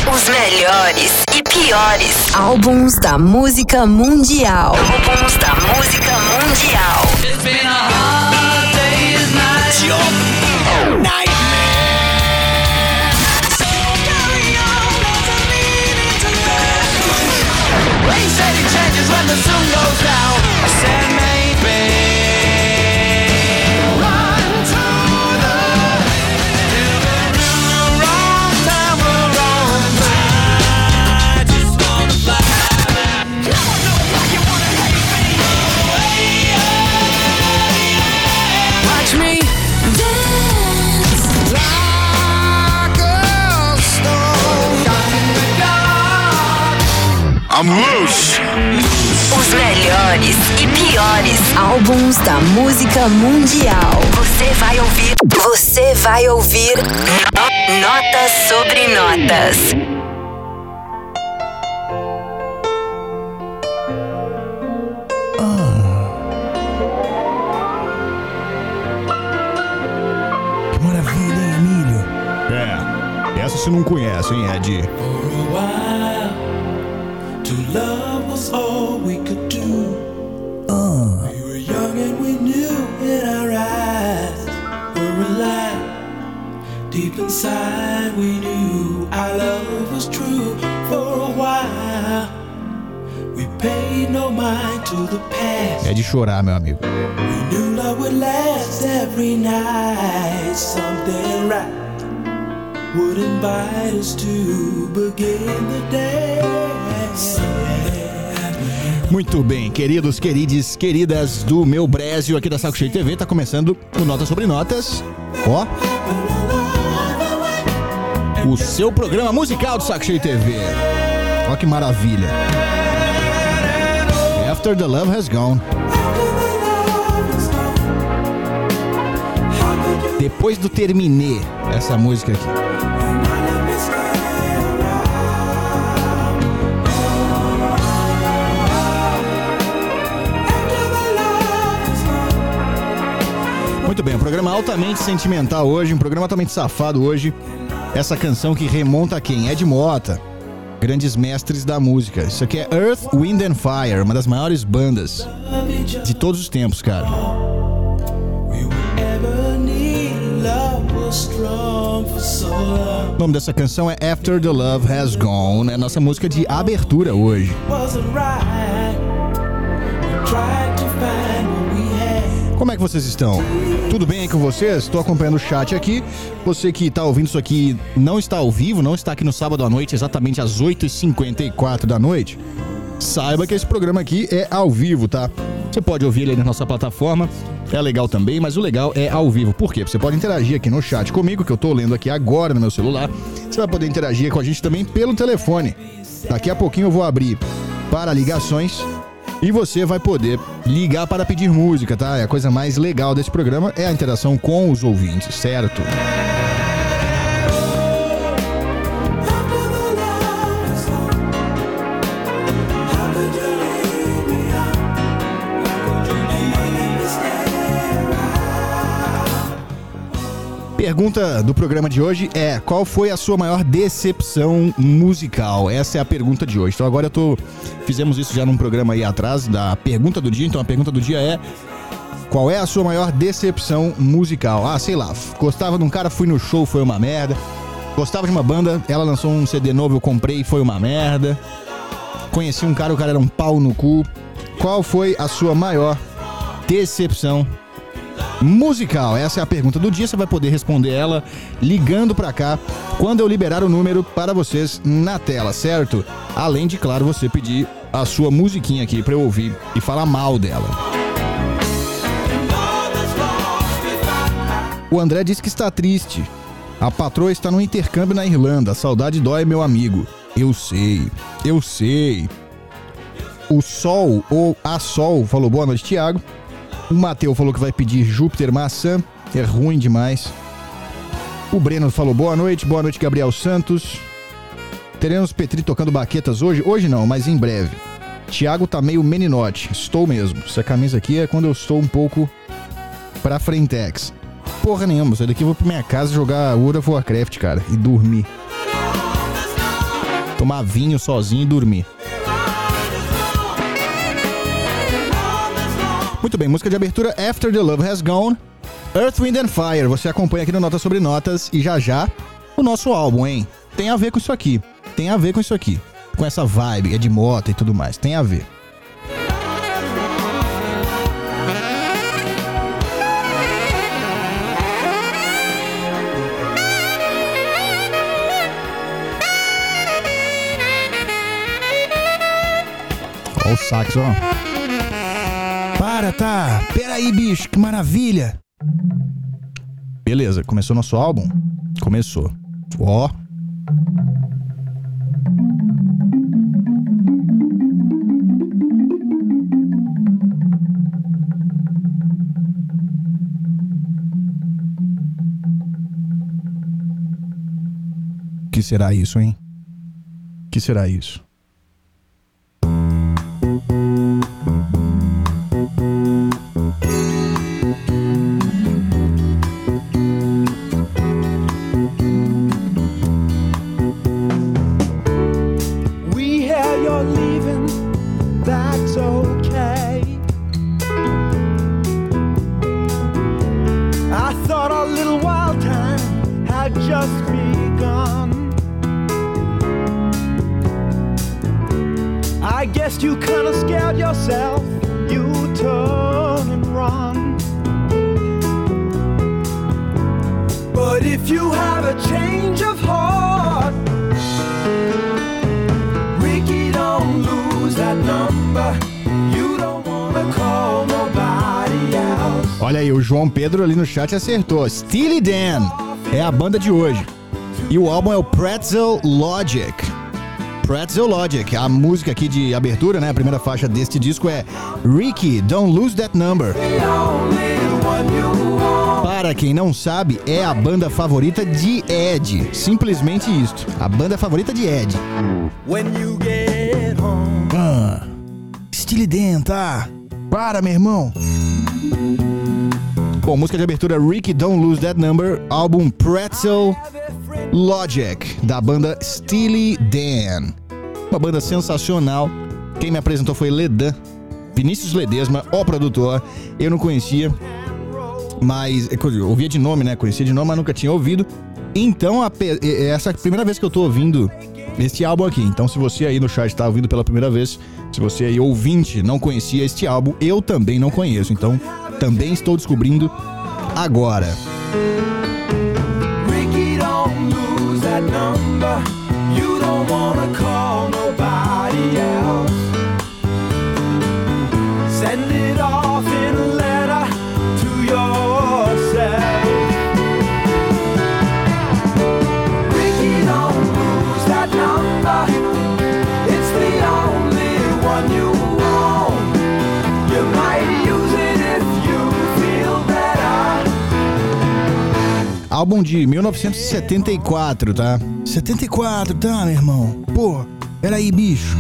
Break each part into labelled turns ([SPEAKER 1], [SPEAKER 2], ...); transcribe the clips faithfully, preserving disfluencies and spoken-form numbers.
[SPEAKER 1] Os melhores e piores álbuns da música mundial. Álbuns da música mundial. It's been a hard day's night. Your nightmare. So carry on, doesn't mean it's a bad. They said it changes when the sun goes down. I said maybe.
[SPEAKER 2] I'm loose.
[SPEAKER 1] Os melhores e piores álbuns da música mundial. Você vai ouvir. Você vai ouvir Notas sobre Notas.
[SPEAKER 2] Ah. Que maravilha, hein, Emílio? É, essa você não conhece, hein, Ed?
[SPEAKER 3] To love was all we could do.
[SPEAKER 2] Uh.
[SPEAKER 3] We were young and we knew in our eyes were alive. Deep inside we knew our love was true. For a while we paid no mind to the past.
[SPEAKER 2] É de chorar, meu amigo.
[SPEAKER 3] We knew love would last every night. Something right would invite us to begin the day.
[SPEAKER 2] Muito bem, queridos, querides, queridas do meu Brésio aqui da Saco Cheio T V, tá começando o Notas sobre Notas. Ó, o seu programa musical do Saco Cheio T V. Ó que maravilha. After the Love Has Gone. Depois do Terminê, essa música aqui. Muito bem, um programa altamente sentimental hoje, um programa altamente safado hoje. Essa canção que remonta a quem? Ed Mota, grandes mestres da música. Isso aqui é Earth, Wind and Fire, uma das maiores bandas de todos os tempos, cara. O nome dessa canção é After the Love Has Gone, é nossa música de abertura hoje. Como é que vocês estão? Tudo bem aí com vocês? Estou acompanhando o chat aqui. Você que está ouvindo isso aqui não está ao vivo, não está aqui no sábado à noite, exatamente às oito e cinquenta e quatro da noite. Saiba que esse programa aqui é ao vivo, tá? Você pode ouvir ele aí na nossa plataforma, é legal também, mas o legal é ao vivo. Por quê? Você pode interagir aqui no chat comigo, que eu estou lendo aqui agora no meu celular. Você vai poder interagir com a gente também pelo telefone. Daqui a pouquinho eu vou abrir para ligações. E você vai poder ligar para pedir música, tá? É a coisa mais legal desse programa, é a interação com os ouvintes, certo? Pergunta do programa de hoje é: qual foi a sua maior decepção musical? Essa é a pergunta de hoje. Então agora eu tô... Fizemos isso já num programa aí atrás, da pergunta do dia. Então a pergunta do dia é: qual é a sua maior decepção musical? Ah, sei lá, gostava de um cara, fui no show, foi uma merda. Gostava de uma banda, ela lançou um C D novo, eu comprei, foi uma merda. Conheci um cara, o cara era um pau no cu. Qual foi a sua maior decepção musical? Essa é a pergunta do dia. Você vai poder responder ela ligando pra cá quando eu liberar o número para vocês na tela, certo? Além de, claro, você pedir a sua musiquinha aqui pra eu ouvir e falar mal dela. O André disse que está triste. A patroa está no intercâmbio na Irlanda. A saudade dói, meu amigo. Eu sei, eu sei. O Sol, ou a Sol, falou boa noite, Thiago. O Mateu falou que vai pedir Júpiter Maçã. É ruim demais. O Breno falou boa noite. Boa noite, Gabriel Santos. Teremos Petri tocando baquetas hoje? Hoje não, mas em breve. Thiago tá meio meninote. Estou mesmo. Essa camisa aqui é quando eu estou um pouco pra frentex. Porra nenhuma. Sair daqui eu vou pra minha casa jogar World of Warcraft, cara. E dormir. tomar vinho sozinho e dormir. Muito bem, música de abertura After the Love Has Gone, Earth, Wind and Fire. Você acompanha aqui no Notas Sobre Notas e já já o nosso álbum, hein? Tem a ver com isso aqui, tem a ver com isso aqui, com essa vibe, é de moto e tudo mais, tem a ver. Olha o sax, ó. Para, tá. Pera aí, bicho, que maravilha. Beleza, começou nosso álbum? Começou. Ó. Que será isso, hein? Que será isso? You kinda scared yourself, you turn and run. But if you have a change of heart, Ricky, don't lose that number. You don't wanna call nobody else. Olha aí, o João Pedro ali no chat acertou. Steely Dan é a banda de hoje. E o álbum é o Pretzel Logic. Pretzel Logic, a música aqui de abertura, né? A primeira faixa deste disco é Ricky, Don't Lose That Number. Para quem não sabe, é a banda favorita de Ed. Simplesmente isto. A banda favorita de Ed. Ah, Steely Dan, tá? Para, meu irmão. Bom, música de abertura Ricky, Don't Lose That Number, álbum Pretzel Logic, da banda Steely Dan. Uma banda sensacional. Quem me apresentou foi Ledan, Vinícius Ledesma, o produtor. Eu não conhecia, mas eu ouvia de nome, né? Conhecia de nome, mas nunca tinha ouvido. Então, a, essa é a primeira vez que eu tô ouvindo este álbum aqui. Então, se você aí no chat tá ouvindo pela primeira vez, se você aí ouvinte não conhecia este álbum, eu também não conheço. Então, também estou descobrindo agora. Ricky, don't lose that number. You don't wanna call nobody else. Send it off in a letter to yourself. Ricky, don't lose that number. It's the only one you want. You might use it if you feel better. Álbum de mil novecentos e setenta e quatro, tá? setenta e quatro, tá, meu irmão? Pô, peraí, bicho.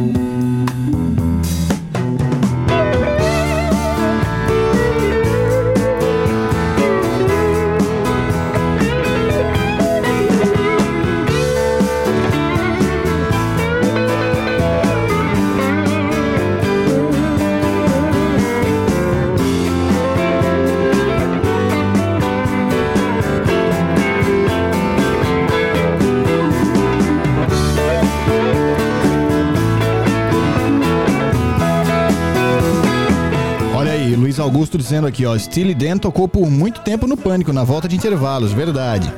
[SPEAKER 2] Augusto dizendo aqui, ó, Steely Dan tocou por muito tempo no Pânico, na volta de intervalos, verdade.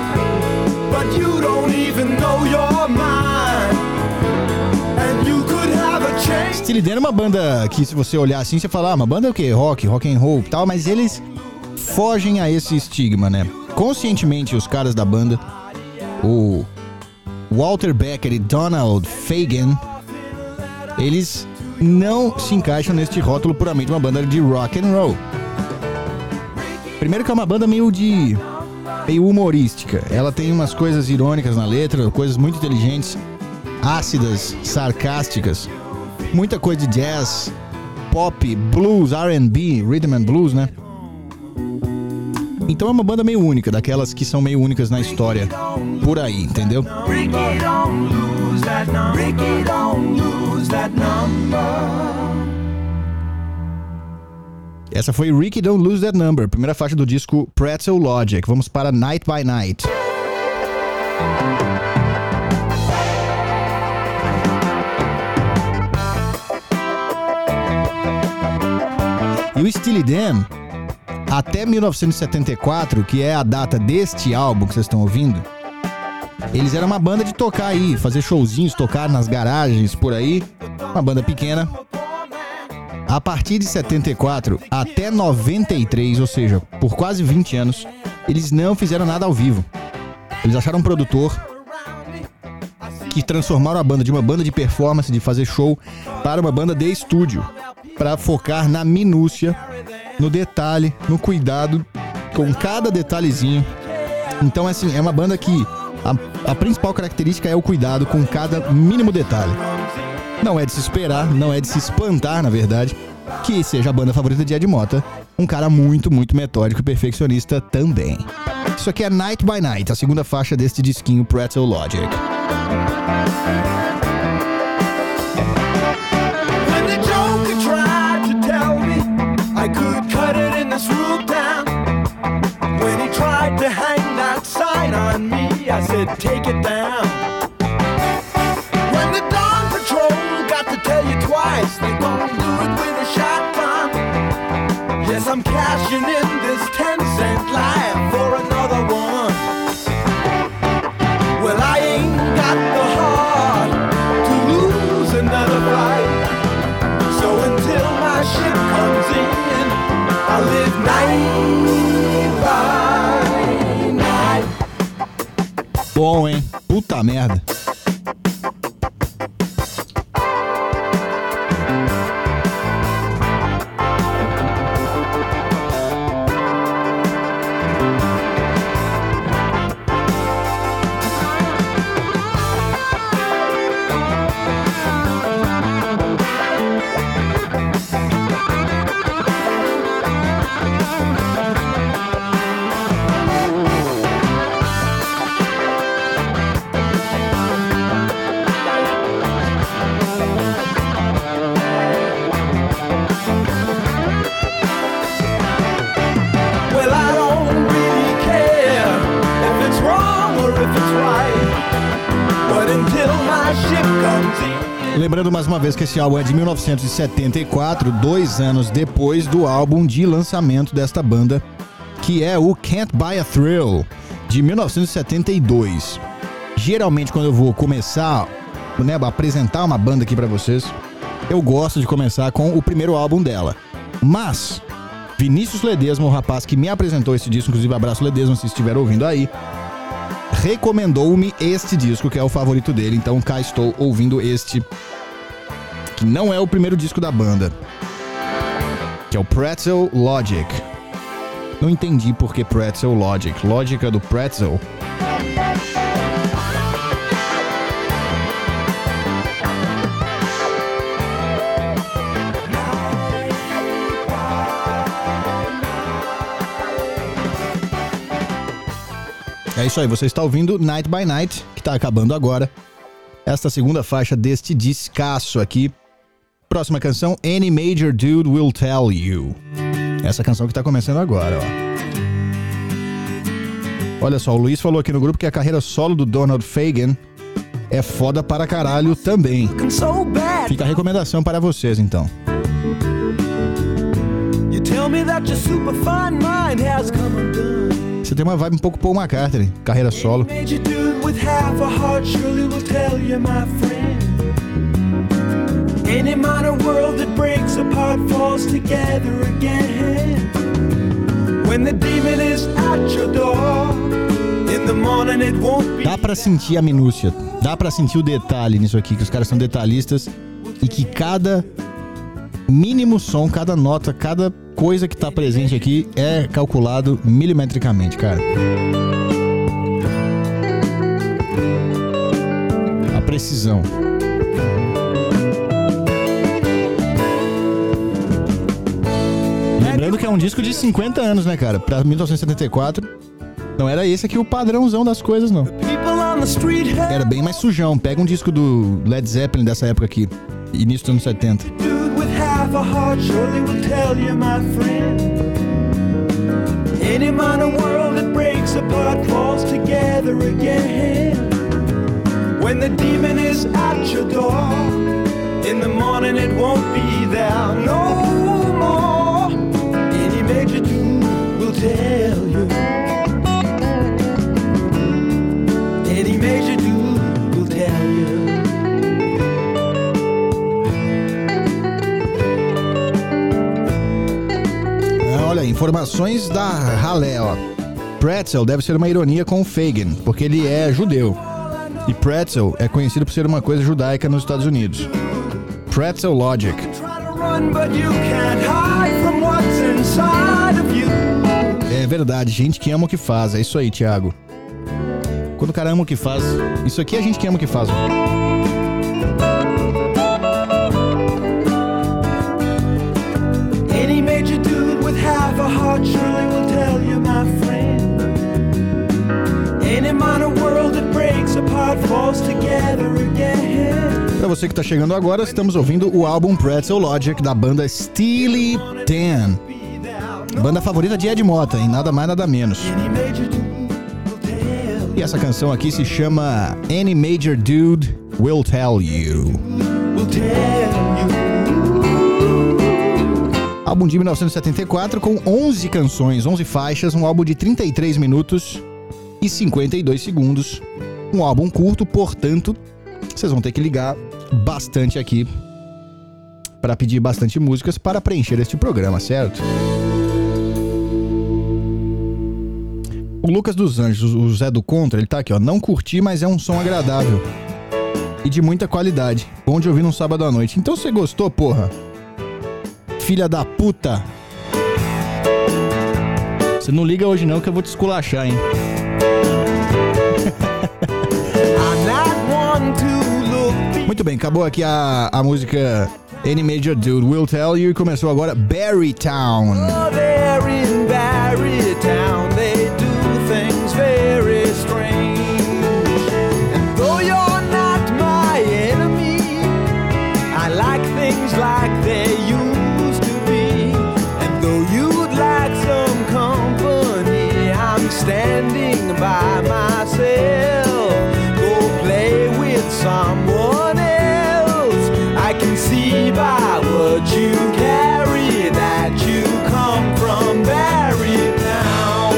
[SPEAKER 2] Steely Dan é uma banda que, se você olhar assim, você fala, ah, uma banda é o quê? Rock, rock and roll e tal, mas eles fogem a esse estigma, né? Conscientemente, os caras da banda, o Walter Becker e Donald Fagen, eles não se encaixam neste rótulo puramente uma banda de rock and roll. Primeiro que é uma banda meio de... meio humorística. Ela tem umas coisas irônicas na letra, coisas muito inteligentes, ácidas, sarcásticas, muita coisa de jazz, pop, blues, R and B, rhythm and blues, né? Então é uma banda meio única, daquelas que são meio únicas na história, por aí, entendeu?
[SPEAKER 3] that number. Ricky, don't lose that number.
[SPEAKER 2] Essa foi Ricky Don't Lose That Number, primeira faixa do disco Pretzel Logic. Vamos para Night by Night. E o Steely Dan, até mil novecentos e setenta e quatro, que é a data deste álbum que vocês estão ouvindo, eles eram uma banda de tocar aí, fazer showzinhos, tocar nas garagens por aí, uma banda pequena. A partir de setenta e quatro até noventa e três, ou seja, por quase vinte anos, eles não fizeram nada ao vivo. Eles acharam um produtor que transformaram a banda de uma banda de performance, de fazer show, para uma banda de estúdio, para focar na minúcia, no detalhe, no cuidado com cada detalhezinho. Então, assim, é uma banda que a, a principal característica é o cuidado com cada mínimo detalhe. Não é de se esperar, não é de se espantar, na verdade, que seja a banda favorita de Ed Mota, um cara muito, muito metódico e perfeccionista também. Isso aqui é Night by Night, a segunda faixa deste disquinho Pretzel Logic.
[SPEAKER 3] When the Joker tried to tell me I could cut it in this rude town, when he tried to hang that sign on me, I said take it down. When the Dawn Patrol got to tell you twice, they gon' do it with a shotgun. Yes, I'm cashing in this ten cent life for another one. Well, I ain't got the heart to lose another fight. So until my ship comes in, I live night by night.
[SPEAKER 2] Bom, hein? Puta merda. Lembrando mais uma vez que esse álbum é de mil novecentos e setenta e quatro, dois anos depois do álbum de lançamento desta banda, que é o Can't Buy a Thrill, de mil novecentos e setenta e dois. Geralmente, quando eu vou começar, né, apresentar uma banda aqui pra vocês, eu gosto de começar com o primeiro álbum dela. Mas Vinícius Ledesma, o rapaz que me apresentou esse disco, inclusive abraço Ledesma se estiver ouvindo aí, recomendou-me este disco, que é o favorito dele, então cá estou ouvindo este, que não é o primeiro disco da banda, que é o Pretzel Logic. Não entendi por que Pretzel Logic. Lógica do pretzel. É isso aí, você está ouvindo Night by Night, que está acabando agora. Esta segunda faixa deste discaço aqui. Próxima canção, Any Major Dude Will Tell You. Essa canção que está começando agora, ó. Olha só, o Luiz falou aqui no grupo que a carreira solo do Donald Fagen é foda para caralho também. Fica a recomendação para vocês, então.
[SPEAKER 3] You tell me that your super fine mind has come undone.
[SPEAKER 2] Você tem uma vibe um pouco Paul McCartney, carreira solo. Dá pra sentir a minúcia, dá pra sentir o detalhe nisso aqui, que os caras são detalhistas e que cada mínimo som, cada nota, cada coisa que tá presente aqui é calculado milimetricamente, cara. A precisão. Lembrando que é um disco de cinquenta anos, né, cara? Pra mil novecentos e setenta e quatro, não era esse aqui o padrãozão das coisas, não. Era bem mais sujão. Pega um disco do Led Zeppelin dessa época aqui, início dos anos setenta.
[SPEAKER 3] Any minor world that breaks apart falls together again. When the demon is at your door, in the morning it won't be there no more. Any major dude will tell you. Any major dude will tell you.
[SPEAKER 2] Olha, informações da ralé, ó. Pretzel deve ser uma ironia com o Fagin, porque ele é judeu. E pretzel é conhecido por ser uma coisa judaica nos Estados Unidos. Pretzel Logic. É verdade, gente que ama o que faz. É isso aí, Thiago. Quando o cara ama o que faz, isso aqui é a gente que ama o que faz, ó.
[SPEAKER 3] Any major dude with half a heart surely will tell you, my friend. Any minor world that breaks apart falls together again.
[SPEAKER 2] Pra você que tá chegando agora, estamos ouvindo o álbum Pretzel Logic da banda Steely Dan. Banda favorita de Ed Mota, e nada mais nada menos. E essa canção aqui se chama Any Major Dude Will Tell You.
[SPEAKER 3] Will tell you.
[SPEAKER 2] Álbum de mil novecentos e setenta e quatro com onze canções, onze faixas, um álbum de trinta e três minutos e cinquenta e dois segundos. Um álbum curto, portanto, vocês vão ter que ligar bastante aqui para pedir bastante músicas para preencher este programa, certo? O Lucas dos Anjos, o Zé do Contra, ele tá aqui, ó. Não curti, mas é um som agradável e de muita qualidade. Bom de ouvir num sábado à noite. Então você gostou, porra? Filha da puta. Você não liga hoje não que eu vou te esculachar, hein? Muito bem, acabou aqui a, a música Any Major Dude Will Tell You e começou agora Barrytown.
[SPEAKER 3] Oh, they're in Barrytown, they do things very strange. And though you're not my enemy, I like things like they used to be. And though you'd like some company, I'm standing by myself. Go play with someone else. I can see by what you carry that you come from Barrytown.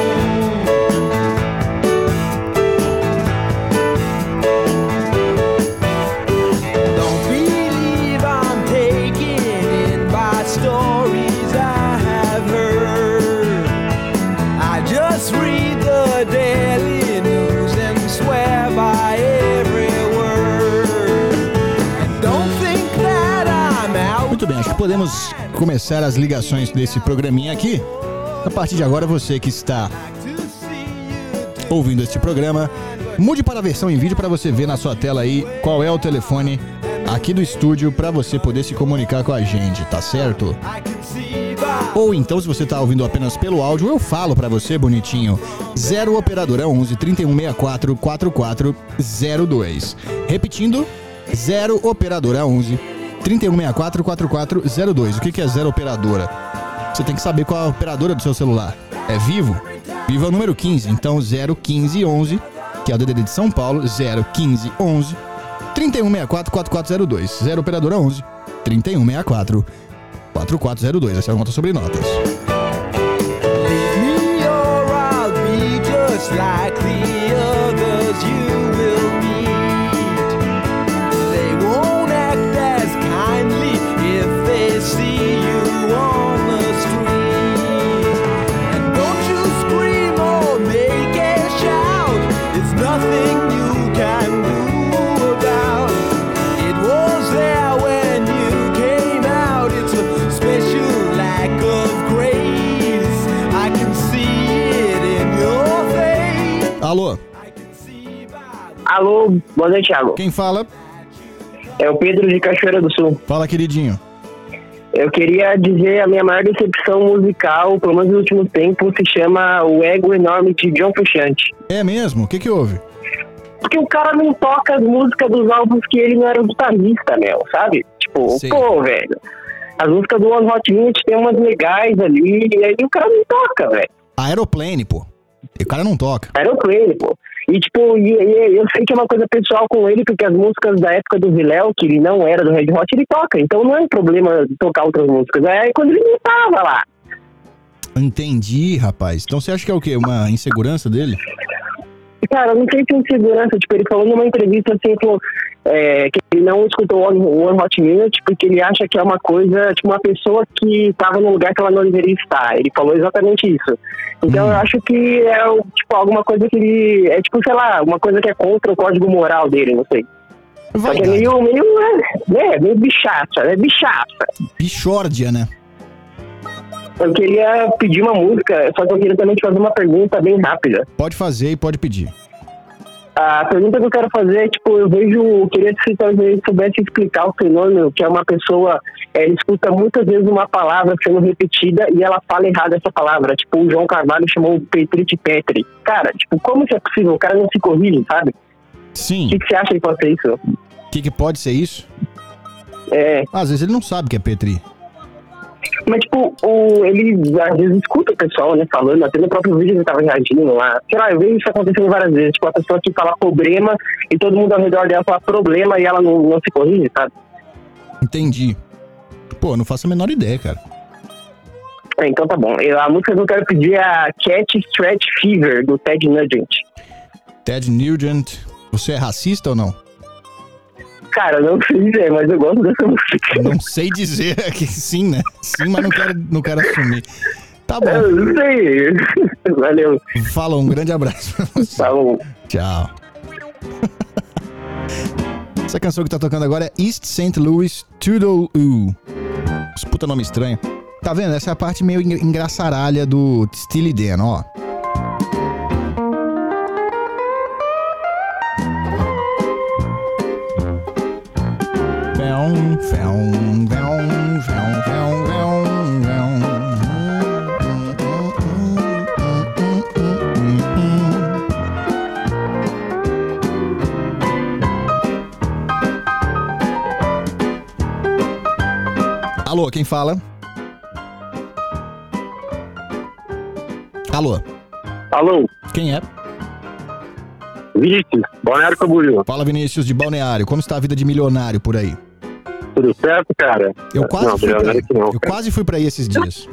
[SPEAKER 3] Don't believe I'm taken in by stories I have heard. I just read the Daily News and swear by every word. And don't think that I'm out.
[SPEAKER 2] Muito bem, acho que podemos começar as ligações desse programinha aqui. A partir de agora, você que está ouvindo este programa, mude para a versão em vídeo para você ver na sua tela aí qual é o telefone aqui do estúdio para você poder se comunicar com a gente, tá certo? Ou então, se você está ouvindo apenas pelo áudio, eu falo para você, bonitinho. zero operadora onze, trinta e um sessenta e quatro, quarenta e quatro zero dois. Repetindo, zero operadora onze, trinta e um sessenta e quatro, quarenta e quatro zero dois. O que que é zero operadora? Você tem que saber qual é a operadora do seu celular. É Vivo? Vivo é o número quinze, então zero quinze onze, que é o D D D de São Paulo, zero quinze onze, trinta e um sessenta e quatro, quarenta e quatro zero dois. zero operadora onze, trinta e um sessenta e quatro, quarenta e quatro zero dois. Essa é a nota sobre notas.
[SPEAKER 3] Leave me or I'll be just like the others you will meet. They won't act as kindly if they see you on the street. And don't you scream or make a shout, it's nothing you can do about. It was there when you came out, it's a special lack of grace. I can see it in your face.
[SPEAKER 2] Alô?
[SPEAKER 4] Alô, boa noite, Thiago.
[SPEAKER 2] Quem fala?
[SPEAKER 4] É o Pedro de Cachoeira do Sul.
[SPEAKER 2] Fala, queridinho.
[SPEAKER 4] Eu queria dizer a minha maior decepção musical, pelo menos nos últimos tempos, se chama O Ego Enorme de John Frusciante.
[SPEAKER 2] É mesmo? O que que houve?
[SPEAKER 4] porque o cara não toca as músicas dos álbuns que ele não era um guitarrista, meu, sabe? Tipo,
[SPEAKER 2] Sim.
[SPEAKER 4] pô, velho, as músicas do One Hot Minute tem umas legais ali, e aí o cara não toca, velho.
[SPEAKER 2] Aeroplane, pô. E o cara não toca.
[SPEAKER 4] Aeroplane, pô. E tipo, e, e, eu sei que é uma coisa pessoal com ele, porque as músicas da época do Viléo, que ele não era do Red Hot, ele toca. Então não é um problema tocar outras músicas. É quando ele não tava lá.
[SPEAKER 2] Entendi, rapaz. Então você acha que é o quê? Uma insegurança dele?
[SPEAKER 4] Cara, eu não sei se é insegurança. Tipo, ele falou numa entrevista assim, falou, é, que ele não escutou o One, One Hot Minute porque ele acha que é uma coisa, tipo, uma pessoa que tava num lugar que ela não deveria estar. Ele falou exatamente isso. Então hum. eu acho que é, tipo, alguma coisa que ele... É tipo, sei lá, uma coisa que é contra o código moral dele, não sei. Só que é meio, meio, é, meio bichaça, é bichaça.
[SPEAKER 2] Bichórdia, né?
[SPEAKER 4] Eu queria pedir uma música, só que eu queria também te fazer uma pergunta bem rápida.
[SPEAKER 2] Pode fazer e pode pedir.
[SPEAKER 4] A pergunta que eu quero fazer é, tipo, eu vejo, eu queria que você talvez soubesse explicar o fenômeno, que é uma pessoa, é, escuta muitas vezes uma palavra sendo repetida e ela fala errado essa palavra. Tipo, o João Carvalho chamou o Petri de Petri. Cara, tipo, como isso é possível? O cara não se corrige, sabe?
[SPEAKER 2] Sim.
[SPEAKER 4] O que, que você acha que pode ser isso?
[SPEAKER 2] O que, que pode ser isso?
[SPEAKER 4] É.
[SPEAKER 2] Às vezes ele não sabe que é Petri.
[SPEAKER 4] Mas, tipo, o, ele às vezes escuta o pessoal, né, falando, até no próprio vídeo ele tava reagindo lá. Sei lá, eu vejo isso acontecendo várias vezes. Tipo, a pessoa que fala problema e todo mundo ao redor dela fala problema e ela não, não se corrige, sabe?
[SPEAKER 2] Entendi. Pô, não faço a menor ideia, cara.
[SPEAKER 4] É, então tá bom. Eu, a música que eu quero pedir é a Cat Stretch Fever, do Ted Nugent.
[SPEAKER 2] Ted Nugent. Você é racista ou não?
[SPEAKER 4] Cara, eu não sei dizer, mas eu gosto dessa música.
[SPEAKER 2] Não sei dizer que sim, né? Sim, mas não quero, não quero assumir. Tá bom.
[SPEAKER 4] Eu não sei. Valeu.
[SPEAKER 2] Fala, um grande abraço pra você.
[SPEAKER 4] Tá bom.
[SPEAKER 2] Tchau. Essa canção que tá tocando agora é East Saint Louis Toodle-Oo. Puta nome estranho. Tá vendo? Essa é a parte meio engraçaralha do Steely Dan, ó. Alô, quem fala? Alô?
[SPEAKER 5] Alô?
[SPEAKER 2] Quem é?
[SPEAKER 5] Vinícius, Balneário Camboriú.
[SPEAKER 2] Fala, Vinícius, de Balneário. Como está a vida de milionário por aí?
[SPEAKER 5] Tudo certo, cara?
[SPEAKER 2] Eu quase
[SPEAKER 5] não,
[SPEAKER 2] fui pra aí.
[SPEAKER 5] Não,
[SPEAKER 2] Eu quase fui pra aí esses dias.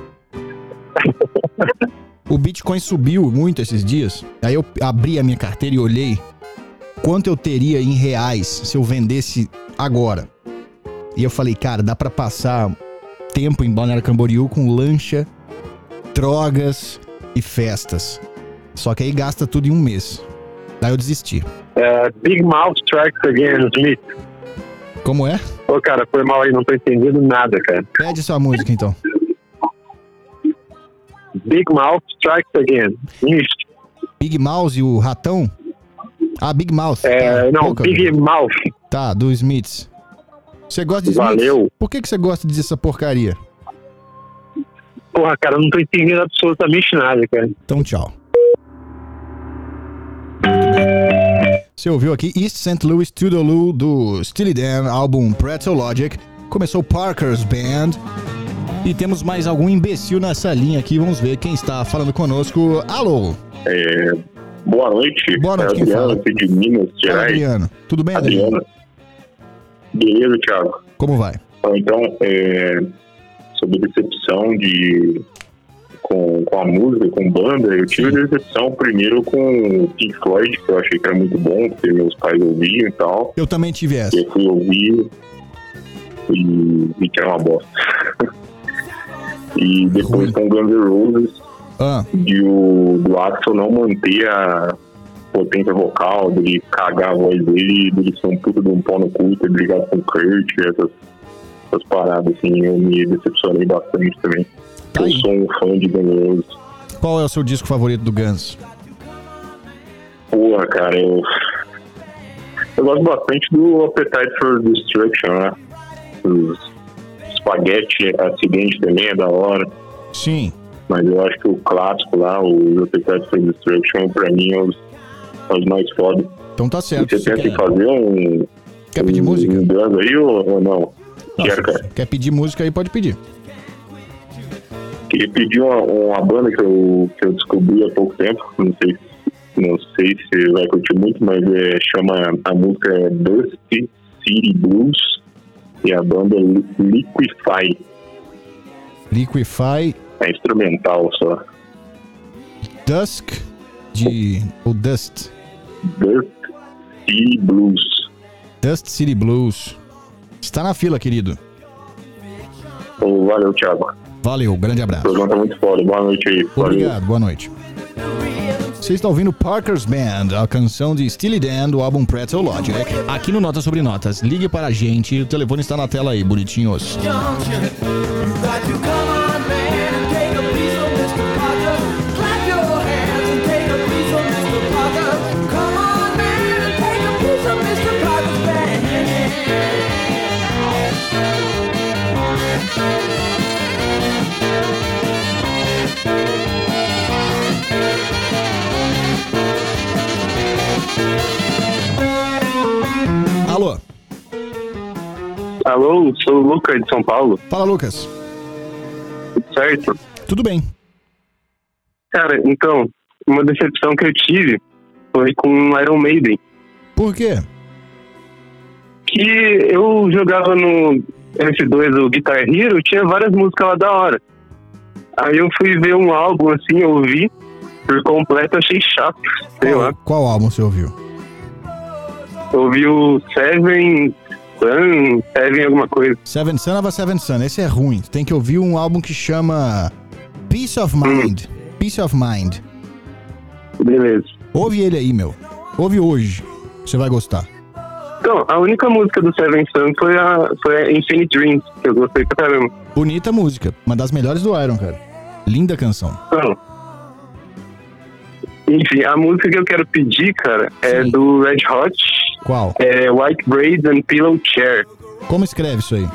[SPEAKER 2] O Bitcoin subiu muito esses dias. Aí eu abri a minha carteira e olhei quanto eu teria em reais se eu vendesse agora. E eu falei, cara, dá pra passar tempo em Balneário Camboriú com lancha, drogas e festas. Só que aí gasta tudo em um mês. Daí eu desisti.
[SPEAKER 5] Uh, Big Mouth Strikes Again, Smith.
[SPEAKER 2] Como é?
[SPEAKER 5] Ô, cara, foi mal aí, não tô entendendo nada, cara.
[SPEAKER 2] Pede sua música, então.
[SPEAKER 5] Big Mouth Strikes Again. Isso.
[SPEAKER 2] Big Mouse e o ratão? Ah, Big Mouth.
[SPEAKER 5] É,
[SPEAKER 2] tá,
[SPEAKER 5] não,
[SPEAKER 2] pouca,
[SPEAKER 5] Big
[SPEAKER 2] velho.
[SPEAKER 5] Mouth.
[SPEAKER 2] Tá, do Smiths. Você gosta de Smiths?
[SPEAKER 5] Valeu.
[SPEAKER 2] Por que, que você gosta dessa porcaria?
[SPEAKER 5] Porra, cara, eu não tô entendendo absolutamente nada, cara.
[SPEAKER 2] Então, tchau. Você ouviu aqui East Saint Louis Toodle-Oo do Steely Dan, álbum Pretzel Logic. Começou Parker's Band. E temos mais algum imbecil nessa linha aqui. Vamos ver quem está falando conosco. Alô?
[SPEAKER 6] É, boa noite.
[SPEAKER 2] Boa noite,
[SPEAKER 6] é
[SPEAKER 2] quem
[SPEAKER 6] Adriano,
[SPEAKER 2] fala?
[SPEAKER 6] aqui de Minas
[SPEAKER 2] Fala,
[SPEAKER 6] Gerais.
[SPEAKER 2] Adriano. Tudo bem, Adriano?
[SPEAKER 6] Adriano. Beleza, Thiago.
[SPEAKER 2] Como vai?
[SPEAKER 6] Então, é, sobre decepção de, com, com a música, com banda, eu tive
[SPEAKER 2] Sim.
[SPEAKER 6] decepção primeiro com o Pink Floyd, que eu achei que era muito bom, porque meus pais ouviam e tal.
[SPEAKER 2] Eu também tive essa.
[SPEAKER 6] Eu fui ouvir e vi que era uma bosta. E depois
[SPEAKER 2] Ruim.
[SPEAKER 6] com Guns N' Roses,
[SPEAKER 2] Ah,
[SPEAKER 6] de o, do Axl não manter a potência vocal, dele cagar a voz dele, dele ser um puta de um pau no cu, ter brigado com o Kurt, essas, essas paradas, assim, eu me decepcionei bastante também.
[SPEAKER 2] Tá
[SPEAKER 6] eu
[SPEAKER 2] aí.
[SPEAKER 6] sou um fã de Guns N' Roses.
[SPEAKER 2] qual é o seu disco favorito do Guns?
[SPEAKER 6] Porra, cara, eu... Eu gosto bastante do Appetite for Destruction, né? Os Spaghetti Acidente também é da hora.
[SPEAKER 2] Sim.
[SPEAKER 6] Mas eu acho que o clássico lá, o Appetite for Destruction, pra mim é, os, as mais fodas.
[SPEAKER 2] Então tá certo.
[SPEAKER 6] E você pensa em fazer um...
[SPEAKER 2] Quer pedir
[SPEAKER 6] um,
[SPEAKER 2] música?
[SPEAKER 6] Um dano aí ou, ou não?
[SPEAKER 2] Nossa,
[SPEAKER 6] Quero, cara.
[SPEAKER 2] Quer pedir música aí, pode pedir.
[SPEAKER 6] Queria pedir uma, uma banda que eu, que eu descobri há pouco tempo. Não sei, não sei se você vai curtir muito, mas é, chama... A música é Dust City Blues. E a banda é Liquify.
[SPEAKER 2] Liquify.
[SPEAKER 6] É instrumental só.
[SPEAKER 2] Dusk de... ou Dust?
[SPEAKER 6] Dust City Blues.
[SPEAKER 2] Dust City Blues. Está na fila, querido.
[SPEAKER 6] Oh, valeu, Thiago.
[SPEAKER 2] Valeu, grande abraço.
[SPEAKER 6] O programa tá muito foda. Boa noite aí.
[SPEAKER 2] Obrigado,
[SPEAKER 6] Valeu.
[SPEAKER 2] boa noite. Você está ouvindo Parker's Band, a canção de Steely Dan do álbum Pretzel Logic. Aqui no Notas sobre Notas. Ligue para a gente, o telefone está na tela aí, bonitinhos. Alô?
[SPEAKER 5] Alô, sou o Lucas de São Paulo.
[SPEAKER 2] Fala, Lucas.
[SPEAKER 5] Tudo certo?
[SPEAKER 2] Tudo bem.
[SPEAKER 5] Cara, então, uma decepção que eu tive foi com Iron Maiden.
[SPEAKER 2] Por quê?
[SPEAKER 5] Que eu jogava no F dois, o Guitar Hero, tinha várias músicas lá da hora. Aí eu fui ver um álbum assim, eu ouvi por completo, achei chato, sei lá.
[SPEAKER 2] Qual álbum você ouviu?
[SPEAKER 5] Eu ouvi o Seven Sun, Seven alguma coisa.
[SPEAKER 2] Seven Son of a Seven Son. Esse é ruim. Tu tem que ouvir um álbum que chama Peace of Mind. Hum. Peace of Mind.
[SPEAKER 5] Beleza.
[SPEAKER 2] Ouve ele aí, meu. Ouve hoje. Você vai gostar.
[SPEAKER 5] Então, a única música do Seven Sun foi a, foi a Infinite Dreams, que eu gostei pra caramba.
[SPEAKER 2] Bonita música. Uma das melhores do Iron, cara. Linda canção.
[SPEAKER 5] Então, enfim, a música que eu quero pedir, cara, é Sim. do Red Hot.
[SPEAKER 2] Qual?
[SPEAKER 5] É White Braids and Pillow Chair.
[SPEAKER 2] Como escreve isso aí?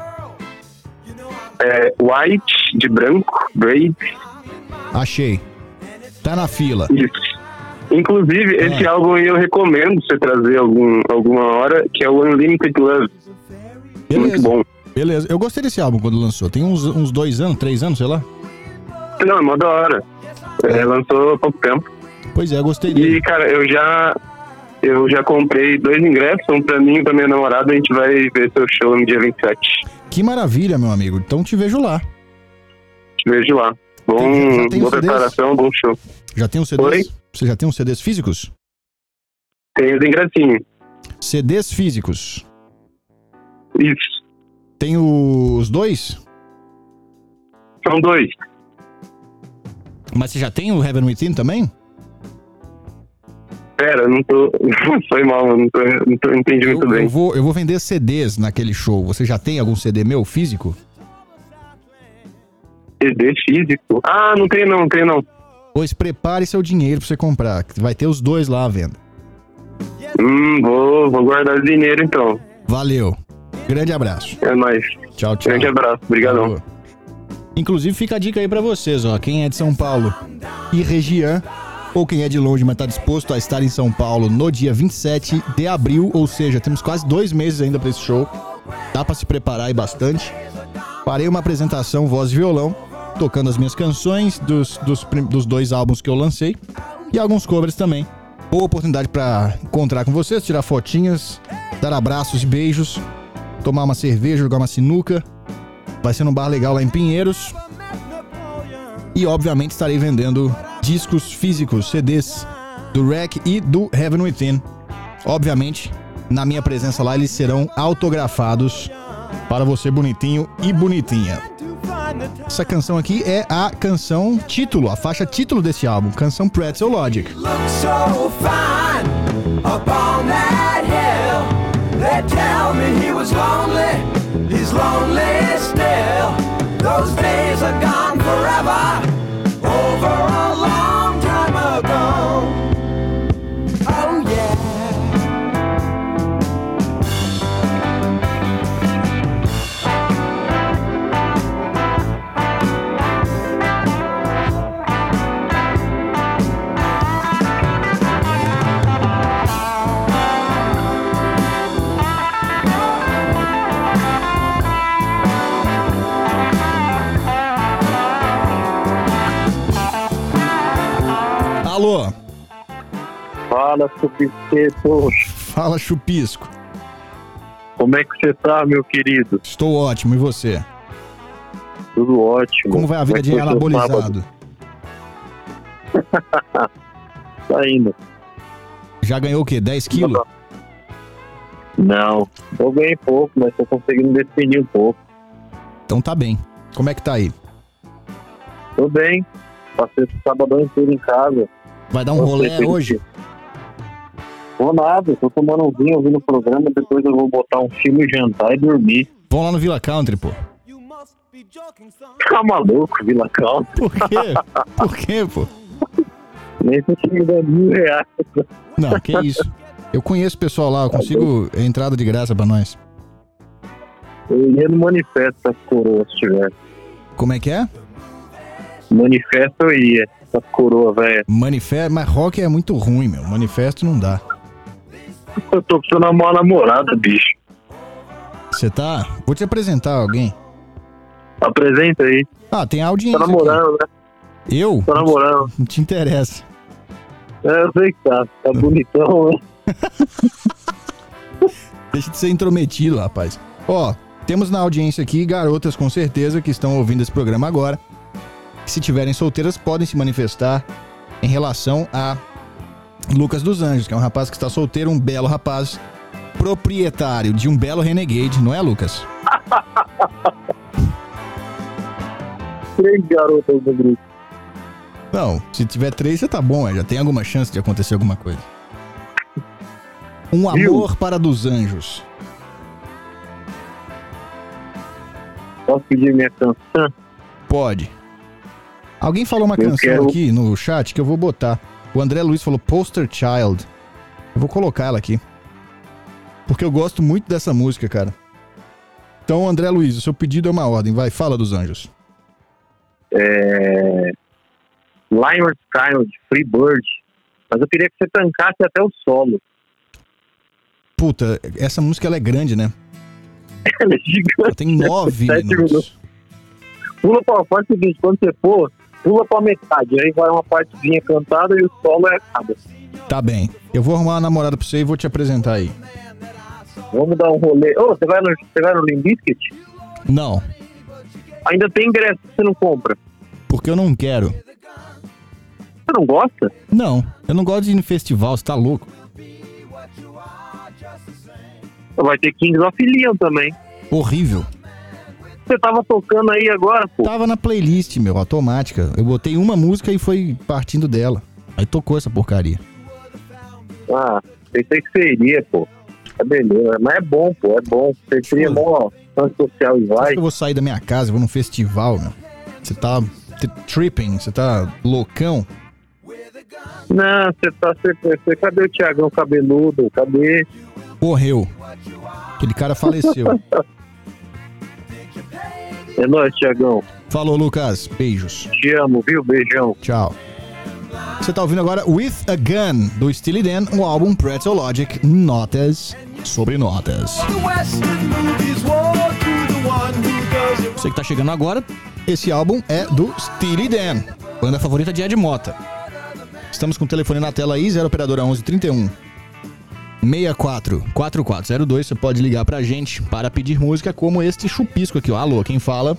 [SPEAKER 5] É White, de branco, Braids.
[SPEAKER 2] Achei. Tá na fila.
[SPEAKER 5] Isso. Inclusive, ah. esse álbum aí eu recomendo você trazer algum, alguma hora, que é o Unlimited Love.
[SPEAKER 2] Beleza.
[SPEAKER 5] Muito bom.
[SPEAKER 2] Beleza. Eu gostei desse álbum quando lançou. Tem uns, uns dois anos, três anos, sei lá.
[SPEAKER 5] Não, é mó da hora. É, lançou há pouco tempo.
[SPEAKER 2] Pois é, eu gostei dele.
[SPEAKER 5] E, cara, eu já... Eu já comprei dois ingressos, um pra mim e pra minha namorada. A gente vai ver seu show no dia vinte e sete.
[SPEAKER 2] Que maravilha, meu amigo. Então te vejo lá.
[SPEAKER 5] Te vejo lá. Bom,
[SPEAKER 2] tem, já tem
[SPEAKER 5] boa
[SPEAKER 2] C Ds?
[SPEAKER 5] preparação, bom show.
[SPEAKER 2] Já tem os C Ds?
[SPEAKER 5] Oi?
[SPEAKER 2] Você já tem os C Ds físicos?
[SPEAKER 5] Tem os ingressinhos.
[SPEAKER 2] C Ds físicos.
[SPEAKER 5] Isso.
[SPEAKER 2] Tem os dois?
[SPEAKER 5] São dois.
[SPEAKER 2] Mas você já tem o Heaven Within também?
[SPEAKER 5] Pera, não tô... Foi mal, não, tô, não, tô, não entendi
[SPEAKER 2] eu,
[SPEAKER 5] muito bem.
[SPEAKER 2] Eu vou, eu vou vender C Ds naquele show. Você já tem algum C D meu físico?
[SPEAKER 5] C D físico? Ah, não tem não, não tem não.
[SPEAKER 2] Pois prepare seu dinheiro pra você comprar. Vai ter os dois lá à venda.
[SPEAKER 5] Hum, vou, vou guardar o dinheiro então.
[SPEAKER 2] Valeu. Grande abraço.
[SPEAKER 5] É nóis.
[SPEAKER 2] Tchau, tchau.
[SPEAKER 5] Grande abraço. Obrigadão.
[SPEAKER 2] Falou. Inclusive fica a dica aí pra vocês, ó. Quem é de São Paulo e região, ou quem é de longe, mas tá disposto a estar em São Paulo no dia vinte e sete de abril, ou seja, temos quase dois meses ainda pra esse show. Dá pra se preparar aí bastante. Farei uma apresentação voz e violão, tocando as minhas canções dos, dos, dos dois álbuns que eu lancei e alguns covers também. Boa oportunidade pra encontrar com vocês, tirar fotinhas, dar abraços e beijos, tomar uma cerveja, jogar uma sinuca. Vai ser num bar legal lá em Pinheiros. E obviamente estarei vendendo discos físicos, C Ds do Rec e do Heaven Within. Obviamente, na minha presença lá, eles serão autografados para você bonitinho e bonitinha. Essa canção aqui é a canção título, a faixa título desse álbum, canção Pretzel Logic.
[SPEAKER 3] He's lonely still. Those days are gone forever. Over a long time ago. Oh yeah.
[SPEAKER 5] Fala, Chupisqueto.
[SPEAKER 2] Fala, Chupisco.
[SPEAKER 5] Como é que você tá, meu querido?
[SPEAKER 2] Estou ótimo, e você?
[SPEAKER 5] Tudo ótimo.
[SPEAKER 2] Como vai a vida
[SPEAKER 5] Como
[SPEAKER 2] de
[SPEAKER 5] é que foi seu
[SPEAKER 2] anabolizado?
[SPEAKER 5] Tá indo.
[SPEAKER 2] Já ganhou o quê? dez quilos?
[SPEAKER 5] Não, eu ganhei pouco, mas tô conseguindo definir um pouco.
[SPEAKER 2] Então tá bem. Como é que tá aí?
[SPEAKER 5] Tô bem. Passei esse sábado inteiro em casa.
[SPEAKER 2] Vai dar um
[SPEAKER 5] Não
[SPEAKER 2] rolê
[SPEAKER 5] sei se-
[SPEAKER 2] hoje?
[SPEAKER 5] Vou nada, tô tomando um vinho, ouvindo o programa, depois eu vou botar um filme, jantar e dormir.
[SPEAKER 2] Vamos lá no Villa Country, pô.
[SPEAKER 5] Tá maluco, Vila Calma?
[SPEAKER 2] Por quê? Por quê, pô?
[SPEAKER 5] Nem se você me dá mil reais.
[SPEAKER 2] Não, que isso. Eu conheço o pessoal lá, eu consigo entrada de graça pra nós.
[SPEAKER 5] Eu ia no manifesto das coroas, se tiver.
[SPEAKER 2] Como é que é?
[SPEAKER 5] Manifesto eu ia, das coroas, velho.
[SPEAKER 2] Manifesto, mas rock é muito ruim, meu. Manifesto não dá.
[SPEAKER 5] Eu tô precisando arrumar uma namorada, bicho.
[SPEAKER 2] Você tá? Vou te apresentar alguém.
[SPEAKER 5] Apresenta aí.
[SPEAKER 2] Ah, tem audiência.
[SPEAKER 5] Tá namorando, né?
[SPEAKER 2] aqui. Eu?
[SPEAKER 5] Tá namorando.
[SPEAKER 2] Não te interessa.
[SPEAKER 5] É, eu sei que tá. Tá bonitão, né?
[SPEAKER 2] Deixa de ser intrometido, rapaz. Ó, temos na audiência aqui garotas com certeza que estão ouvindo esse programa agora. Que se tiverem solteiras podem se manifestar em relação a Lucas dos Anjos, que é um rapaz que está solteiro, um belo rapaz, proprietário de um belo Renegade, não é, Lucas?
[SPEAKER 5] Três garotas do grupo.
[SPEAKER 2] Não, se tiver três já tá bom, já tem alguma chance de acontecer alguma coisa. Um
[SPEAKER 5] Viu?
[SPEAKER 2] amor para dos anjos.
[SPEAKER 5] Posso pedir minha canção?
[SPEAKER 2] Pode. Alguém falou uma
[SPEAKER 5] Eu
[SPEAKER 2] canção
[SPEAKER 5] quero-
[SPEAKER 2] aqui no chat que eu vou botar. O André Luiz falou Poster Child. Eu vou colocar ela aqui. Porque eu gosto muito dessa música, cara. Então, André Luiz, o seu pedido é uma ordem. Vai, fala dos anjos.
[SPEAKER 5] É... Lion's Child, Free Bird. Mas eu queria que você tancasse até o solo.
[SPEAKER 2] Puta, essa música ela é grande, né?
[SPEAKER 5] Ela é gigante.
[SPEAKER 2] Ela tem nove
[SPEAKER 5] Sete
[SPEAKER 2] minutos.
[SPEAKER 5] minutos. Pula pra parte seguinte, quando você for, pula pra metade. Aí vai uma partezinha cantada e o solo é acaba.
[SPEAKER 2] Tá bem. Eu vou arrumar uma namorada pra você e vou te apresentar aí.
[SPEAKER 5] Vamos dar um rolê. Ô, você vai no, você vai no Limp Bizkit?
[SPEAKER 2] Não,
[SPEAKER 5] Ainda tem ingresso que você não compra.
[SPEAKER 2] porque eu não quero.
[SPEAKER 5] Você não gosta?
[SPEAKER 2] Não, eu não gosto de ir no festival, você tá louco.
[SPEAKER 5] Vai ter Kings of Leon também.
[SPEAKER 2] Horrível.
[SPEAKER 5] Você tava tocando aí agora, pô.
[SPEAKER 2] Tava na playlist, meu, automática. Eu botei uma música e foi partindo dela. Aí tocou essa porcaria.
[SPEAKER 5] Ah, pensei que você iria, pô. É beleza, mas é bom, pô, é bom. Você cria mó antissocial e
[SPEAKER 2] Você acha
[SPEAKER 5] vai.
[SPEAKER 2] que eu vou sair da minha casa, eu vou num festival, meu? Você tá t- tripping, você tá loucão?
[SPEAKER 5] Não, você tá. Você, você, cadê o Thiagão cabeludo? Cadê?
[SPEAKER 2] Morreu. Aquele cara faleceu.
[SPEAKER 5] É nóis, Thiagão.
[SPEAKER 2] Falou, Lucas. Beijos.
[SPEAKER 5] Te amo, viu? Beijão.
[SPEAKER 2] Tchau. Você tá ouvindo agora With a Gun, do Steely Dan, o álbum Pretzel Logic, notas sobre notas. Você que tá chegando agora, esse álbum é do Steely Dan, banda favorita de Ed Mota. Estamos com o telefone na tela aí, zero operadora onze trinta e um sessenta e quatro, quarenta e quatro zero dois. Você pode ligar pra gente para pedir música como este chupisco aqui, ó. Alô, quem fala?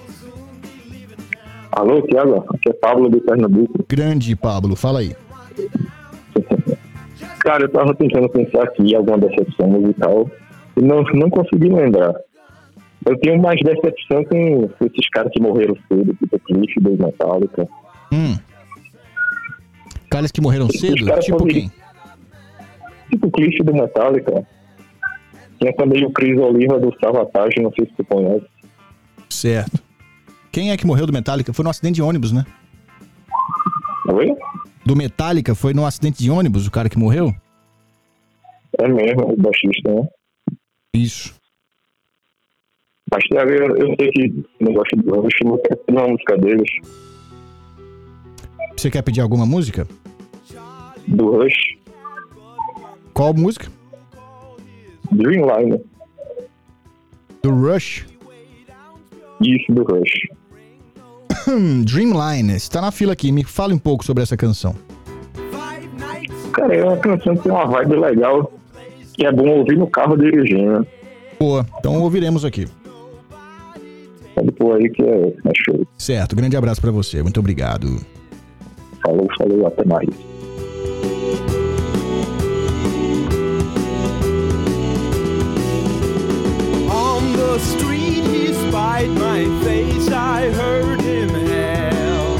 [SPEAKER 6] Alô, Thiago? Aqui é Pablo do Pernambuco.
[SPEAKER 2] Grande Pablo, fala aí.
[SPEAKER 6] Cara, eu tava tentando pensar aqui em alguma decepção musical e não, não consegui lembrar. Eu tenho mais decepção com esses caras que morreram cedo, tipo Cliff do Metallica.
[SPEAKER 2] Hum. Caras que morreram cedo?
[SPEAKER 6] caras
[SPEAKER 2] Tipo
[SPEAKER 6] podem-
[SPEAKER 2] quem?
[SPEAKER 6] Tipo Cliff do Metallica. Tinha também o Chris Oliva do Savatage, não sei se tu conhece.
[SPEAKER 2] Certo. Quem é que morreu do Metallica? Foi num acidente de ônibus, né?
[SPEAKER 6] Oi?
[SPEAKER 2] Do Metallica foi num acidente de ônibus o cara que morreu?
[SPEAKER 6] É mesmo, o baixista, né?
[SPEAKER 2] Isso.
[SPEAKER 6] Mas Thiago, eu, eu sei que não gosto do Rush, não quero uma música deles.
[SPEAKER 2] Você quer pedir alguma música?
[SPEAKER 6] Do Rush,
[SPEAKER 2] Qual música?
[SPEAKER 6] Dreamliner.
[SPEAKER 2] Do Rush.
[SPEAKER 6] Isso, do Rush.
[SPEAKER 2] Hum, Dreamliner. Está na fila aqui. Me fale um pouco sobre essa canção.
[SPEAKER 6] Cara, é uma canção que tem uma vibe legal, que é bom ouvir no carro dirigindo.
[SPEAKER 2] Boa, então ouviremos aqui.
[SPEAKER 6] Pode pôr aí que é, é show.
[SPEAKER 2] Certo, grande abraço pra você, muito obrigado.
[SPEAKER 6] Falou, falou, até mais.
[SPEAKER 3] On the street he spied my face, I heard him hail.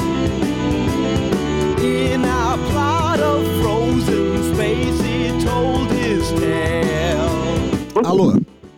[SPEAKER 3] In a plot of frozen space he told his tale.
[SPEAKER 2] Alô?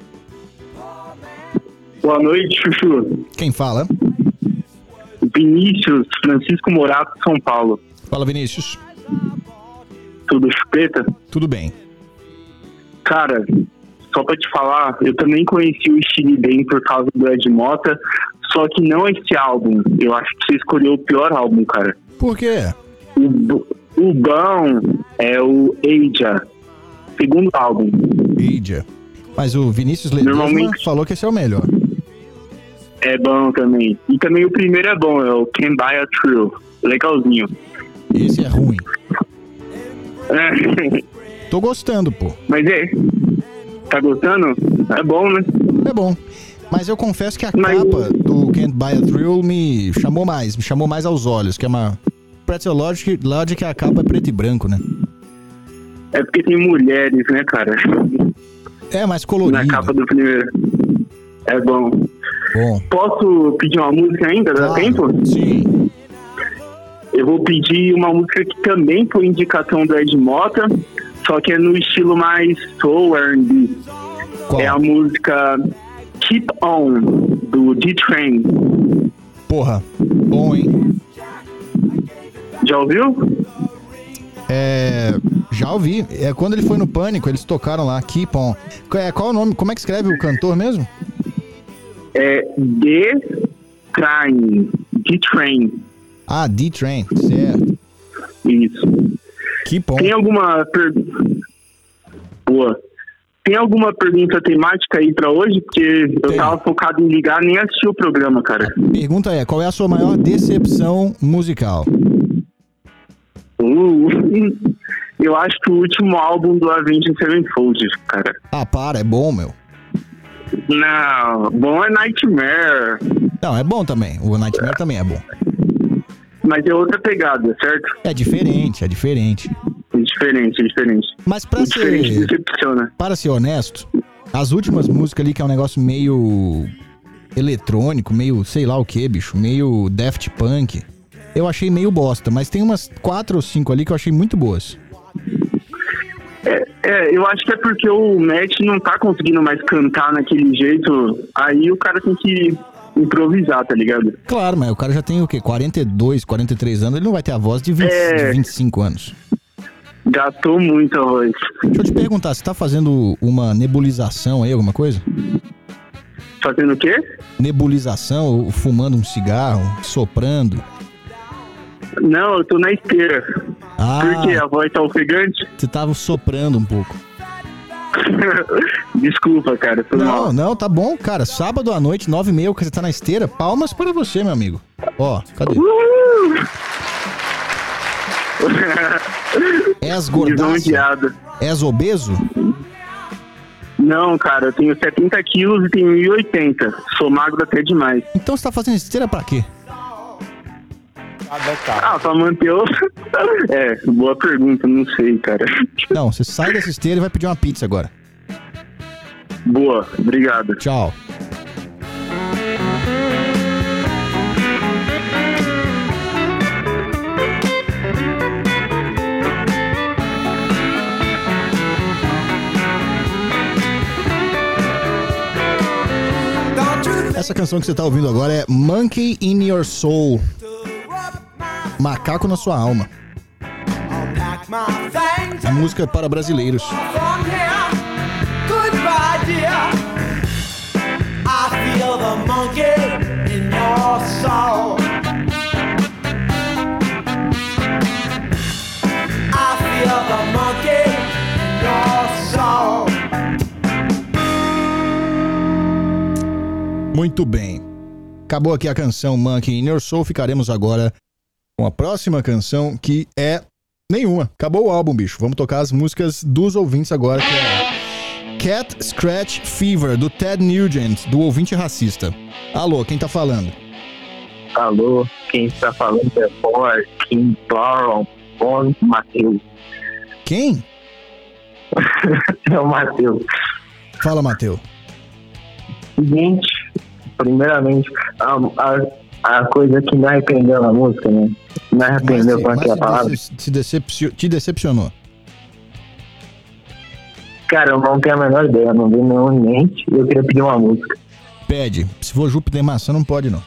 [SPEAKER 5] Boa noite, Chuchu.
[SPEAKER 2] Quem fala?
[SPEAKER 5] Vinícius Francisco Morato, São Paulo.
[SPEAKER 2] Fala, Vinícius.
[SPEAKER 5] Tudo chupeta?
[SPEAKER 2] Tudo bem.
[SPEAKER 5] Cara, só pra te falar, eu também conheci o Stile bem por causa do Ed Mota, só que não esse álbum. Eu acho que você escolheu o pior álbum, cara.
[SPEAKER 2] Por quê?
[SPEAKER 5] O, o bom é o Eija, segundo álbum.
[SPEAKER 2] Eija. Mas o Vinícius Ledesma
[SPEAKER 5] Normalmente-
[SPEAKER 2] falou que esse é o melhor.
[SPEAKER 5] É bom também. E também o primeiro é bom, é o Can't Buy a Thrill. Legalzinho.
[SPEAKER 2] Esse é ruim.
[SPEAKER 5] É.
[SPEAKER 2] Tô gostando, pô.
[SPEAKER 5] Mas é, tá gostando? É bom, né?
[SPEAKER 2] É bom. Mas eu confesso que a
[SPEAKER 5] Mas-
[SPEAKER 2] capa do Can't Buy a Thrill me chamou mais. Me chamou mais aos olhos, que é uma... Pretzel Logic, Logic, a capa é preto e branco, né?
[SPEAKER 5] É porque tem mulheres, né, cara?
[SPEAKER 2] É mais colorido.
[SPEAKER 5] Na capa do primeiro. É bom.
[SPEAKER 2] Bom.
[SPEAKER 5] Posso pedir uma música ainda? Dá
[SPEAKER 2] Claro.
[SPEAKER 5] tempo?
[SPEAKER 2] Sim.
[SPEAKER 5] Eu vou pedir uma música que também foi indicação do Ed Mota, só que é no estilo mais soul R and B.
[SPEAKER 2] Qual?
[SPEAKER 5] É a música Keep On, do D-Train.
[SPEAKER 2] Porra. Bom, hein?
[SPEAKER 5] Já ouviu?
[SPEAKER 2] É... Já ouvi. É quando ele foi no Pânico, eles tocaram lá, Keep On. É, qual é o nome? Como é que escreve o cantor mesmo?
[SPEAKER 5] É D-Train. D-Train.
[SPEAKER 2] Ah, D-Train. Certo.
[SPEAKER 5] Isso.
[SPEAKER 2] Keep On.
[SPEAKER 5] Tem alguma pergunta? Boa. Tem alguma pergunta temática aí pra hoje? Porque eu
[SPEAKER 2] Tem.
[SPEAKER 5] tava focado em ligar, nem assisti o programa, cara.
[SPEAKER 2] Pergunta é, qual é a sua maior decepção musical?
[SPEAKER 5] Uh, eu acho que o último álbum do Avenged Sevenfold, cara.
[SPEAKER 2] Ah, para, é bom, meu.
[SPEAKER 5] Não, bom é Nightmare.
[SPEAKER 2] Não, é bom também. O Nightmare também é bom.
[SPEAKER 5] Mas é outra pegada, certo?
[SPEAKER 2] É diferente, é diferente.
[SPEAKER 5] É diferente, é diferente.
[SPEAKER 2] Mas pra
[SPEAKER 5] O diferente
[SPEAKER 2] ser,
[SPEAKER 5] decepciona.
[SPEAKER 2] para ser honesto, as últimas músicas ali que é um negócio meio eletrônico, meio sei lá o que, bicho, meio Daft Punk, eu achei meio bosta. Mas tem umas quatro ou cinco ali que eu achei muito boas.
[SPEAKER 5] É, é, eu acho que é porque o Matt não tá conseguindo mais cantar naquele jeito. Aí o cara tem que improvisar, tá ligado?
[SPEAKER 2] Claro, mas o cara já tem o quê? quarenta e dois, quarenta e três anos, ele não vai ter a voz de, vinte,
[SPEAKER 5] É.
[SPEAKER 2] de vinte e cinco anos.
[SPEAKER 5] Gastou muito a voz.
[SPEAKER 2] Deixa eu te perguntar, você tá fazendo uma nebulização aí, alguma coisa?
[SPEAKER 5] Fazendo o quê?
[SPEAKER 2] Nebulização, ou fumando um cigarro, soprando?
[SPEAKER 5] Não, eu tô na esteira.
[SPEAKER 2] Ah,
[SPEAKER 5] Por quê? A voz tá ofegante?
[SPEAKER 2] você tava soprando um pouco.
[SPEAKER 5] Desculpa, cara, foi
[SPEAKER 2] Não,
[SPEAKER 5] mal.
[SPEAKER 2] não, tá bom, cara. Sábado à noite, nove e meia, que você tá na esteira. Palmas para você, meu amigo. Ó, cadê?
[SPEAKER 5] Uh!
[SPEAKER 2] És gordaço?
[SPEAKER 5] Lisonjeado.
[SPEAKER 2] És obeso?
[SPEAKER 5] Não, cara, eu tenho setenta quilos e tenho um e oitenta. Sou magro até demais.
[SPEAKER 2] Então você tá fazendo esteira pra quê?
[SPEAKER 5] Ah, pra manter o... É, boa pergunta, não sei, cara.
[SPEAKER 2] Não, você sai dessa esteira e vai pedir uma pizza agora.
[SPEAKER 5] Boa, obrigado.
[SPEAKER 2] Tchau. Essa canção que você tá ouvindo agora é Monkey in Your Soul. Macaco na sua alma.
[SPEAKER 3] Pack my things
[SPEAKER 2] A música para brasileiros.
[SPEAKER 3] from here. Goodbye, dear. I feel the monkey in your soul. I feel the monkey in your soul.
[SPEAKER 2] Muito bem. Acabou aqui a canção Monkey in Your Soul. Ficaremos agora com a próxima canção, que é Nenhuma. Acabou o álbum, bicho. Vamos tocar as músicas dos ouvintes agora, que é Cat Scratch Fever, do Ted Nugent, do ouvinte racista. Alô, quem tá falando?
[SPEAKER 7] Alô, quem está falando é Boy, Kim Baron, Bon Matheus.
[SPEAKER 2] Quem?
[SPEAKER 7] É o Matheus.
[SPEAKER 2] Fala, Matheus.
[SPEAKER 7] Seguinte, primeiramente, a, a, a coisa que me arrependeu na música, né? Me arrependeu com aquela palavra.
[SPEAKER 2] Te, decepcio, te decepcionou?
[SPEAKER 7] Cara, eu não tenho a menor ideia, não vi nenhum em mente e eu queria pedir uma música.
[SPEAKER 2] Pede. Se for Júpiter Maçã, não pode, não.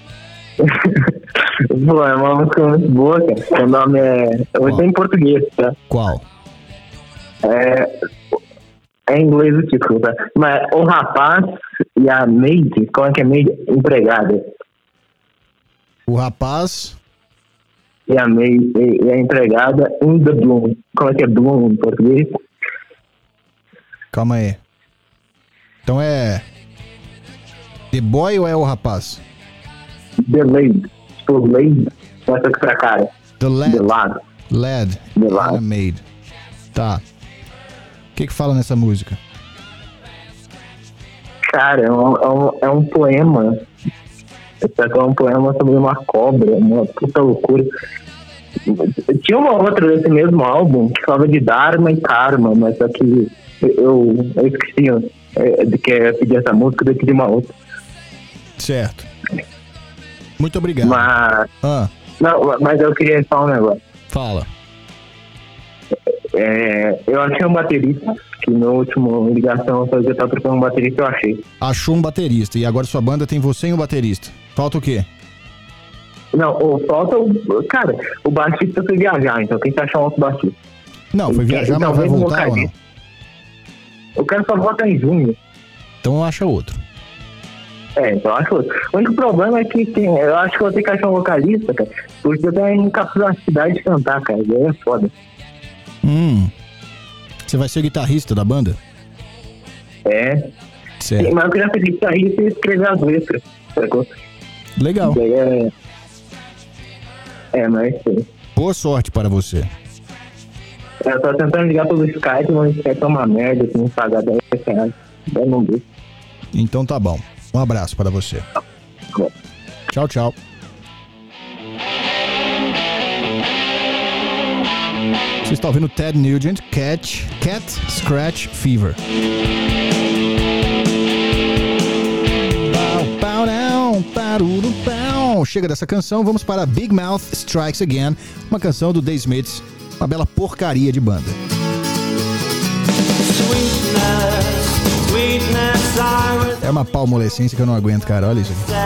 [SPEAKER 7] Pô, é uma música muito boa, cara. O nome é... Eu vou dizer em português, tá?
[SPEAKER 2] Qual?
[SPEAKER 7] É... É em inglês o título, tá? Mas o rapaz e a maid, como é que é maid? Empregada.
[SPEAKER 2] O rapaz...
[SPEAKER 7] E a maid, e a empregada in the bloom. Como é que é bloom em português?
[SPEAKER 2] Calma aí. Então é... The Boy ou é o rapaz?
[SPEAKER 7] The Lady. Tipo, Lady. Essa aqui pra cara.
[SPEAKER 2] The Lad.
[SPEAKER 7] The Lad.
[SPEAKER 2] Lad.
[SPEAKER 7] The Lad.
[SPEAKER 2] Maid. Tá. O que que fala nessa música?
[SPEAKER 7] Cara, é um, é um, é um poema. Esse aqui é um poema sobre uma cobra. Uma puta loucura. Tinha uma outra desse mesmo álbum que falava de Dharma e Karma, mas só que eu, eu esqueci é, de que eu pedi essa música, eu pedi uma outra.
[SPEAKER 2] Certo. Muito obrigado.
[SPEAKER 7] Mas,
[SPEAKER 2] ah.
[SPEAKER 7] não, mas eu queria falar um negócio.
[SPEAKER 2] Fala.
[SPEAKER 7] É, eu achei um baterista, que no último ligação eu já tava procurando um baterista, eu achei.
[SPEAKER 2] Achou um baterista, e agora sua banda tem você e um baterista. Falta o quê?
[SPEAKER 7] Não, o, falta o... Cara, o baixista foi viajar, então tem que achar um outro baixista.
[SPEAKER 2] Não, foi viajar, mas vai voltar ou não?
[SPEAKER 7] O cara só volta em junho.
[SPEAKER 2] Então acha outro.
[SPEAKER 7] É, então eu acho outro. O único problema é que tem, eu acho que eu vou ter que achar um vocalista, cara, porque eu tenho incapacidade de cantar, cara, daí é foda.
[SPEAKER 2] Hum. Você vai ser guitarrista da banda?
[SPEAKER 7] É.
[SPEAKER 2] Certo.
[SPEAKER 7] Sim, mas eu queria ser guitarrista e escrever as letras, sacou?
[SPEAKER 2] Legal.
[SPEAKER 7] Daí é... É, mas sim.
[SPEAKER 2] Boa sorte para você.
[SPEAKER 7] Eu tô tentando ligar pelo Skype, mas o Skype é uma merda, tem que pagar dez reais. Daí não deu.
[SPEAKER 2] Então tá bom. Um abraço para você.
[SPEAKER 7] Bom.
[SPEAKER 2] Tchau, tchau. Você está ouvindo Ted Nugent, Cat, Cat Scratch Fever. Chega dessa canção, vamos para Big Mouth Strikes Again, uma canção do The Smiths, uma bela porcaria de banda. É uma palmolescência que eu não aguento, cara, olha isso aqui.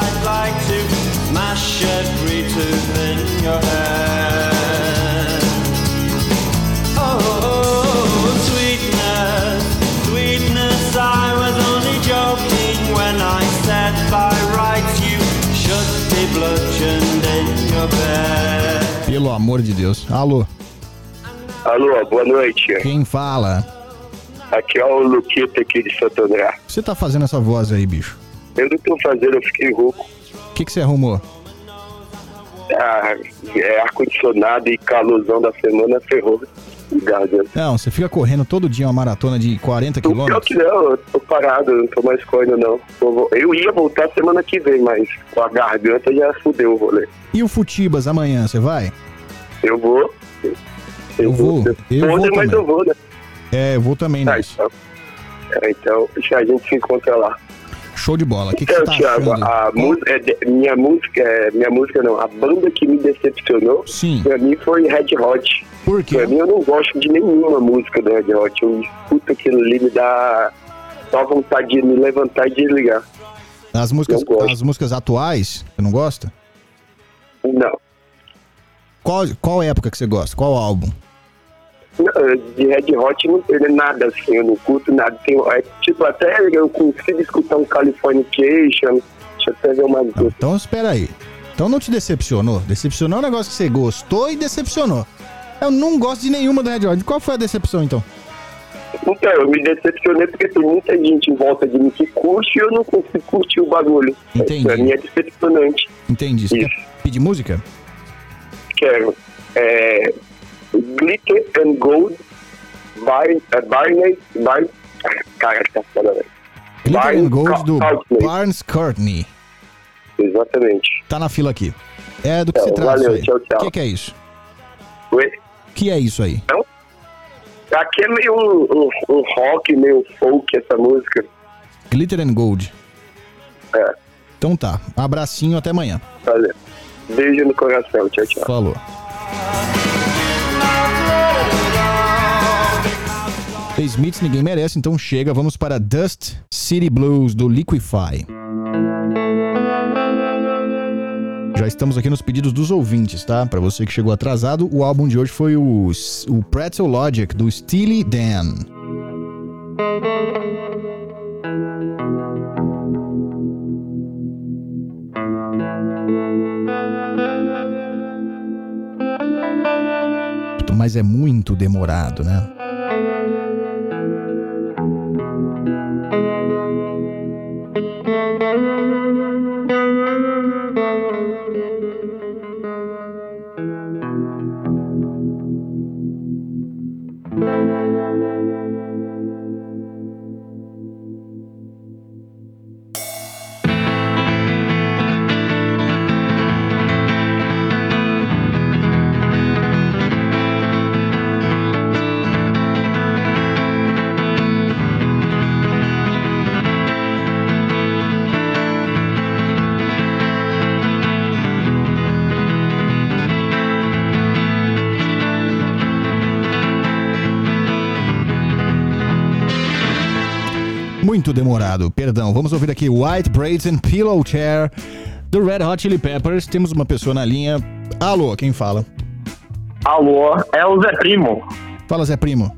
[SPEAKER 2] Pelo amor de Deus. Alô?
[SPEAKER 5] Alô, boa noite.
[SPEAKER 2] Quem fala?
[SPEAKER 5] Aqui é o Luquita aqui de Santo André.
[SPEAKER 2] O que você tá fazendo essa voz aí, bicho?
[SPEAKER 5] Eu não tô fazendo, eu fiquei rouco.
[SPEAKER 2] O que que você arrumou?
[SPEAKER 5] Ah, é ar-condicionado e calorzão da semana ferrou. Garganta.
[SPEAKER 2] Não, você fica correndo todo dia uma maratona de quarenta quilômetros?
[SPEAKER 5] Pior que não, eu tô parado, eu não tô mais correndo não. Eu ia voltar semana que vem, mas com a garganta já fudeu o rolê.
[SPEAKER 2] E o Futibas amanhã, você vai?
[SPEAKER 5] Eu vou. Eu,
[SPEAKER 2] eu vou. vou. Eu vou,
[SPEAKER 5] mas
[SPEAKER 2] também.
[SPEAKER 5] eu vou, né?
[SPEAKER 2] É, eu vou também, né?
[SPEAKER 5] Ah, então, é, então a gente se encontra lá.
[SPEAKER 2] Show de bola. O que,
[SPEAKER 5] então,
[SPEAKER 2] que você tá
[SPEAKER 5] Thiago,
[SPEAKER 2] achando?
[SPEAKER 5] a música, é, minha música, é, minha música não, a banda que me decepcionou,
[SPEAKER 2] Sim.
[SPEAKER 5] Pra mim foi Red Hot.
[SPEAKER 2] Por quê?
[SPEAKER 5] Pra mim eu não gosto de nenhuma música do Red Hot. Eu escuto aquilo ali, me dá só vontade de me levantar e desligar.
[SPEAKER 2] As músicas, as músicas atuais, você não gosta?
[SPEAKER 5] Não.
[SPEAKER 2] Qual, qual época que você gosta? Qual álbum?
[SPEAKER 5] De Red Hot não tem nada assim, eu não curto nada. Tem, é, tipo, até eu consigo escutar um Californication. Deixa eu até ver uma coisa.
[SPEAKER 2] Então espera aí. Então não te decepcionou? Decepcionou é um negócio que você gostou e decepcionou. Eu não gosto de nenhuma do Red Hot. Qual foi a decepção então?
[SPEAKER 5] Então, eu me decepcionei porque tem muita gente em volta de mim que curte e eu não consigo curtir o bagulho.
[SPEAKER 2] Entendi.
[SPEAKER 5] Pra mim é decepcionante.
[SPEAKER 2] Entendi. Você quer pedir música?
[SPEAKER 5] Quero. É, Glitter and Gold, Barney, Barney, Barney, cara, tá foda, velho.
[SPEAKER 2] Glitter and Gold do
[SPEAKER 5] Courtney.
[SPEAKER 2] Barnes Courtney.
[SPEAKER 5] Exatamente.
[SPEAKER 2] Tá na fila aqui. É do que
[SPEAKER 5] Então,
[SPEAKER 2] se trata
[SPEAKER 5] valeu,
[SPEAKER 2] isso aí.
[SPEAKER 5] tchau, tchau.
[SPEAKER 2] O que, que é isso?
[SPEAKER 5] Oi?
[SPEAKER 2] O que é isso aí?
[SPEAKER 5] Então, aqui é meio um, um, um rock, meio folk essa música.
[SPEAKER 2] Glitter and Gold.
[SPEAKER 5] É,
[SPEAKER 2] Então tá. Abracinho, até amanhã.
[SPEAKER 5] valeu. Beijo no coração, tchau, tchau.
[SPEAKER 2] Falou. The Smiths ninguém merece, então chega. Vamos para Dust City Blues do Liquify. Já estamos aqui nos pedidos dos ouvintes, tá? Pra você que chegou atrasado, o álbum de hoje foi o, o Pretzel Logic do Steely Dan. Mas é muito demorado, né? Muito demorado, perdão. Vamos ouvir aqui White Braids and Pillow Chair do Red Hot Chili Peppers. Temos uma pessoa na linha. Alô, quem fala?
[SPEAKER 7] Alô, é o Zé Primo.
[SPEAKER 2] Fala, Zé Primo.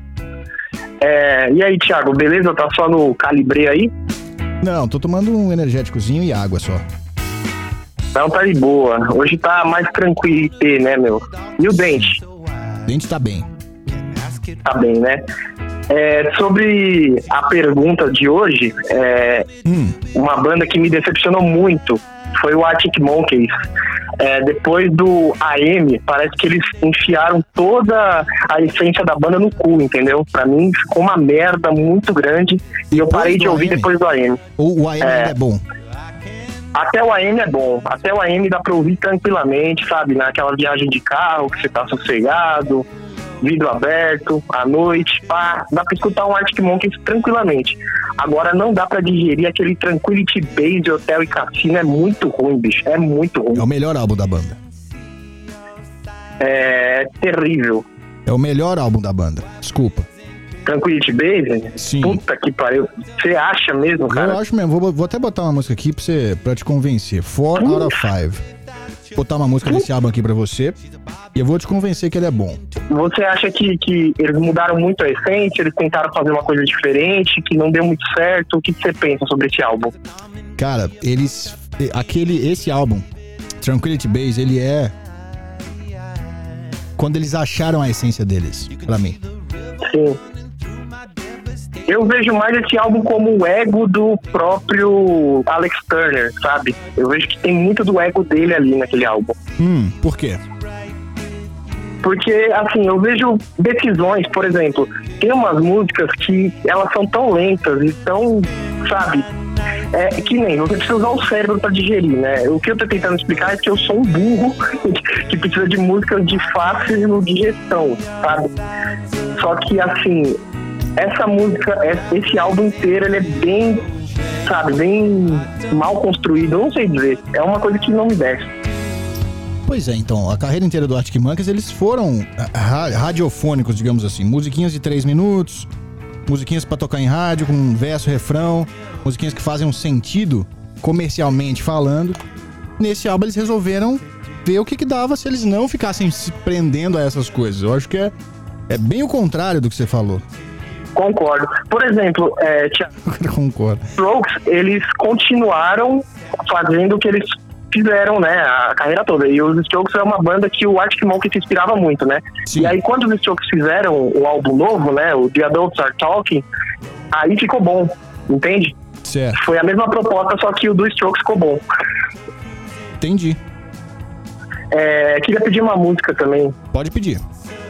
[SPEAKER 7] É, e aí, Thiago, beleza? Tá só no calibre aí?
[SPEAKER 2] Não, tô tomando um energéticozinho e água só.
[SPEAKER 7] Não, tá de boa. Hoje tá mais tranquilo, né, meu? E o dente?
[SPEAKER 2] O dente tá bem.
[SPEAKER 7] Tá bem, né? É, sobre a pergunta de hoje, é,
[SPEAKER 2] Hum.
[SPEAKER 7] uma banda que me decepcionou muito foi o Arctic Monkeys. É, depois do A M, parece que eles enfiaram toda a essência da banda no cu, entendeu? Pra mim ficou uma merda muito grande e eu parei
[SPEAKER 2] do
[SPEAKER 7] de ouvir
[SPEAKER 2] A M?
[SPEAKER 7] depois do A M.
[SPEAKER 2] O, o A M
[SPEAKER 7] É.
[SPEAKER 2] ainda é bom.
[SPEAKER 7] Até o A M é bom, até o A M dá pra ouvir tranquilamente, sabe? Naquela viagem de carro que você tá sossegado, vidro aberto, à noite, pá, dá pra escutar um Arctic Monkeys tranquilamente. Agora não dá pra digerir aquele Tranquility Base de Hotel e Cassino, é muito ruim, bicho, é muito ruim.
[SPEAKER 2] É o melhor álbum da banda.
[SPEAKER 7] É terrível.
[SPEAKER 2] É o melhor álbum da banda. Desculpa.
[SPEAKER 7] Tranquility Base?
[SPEAKER 2] Sim.
[SPEAKER 7] Puta que pariu. Você acha mesmo, cara?
[SPEAKER 2] Eu acho mesmo. Vou, vou até botar uma música aqui pra, você, pra te convencer. Four out of five. Vou botar uma música desse álbum aqui pra você e eu vou te convencer que ele é bom.
[SPEAKER 7] Você acha que, que eles mudaram muito a essência, eles tentaram fazer uma coisa diferente, que não deu muito certo? O que você pensa sobre esse álbum?
[SPEAKER 2] Cara, eles... Aquele, esse álbum, Tranquility Base, ele é... Quando eles acharam a essência deles, pra mim.
[SPEAKER 7] Sim. Eu vejo mais esse álbum como o ego do próprio Alex Turner, sabe? Eu vejo que tem muito do ego dele ali naquele álbum.
[SPEAKER 2] Hum, por quê?
[SPEAKER 7] Porque, assim, eu vejo decisões, por exemplo, tem umas músicas que elas são tão lentas e tão, sabe? É que nem, você precisa usar o cérebro pra digerir, né? O que eu tô tentando explicar é que eu sou um burro que precisa de músicas de fácil digestão, sabe? Só que, assim, essa música, esse álbum inteiro, ele é bem, sabe, bem mal construído, eu não sei dizer. É uma coisa que não me desce.
[SPEAKER 2] Pois é, então, a carreira inteira do Arctic Monkeys, eles foram ra- radiofônicos, digamos assim. Musiquinhas de três minutos, musiquinhas pra tocar em rádio, com verso, refrão, musiquinhas que fazem um sentido comercialmente falando. Nesse álbum eles resolveram ver o que que dava se eles não ficassem se prendendo a essas coisas. Eu acho que é, é bem o contrário do que você falou.
[SPEAKER 7] Concordo. Por exemplo, é, Thiago,
[SPEAKER 2] Concordo.
[SPEAKER 7] Strokes, eles continuaram fazendo o que eles fizeram, né, a carreira toda. E os Strokes é uma banda que o Arctic Monkeys se inspirava muito, né?
[SPEAKER 2] Sim.
[SPEAKER 7] E aí quando os Strokes fizeram o álbum novo, né, o The Adults Are Talking, aí ficou bom, entende?
[SPEAKER 2] Certo,
[SPEAKER 7] Foi a mesma proposta, só que o do Strokes ficou bom.
[SPEAKER 2] entendi.
[SPEAKER 7] É, queria pedir uma música também.
[SPEAKER 2] Pode pedir.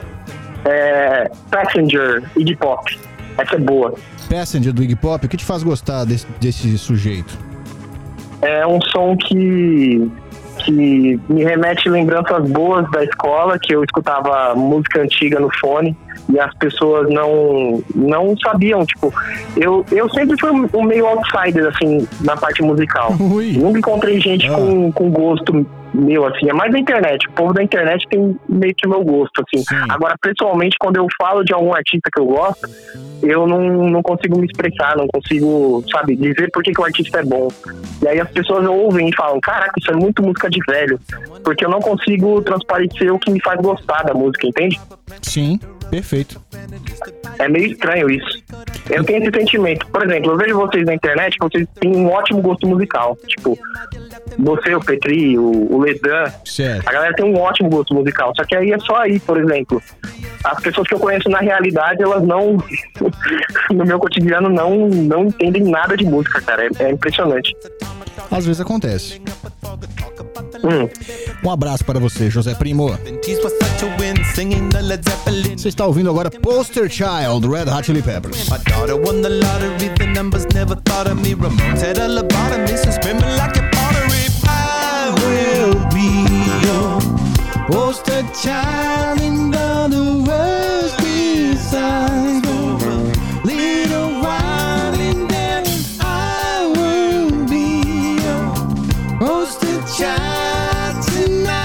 [SPEAKER 4] É, Passenger, Iggy Pop. Essa é boa.
[SPEAKER 2] Passenger do Iggy Pop, o que te faz gostar desse, desse sujeito?
[SPEAKER 4] É um som que, que me remete lembranças boas da escola, que eu escutava música antiga no fone e as pessoas não, não sabiam, tipo, eu, eu sempre fui um meio outsider, assim, na parte musical.
[SPEAKER 2] Ui.
[SPEAKER 4] Nunca encontrei gente
[SPEAKER 2] Ah.
[SPEAKER 4] com, com gosto meu, assim, é mais da internet. O povo da internet tem meio que meu gosto, assim.
[SPEAKER 2] Sim.
[SPEAKER 4] Agora, pessoalmente, quando eu falo de algum artista que eu gosto, eu não, não consigo me expressar, não consigo, sabe, dizer por que, que o artista é bom. E aí as pessoas ouvem e falam, caraca, isso é muito música de velho. Porque eu não consigo transparecer o que me faz gostar da música, entende?
[SPEAKER 2] Sim, perfeito.
[SPEAKER 4] É meio estranho isso. Eu tenho esse sentimento. Por exemplo, eu vejo vocês na internet que vocês têm um ótimo gosto musical. Tipo, você, o Petri, o, o Ledan,
[SPEAKER 2] Certo.
[SPEAKER 4] a galera tem um ótimo gosto musical. Só que aí é só aí, por exemplo. As pessoas que eu conheço na realidade, elas não, no meu cotidiano, não, não entendem nada de música, cara. É, é impressionante.
[SPEAKER 2] Às vezes acontece.
[SPEAKER 4] Hum.
[SPEAKER 2] Um abraço para você, José Primo. Você está ouvindo agora Poster Child, do Red Hot Chili Peppers.
[SPEAKER 3] My daughter won the lottery, the numbers never thought of me. Ramones had a lobotomy, so screaming like a pottery. I will be your
[SPEAKER 2] Poster Child in all the world's beside for a little while and then I will be your poster child tonight.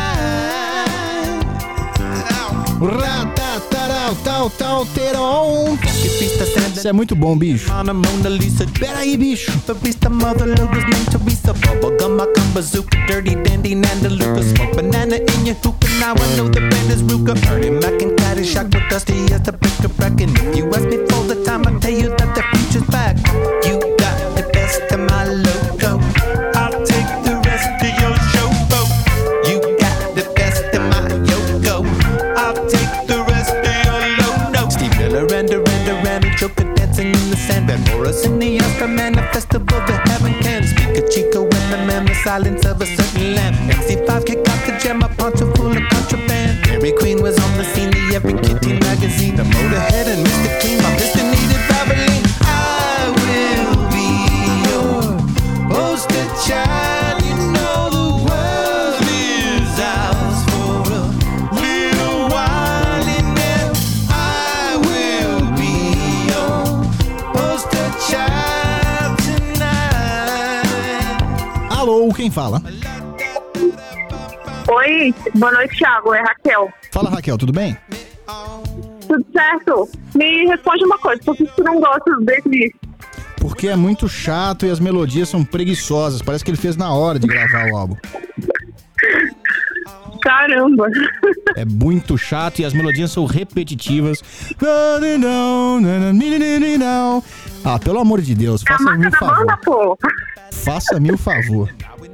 [SPEAKER 2] Ratatarau, tal, tal, teron. Isso é muito bom, bicho. Peraí, bicho.
[SPEAKER 3] Barista mother was named Teresa. Bubblegum, my cum bazooka, dirty dandy Nanda Luca. Smoke banana in your hookah, now I know the band is Ruka. Ernie Mac and Caddyshack with Dusty as the pick a bracket. If you ask me for the time, I tell you that the future's back. You got the best of my logo. I'll take the rest of your showboat. You got the best of my yogo. I'll take the rest of your low-no. Steve Miller and Duranda Rami Joker dancing in the sand. Van Morris in the Oscar Man, a festival that heaven can. Speak a Chico and the man, the silence of a certain lamp. M C five kick out the jam, a poncho full of contraband. Dairy Queen was on the scene, the Every Kitty magazine. The Motorhead and Mister Clean, my Mister needed Valvoline. I will be your poster child. You know the world is ours for a little while, and then I will be your poster child tonight.
[SPEAKER 2] Alô, quem fala?
[SPEAKER 8] Oi, boa noite, Thiago. É Raquel.
[SPEAKER 2] Fala, Raquel, tudo bem?
[SPEAKER 8] Tudo certo? Me responde uma coisa, por que você não gosta desse...
[SPEAKER 2] Porque é muito chato e as melodias são preguiçosas. Parece que ele fez na hora de gravar o álbum.
[SPEAKER 8] Caramba!
[SPEAKER 2] É muito chato e as melodias são repetitivas. Ah, pelo amor de Deus,
[SPEAKER 8] É a
[SPEAKER 2] faça-me
[SPEAKER 8] marca
[SPEAKER 2] um
[SPEAKER 8] da
[SPEAKER 2] favor.
[SPEAKER 8] banda, pô!
[SPEAKER 2] Faça-me o favor.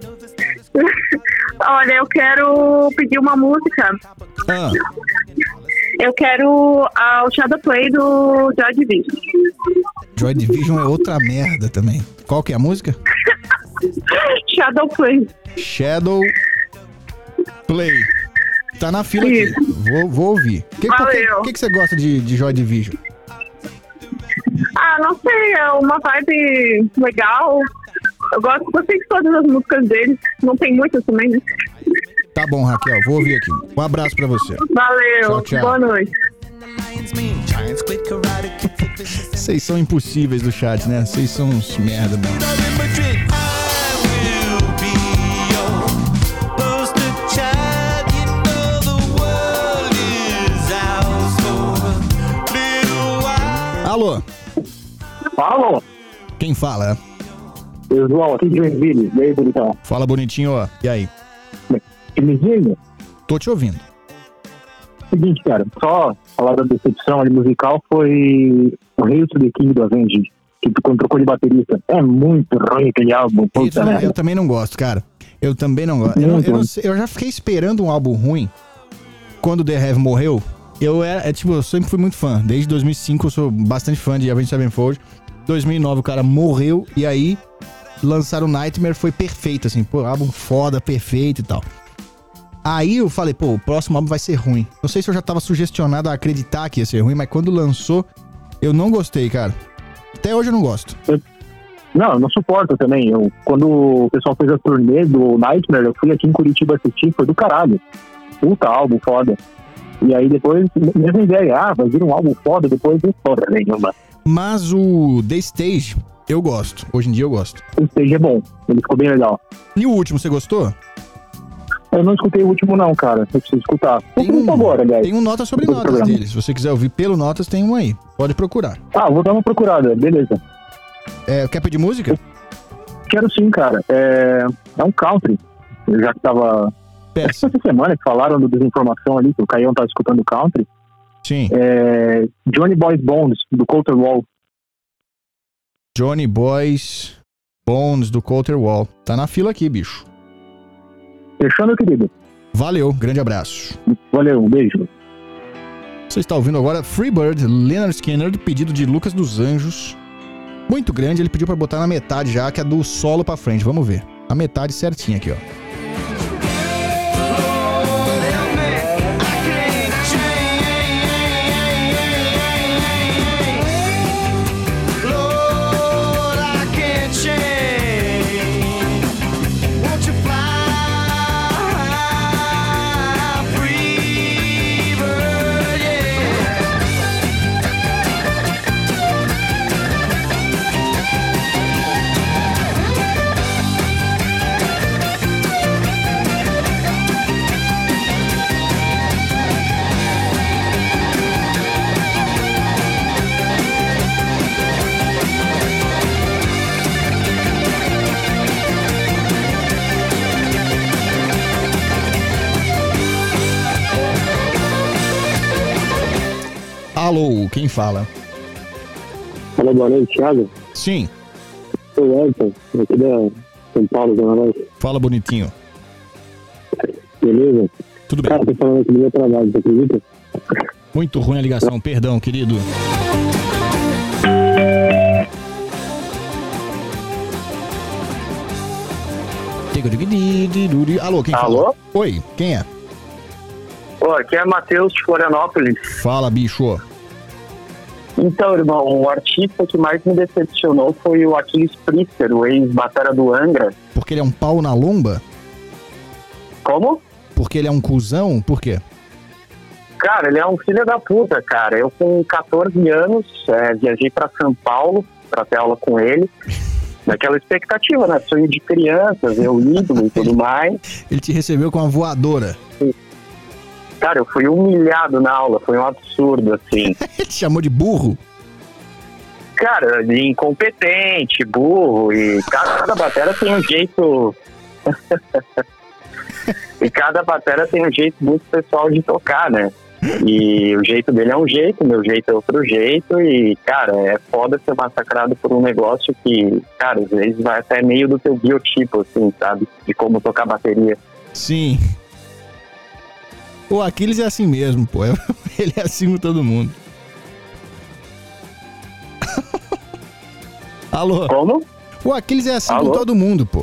[SPEAKER 8] Olha, eu quero pedir uma música.
[SPEAKER 2] Ah,
[SPEAKER 8] Eu quero a, o Shadow Play do Joy Division.
[SPEAKER 2] Joy Division é outra merda também. Qual que é a música?
[SPEAKER 8] Shadow Play.
[SPEAKER 2] Shadow Play. Tá na fila aqui. Vou, vou ouvir. O que, por que,
[SPEAKER 8] Valeu.
[SPEAKER 2] que, que você gosta de, de Joy Division?
[SPEAKER 8] Ah, não sei, é uma vibe legal. Eu gosto, gostei de todas as músicas dele. Não tem muitas também, né?
[SPEAKER 2] Tá bom, Raquel, vou ouvir aqui. Um abraço pra você.
[SPEAKER 8] Valeu,
[SPEAKER 2] Tchau, tchau.
[SPEAKER 8] boa noite.
[SPEAKER 2] Vocês são impossíveis do chat, né? Vocês são uns merda, mano. Alô,
[SPEAKER 4] Alô?
[SPEAKER 2] quem fala?
[SPEAKER 4] Eu, João, aqui de Joinville. E aí, bonitão?
[SPEAKER 2] Fala bonitinho, ó. E aí?
[SPEAKER 4] Felizinho?
[SPEAKER 2] Tô te ouvindo.
[SPEAKER 4] Seguinte, cara, só falar da decepção ali musical foi o Hail to the King do Avenged, que tu quando trocou de baterista. É muito ruim aquele álbum.
[SPEAKER 2] Eu,
[SPEAKER 4] Puta
[SPEAKER 2] também-
[SPEAKER 4] merda.
[SPEAKER 2] eu também não gosto, cara. Eu também não gosto. Eu, não- eu não sei, eu já fiquei esperando um álbum ruim quando The Heavy morreu. Eu era, é, tipo, eu sempre fui muito fã. Desde dois mil e cinco eu sou bastante fã de Avenged Sevenfold. dois mil e nove o cara morreu e aí lançaram Nightmare, foi perfeito, assim. Pô, álbum foda, perfeito e tal. Aí eu falei, pô, o próximo álbum vai ser ruim. Não sei se eu já tava sugestionado a acreditar que ia ser ruim, mas quando lançou, eu não gostei, cara. Até hoje eu não gosto.
[SPEAKER 7] Eu, não, eu não suporto também. Eu, quando o pessoal fez a turnê do Nightmare, eu fui aqui em Curitiba assistir, foi do caralho. Puta álbum, foda. E aí depois, mesma ideia, ah, vai vir um álbum foda, depois não foda nenhuma.
[SPEAKER 2] Mas o The Stage, eu gosto. Hoje em dia eu gosto.
[SPEAKER 7] O Stage é bom, ele ficou bem legal.
[SPEAKER 2] E o último, você gostou?
[SPEAKER 7] Eu não escutei o último não, cara. Eu preciso escutar.
[SPEAKER 2] Tem um,
[SPEAKER 7] agora, aliás.
[SPEAKER 2] Tem um Notas sobre
[SPEAKER 7] Depois
[SPEAKER 2] Notas dele. Se você quiser ouvir pelo Notas, tem um aí. Pode procurar.
[SPEAKER 7] Ah, vou dar uma procurada, beleza.
[SPEAKER 2] É, quer pedir música?
[SPEAKER 7] Quero sim, cara. É, é um country. Eu já que tava...
[SPEAKER 2] Peça.
[SPEAKER 7] Essa semana que falaram do Desinformação ali, que o Caião tava escutando country.
[SPEAKER 2] Sim.
[SPEAKER 7] É, Johnny Boys Bones, do Colter Wall.
[SPEAKER 2] Johnny Boys Bones, do Colter Wall. Tá na fila aqui, bicho.
[SPEAKER 7] Fechando, querido.
[SPEAKER 2] Valeu, grande abraço.
[SPEAKER 7] Valeu, um beijo.
[SPEAKER 2] Você está ouvindo agora Freebird, Lynyrd Skynyrd, pedido de Lucas dos Anjos. Muito grande, ele pediu pra botar na metade já, que é do solo pra frente. Vamos ver. A metade certinha aqui, ó. Alô, quem fala?
[SPEAKER 9] Alô, boa noite, Thiago?
[SPEAKER 2] Sim.
[SPEAKER 9] Sou o Elton, aqui da São Paulo, Zona Norte.
[SPEAKER 2] Fala, bonitinho.
[SPEAKER 9] Beleza?
[SPEAKER 2] Tudo bem.
[SPEAKER 9] Cara, tô falando aqui do meu trabalho, você acredita?
[SPEAKER 2] Muito ruim a ligação, perdão, querido. Alô, quem
[SPEAKER 5] Alô?
[SPEAKER 2] fala? Oi, quem é?
[SPEAKER 5] Pô, aqui é Matheus de Florianópolis.
[SPEAKER 2] Fala, bicho.
[SPEAKER 5] Então, irmão, o artista que mais me decepcionou foi o Aquiles Priester, o ex-batera do Angra.
[SPEAKER 2] Porque ele é um pau na lomba?
[SPEAKER 5] Como?
[SPEAKER 2] Porque ele é um cuzão? Por quê?
[SPEAKER 5] Cara, ele é um filho da puta, cara. Eu com catorze anos, é, viajei pra São Paulo pra ter aula com ele. Naquela expectativa, né? Sonho de criança, ver o ídolo e tudo mais.
[SPEAKER 2] Ele te recebeu com uma voadora.
[SPEAKER 5] Cara, eu fui humilhado na aula, foi um absurdo, assim.
[SPEAKER 2] Ele te chamou de burro?
[SPEAKER 5] Cara, de incompetente, burro, e cada batera tem um jeito... e cada batera tem um jeito muito pessoal de tocar, né? E o jeito dele é um jeito, meu jeito é outro jeito, e, cara, é foda ser massacrado por um negócio que, cara, às vezes vai até meio do teu biotipo, assim, sabe? De como tocar bateria.
[SPEAKER 2] Sim. O Aquiles é assim mesmo, pô. Ele é assim com todo mundo. Alô?
[SPEAKER 5] Como?
[SPEAKER 2] O Aquiles é assim
[SPEAKER 5] Alô?
[SPEAKER 2] com todo mundo, pô.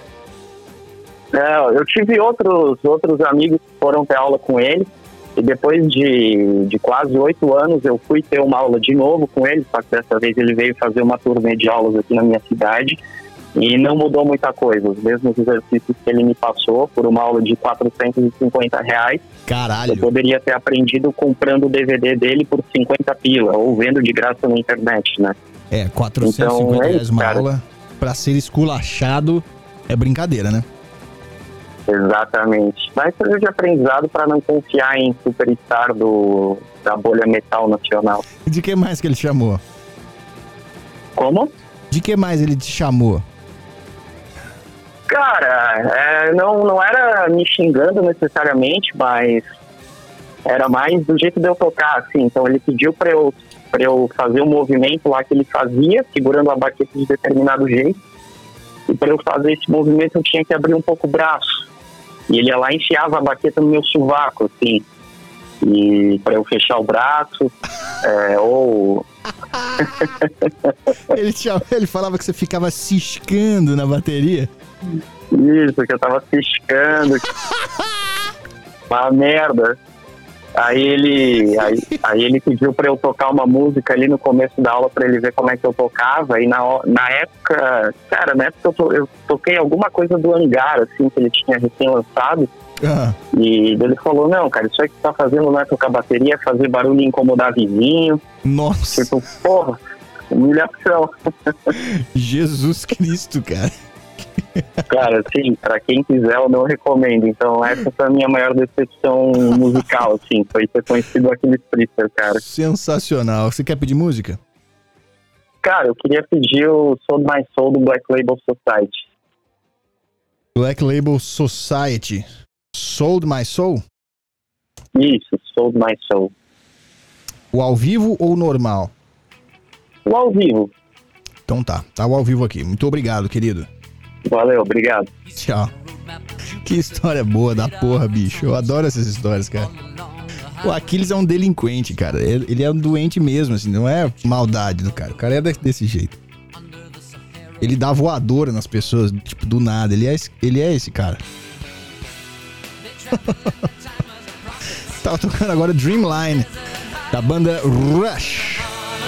[SPEAKER 5] É, eu tive outros, outros amigos que foram ter aula com ele, e depois de, de quase oito anos eu fui ter uma aula de novo com ele, só que dessa vez ele veio fazer uma turnê de aulas aqui na minha cidade. E não mudou muita coisa. Os mesmos exercícios que ele me passou por uma aula de quatrocentos e cinquenta reais.
[SPEAKER 2] Caralho.
[SPEAKER 5] Eu poderia ter aprendido comprando o D V D dele por cinquenta pila, ou vendo de graça na internet, né?
[SPEAKER 2] É, quatrocentos e cinquenta
[SPEAKER 5] então, é
[SPEAKER 2] reais
[SPEAKER 5] isso,
[SPEAKER 2] uma
[SPEAKER 5] cara.
[SPEAKER 2] aula pra ser esculachado é brincadeira, né?
[SPEAKER 5] Exatamente. Mas seja de aprendizado para não confiar em superstar do, da bolha metal nacional.
[SPEAKER 2] E de que mais que ele chamou?
[SPEAKER 5] Como?
[SPEAKER 2] De que mais ele te chamou?
[SPEAKER 5] Cara, é, não, não era me xingando necessariamente, mas era mais do jeito de eu tocar, assim. Então ele pediu pra eu, pra eu fazer um movimento lá que ele fazia, segurando a baqueta de determinado jeito. E pra eu fazer esse movimento eu tinha que abrir um pouco o braço. E ele ia lá e enfiava a baqueta no meu sovaco, assim. E pra eu fechar o braço, é, ou...
[SPEAKER 2] ele, te, ele falava que você ficava ciscando na bateria.
[SPEAKER 5] Isso, que eu tava ciscando. Uma merda. Aí ele, aí, aí ele pediu pra eu tocar uma música ali no começo da aula pra ele ver como é que eu tocava. E na, na época, cara, na época eu, to, eu toquei alguma coisa do Hangar, assim, que ele tinha recém-lançado. Uhum. E ele falou, não, cara, isso aí que você tá fazendo não é tocar bateria, é fazer barulho e incomodar vizinho.
[SPEAKER 2] Nossa.
[SPEAKER 5] Tipo, porra, humilhação.
[SPEAKER 2] Jesus Cristo, cara.
[SPEAKER 5] Cara, sim, pra quem quiser eu não recomendo. Então essa foi a minha maior decepção musical, assim, foi ter conhecido aquele Freezer, cara.
[SPEAKER 2] Sensacional. Você quer pedir música?
[SPEAKER 5] Cara, eu queria pedir o Sold My Soul do Black Label Society.
[SPEAKER 2] Black Label Society. Sold My Soul?
[SPEAKER 5] Isso, Sold My Soul.
[SPEAKER 2] O ao vivo ou o normal?
[SPEAKER 5] O ao vivo.
[SPEAKER 2] Então tá, tá o ao vivo aqui. Muito obrigado, querido.
[SPEAKER 5] Valeu, obrigado.
[SPEAKER 2] Tchau. Que história boa da porra, bicho. Eu adoro essas histórias, cara. O Aquiles é um delinquente, cara. Ele é um doente mesmo, assim. Não é maldade do cara. O cara é desse jeito. Ele dá voadora nas pessoas, tipo, do nada. Ele é esse, ele é esse cara. Tava tocando agora Dreamline, da banda Rush.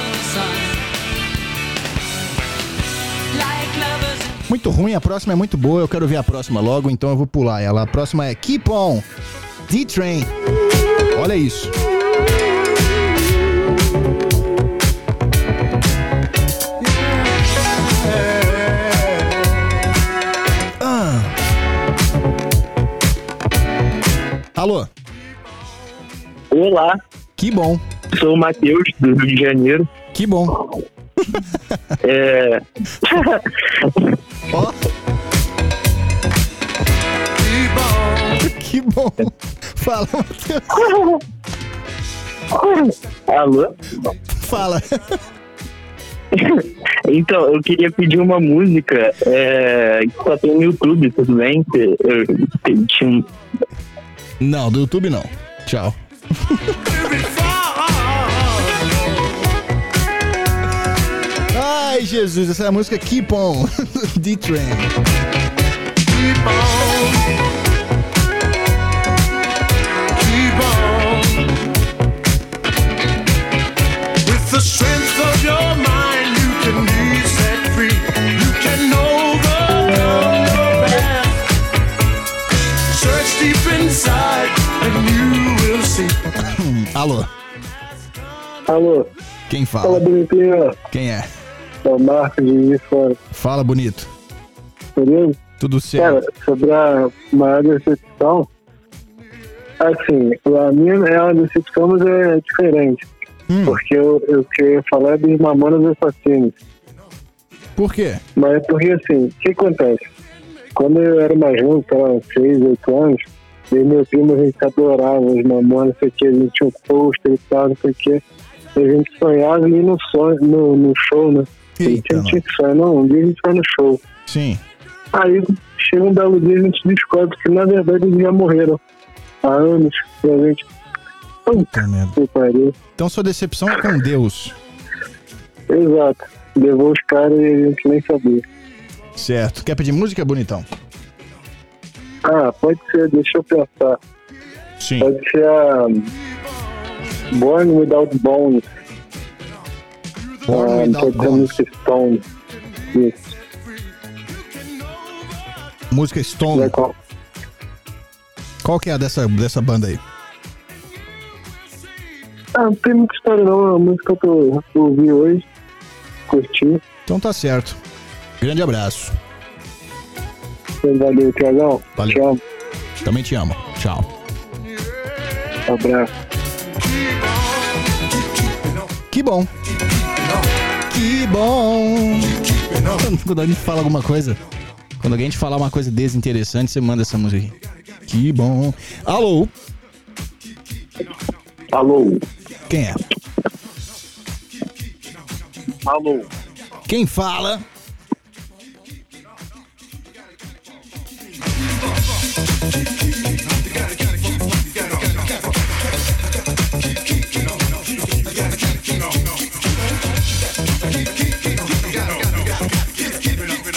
[SPEAKER 2] Muito ruim, a próxima é muito boa, eu quero ver a próxima logo, então eu vou pular ela. A próxima é Keep On, D-Train. Olha isso. Ah. Alô?
[SPEAKER 7] Olá.
[SPEAKER 2] Que bom.
[SPEAKER 7] Sou o Matheus, do Rio de Janeiro.
[SPEAKER 2] Que bom.
[SPEAKER 7] É...
[SPEAKER 2] Ó. Que bom. Fala, Matheus.
[SPEAKER 7] Alô?
[SPEAKER 2] Fala.
[SPEAKER 7] Então, eu queria pedir uma música é, que só tem no YouTube, tudo bem? Eu, eu, tinha...
[SPEAKER 2] Não, do YouTube não. Tchau. Ai, Jesus, essa é a música Keep On, D-Train. Keep on. Keep on. With the strength of your mind, you can be set free. You can overcome your past. Search deep inside and you will see. Alô?
[SPEAKER 7] Alô?
[SPEAKER 2] Quem fala?
[SPEAKER 7] Fala, bonitinho.
[SPEAKER 2] Quem é?
[SPEAKER 7] É o Marcos de Fora.
[SPEAKER 2] Fala, bonito.
[SPEAKER 7] Beleza?
[SPEAKER 2] Tudo certo.
[SPEAKER 7] Cara, sobre a maior decepção, assim, a minha é uma decepção, mas é diferente. Hum. Porque eu, eu queria falar dos Mamonas Assassinos.
[SPEAKER 2] Por quê?
[SPEAKER 7] Mas é porque, assim, o que acontece? Quando eu era mais novo, estava seis, oito anos, eu e meu primo, a gente adorava os Mamonas, sei que a gente tinha um pôster e tal, não sei o que. A gente sonhava ali no, sonho, no, no show, né?
[SPEAKER 2] Eita,
[SPEAKER 7] a gente tinha que sonhar, não, um dia a gente vai no show.
[SPEAKER 2] Sim.
[SPEAKER 7] Aí chega um belo dia e a gente descobre que na verdade eles já morreram há anos e a gente.
[SPEAKER 2] Puta merda. Então sua decepção é com Deus.
[SPEAKER 7] Exato. Levou os caras e a gente nem sabia.
[SPEAKER 2] Certo. Quer pedir música, bonitão?
[SPEAKER 7] Ah, pode ser, deixa eu pensar.
[SPEAKER 2] Sim.
[SPEAKER 7] Pode ser a Born Without Bones.
[SPEAKER 2] Born
[SPEAKER 7] ah,
[SPEAKER 2] Without Bones.
[SPEAKER 7] Stone. Isso.
[SPEAKER 2] Música Stone.
[SPEAKER 7] É qual?
[SPEAKER 2] Qual que é a dessa, dessa banda aí?
[SPEAKER 7] Ah, não tem muita história não, é a música que eu ouvi hoje, curti.
[SPEAKER 2] Então tá certo. Grande abraço.
[SPEAKER 7] Valeu, Tiagão.
[SPEAKER 2] Valeu.
[SPEAKER 7] Te amo.
[SPEAKER 2] Também te amo. Tchau.
[SPEAKER 7] Abraço.
[SPEAKER 2] Que bom. Que bom. Quando a gente fala alguma coisa, quando alguém te falar uma coisa desinteressante, você manda essa música aqui. Que bom. Alô?
[SPEAKER 7] Alô?
[SPEAKER 2] Quem é?
[SPEAKER 7] Alô?
[SPEAKER 2] Quem fala?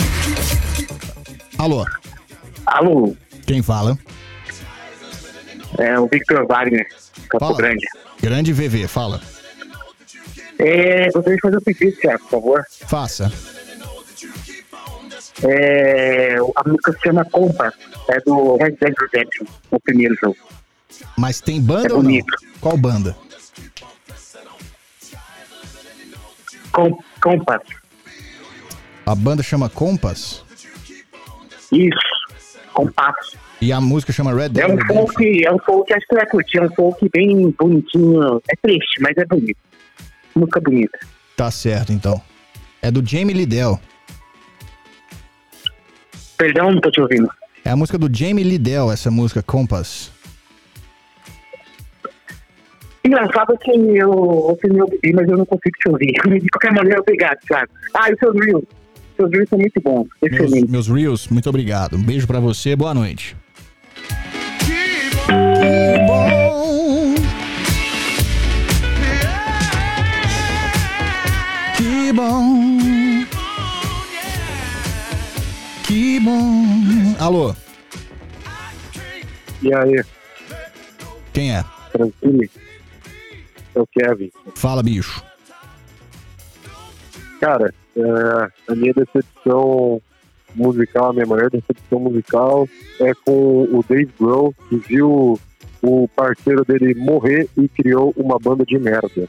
[SPEAKER 2] Alô?
[SPEAKER 7] Alô?
[SPEAKER 2] Quem fala?
[SPEAKER 10] É o Victor Wagner, Campo
[SPEAKER 2] Fala.
[SPEAKER 10] Grande.
[SPEAKER 2] Grande V V, fala.
[SPEAKER 10] É, gostaria de fazer um pedido, Thiago, por favor.
[SPEAKER 2] Faça.
[SPEAKER 10] É, a música se chama Compass, é do Red Dead Redemption, o primeiro jogo.
[SPEAKER 2] Mas tem banda
[SPEAKER 10] É
[SPEAKER 2] ou não?
[SPEAKER 10] bonito.
[SPEAKER 2] Qual banda?
[SPEAKER 10] Com, Compass.
[SPEAKER 2] A banda chama Compass?
[SPEAKER 10] Isso, Compass.
[SPEAKER 2] E a música chama Red Dead
[SPEAKER 10] É um
[SPEAKER 2] Redemption?
[SPEAKER 10] folk, é um folk, acho que você vai curtir, é um folk bem bonitinho. É triste, mas é bonito. Música bonita.
[SPEAKER 2] Tá certo, então. É do Jamie Liddell.
[SPEAKER 10] Perdão, não tô te ouvindo.
[SPEAKER 2] É a música do Jamie Liddell, essa música Compass.
[SPEAKER 10] Engraçado que eu, você me ouvi, mas eu não consigo te ouvir. De qualquer maneira, obrigado, Thiago. Ah, e os seus reels? Seus reels são muito bons.
[SPEAKER 2] Meus,
[SPEAKER 10] Excelente.
[SPEAKER 2] meus reels, muito obrigado. Um beijo pra você, boa noite. Que bom. Que bom. Que bom. Alô,
[SPEAKER 9] E aí,
[SPEAKER 2] quem é?
[SPEAKER 9] tranquilo? É o Kevin.
[SPEAKER 2] Fala, bicho.
[SPEAKER 9] Cara, é, a minha decepção musical, a minha maior decepção musical é com o Dave Grohl, que viu o parceiro dele morrer e criou uma banda de merda.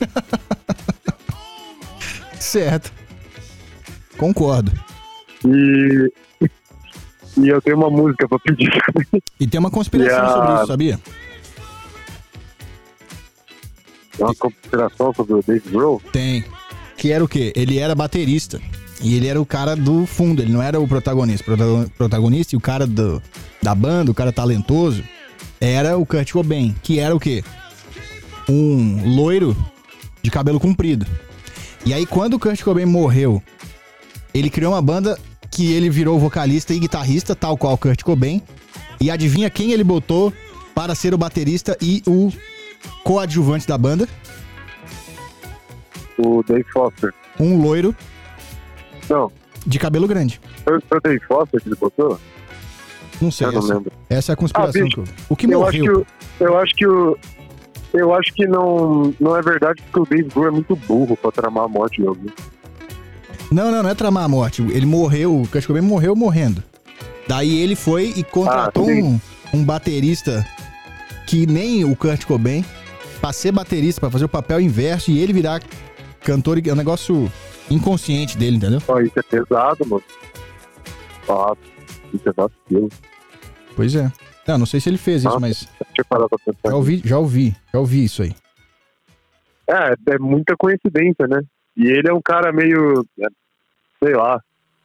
[SPEAKER 2] Certo. Concordo.
[SPEAKER 9] E, e eu tenho uma música pra pedir.
[SPEAKER 2] E tem uma conspiração
[SPEAKER 9] E a-
[SPEAKER 2] sobre isso, sabia?
[SPEAKER 9] Uma conspiração sobre o Dave Grohl.
[SPEAKER 2] Tem. Que era o quê? Ele era baterista. E ele era o cara do fundo, ele não era o protagonista. O protagon- protagonista e o cara do, da banda, o cara talentoso, era o Kurt Cobain. Que era o quê? Um loiro de cabelo comprido. E aí, quando o Kurt Cobain morreu, ele criou uma banda que ele virou vocalista e guitarrista, tal qual o Kurt Cobain. E adivinha quem ele botou para ser o baterista e o coadjuvante da banda?
[SPEAKER 9] O Dave Foster.
[SPEAKER 2] Um loiro
[SPEAKER 9] Não,
[SPEAKER 2] de cabelo grande.
[SPEAKER 9] foi foi o Dave Foster que ele botou?
[SPEAKER 2] Não sei.
[SPEAKER 9] Eu não
[SPEAKER 2] essa,
[SPEAKER 9] lembro.
[SPEAKER 2] essa é a conspiração.
[SPEAKER 9] Ah, bicho,
[SPEAKER 2] que eu... O que
[SPEAKER 9] eu
[SPEAKER 2] morreu?
[SPEAKER 9] acho que o, eu acho que o eu acho que não, não é verdade, porque o Dave Grohl é muito burro pra tramar a morte de alguém.
[SPEAKER 2] Não, não, não é tramar a morte. Ele morreu, o Kurt Cobain morreu morrendo. Daí ele foi e contratou
[SPEAKER 9] Ah,
[SPEAKER 2] um, um baterista que nem o Kurt Cobain, pra ser baterista, pra fazer o papel inverso e ele virar cantor. É um negócio inconsciente dele, entendeu?
[SPEAKER 9] Ó, isso é pesado, mano. Ah, isso é vacilo.
[SPEAKER 2] Pois é. Não, não sei se ele fez isso,
[SPEAKER 9] Ah,
[SPEAKER 2] mas
[SPEAKER 9] Deixa eu parar pra pensar.
[SPEAKER 2] já ouvi, já ouvi, já ouvi isso aí.
[SPEAKER 9] É, é muita coincidência, né? E ele é um cara meio, é, sei lá.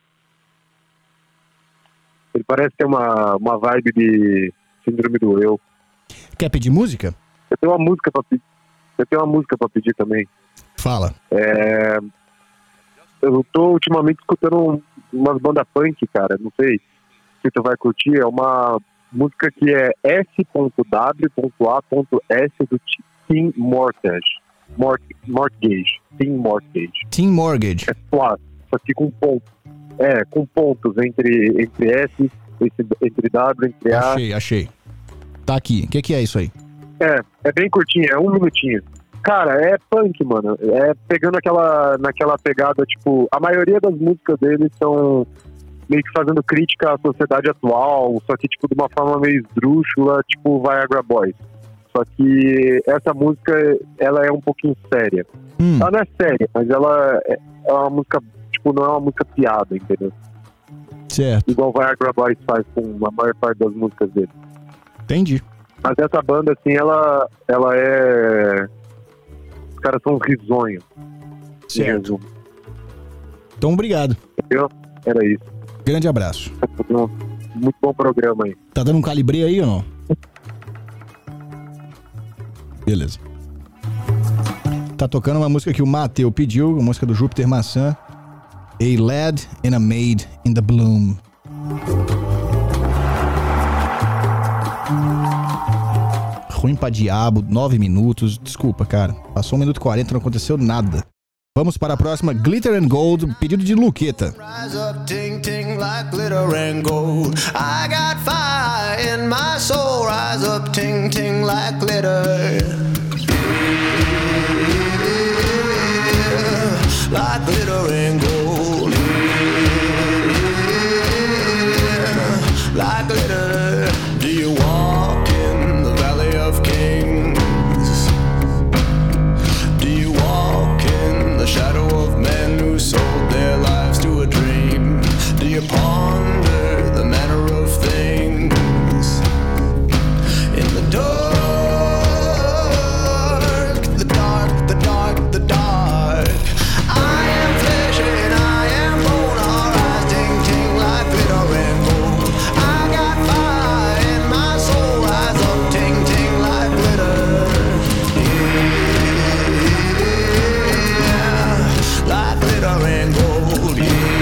[SPEAKER 9] Ele parece ter uma, uma vibe de síndrome do eu.
[SPEAKER 2] Quer pedir música?
[SPEAKER 9] Eu tenho uma música pra pedir. Eu tenho uma música pra pedir também.
[SPEAKER 2] Fala.
[SPEAKER 9] É, eu tô ultimamente escutando umas bandas punk, cara. Não sei se tu vai curtir. É uma música que é S W A S do Team Mortgage. Mort, Mortgage. Team Mortgage.
[SPEAKER 2] Team Mortgage.
[SPEAKER 9] É suave, só que com pontos. É, com pontos entre, entre S, entre, entre W, entre A.
[SPEAKER 2] Achei, achei. Tá aqui. O que, que é isso aí?
[SPEAKER 9] É, é bem curtinho, é um minutinho. Cara, é punk, mano. É pegando aquela, naquela pegada, tipo, a maioria das músicas deles são meio que fazendo crítica à sociedade atual, só que, tipo, de uma forma meio esdrúxula, tipo Viagra Boys. Só que essa música, ela é um pouquinho séria.
[SPEAKER 2] Hum.
[SPEAKER 9] Ela não é séria, mas ela é, é uma música, tipo, não é uma música piada, entendeu?
[SPEAKER 2] Certo.
[SPEAKER 9] Igual Viagra Boys faz com a maior parte das músicas dele.
[SPEAKER 2] Entendi.
[SPEAKER 9] Mas essa banda, assim, ela, ela é... Os caras são risonhos. em
[SPEAKER 2] Certo.
[SPEAKER 9] resumo.
[SPEAKER 2] Então, obrigado.
[SPEAKER 9] Entendeu? Era isso.
[SPEAKER 2] Grande abraço.
[SPEAKER 9] Muito bom programa aí.
[SPEAKER 2] Tá dando um calibre aí ou não? Beleza. Tá tocando uma música que o Mateu pediu, a música do Júpiter Maçã. A Lad and a Maid in the Bloom. Ruim pra diabo, nove minutos. Desculpa, cara. Passou um minuto e quarenta, não aconteceu nada. Vamos para a próxima, Glitter and Gold, pedido de Luqueta.
[SPEAKER 3] Rise up, ting ting like glitter and gold. I got fire in my soul. Rise up, ting ting like glitter. Like glitter and gold. Like glitter. Do you walk in the valley of kings? Do you walk in the shadow of men who sold their lives to a dream? Do you ponder the manner of things? In the dark, the dark, the dark, the dark, I am flesh and I am bone. Our eyes ting ting like glitter and gold. I got fire in my soul. Rise up, ting ting like glitter. Yeah, like glitter and gold.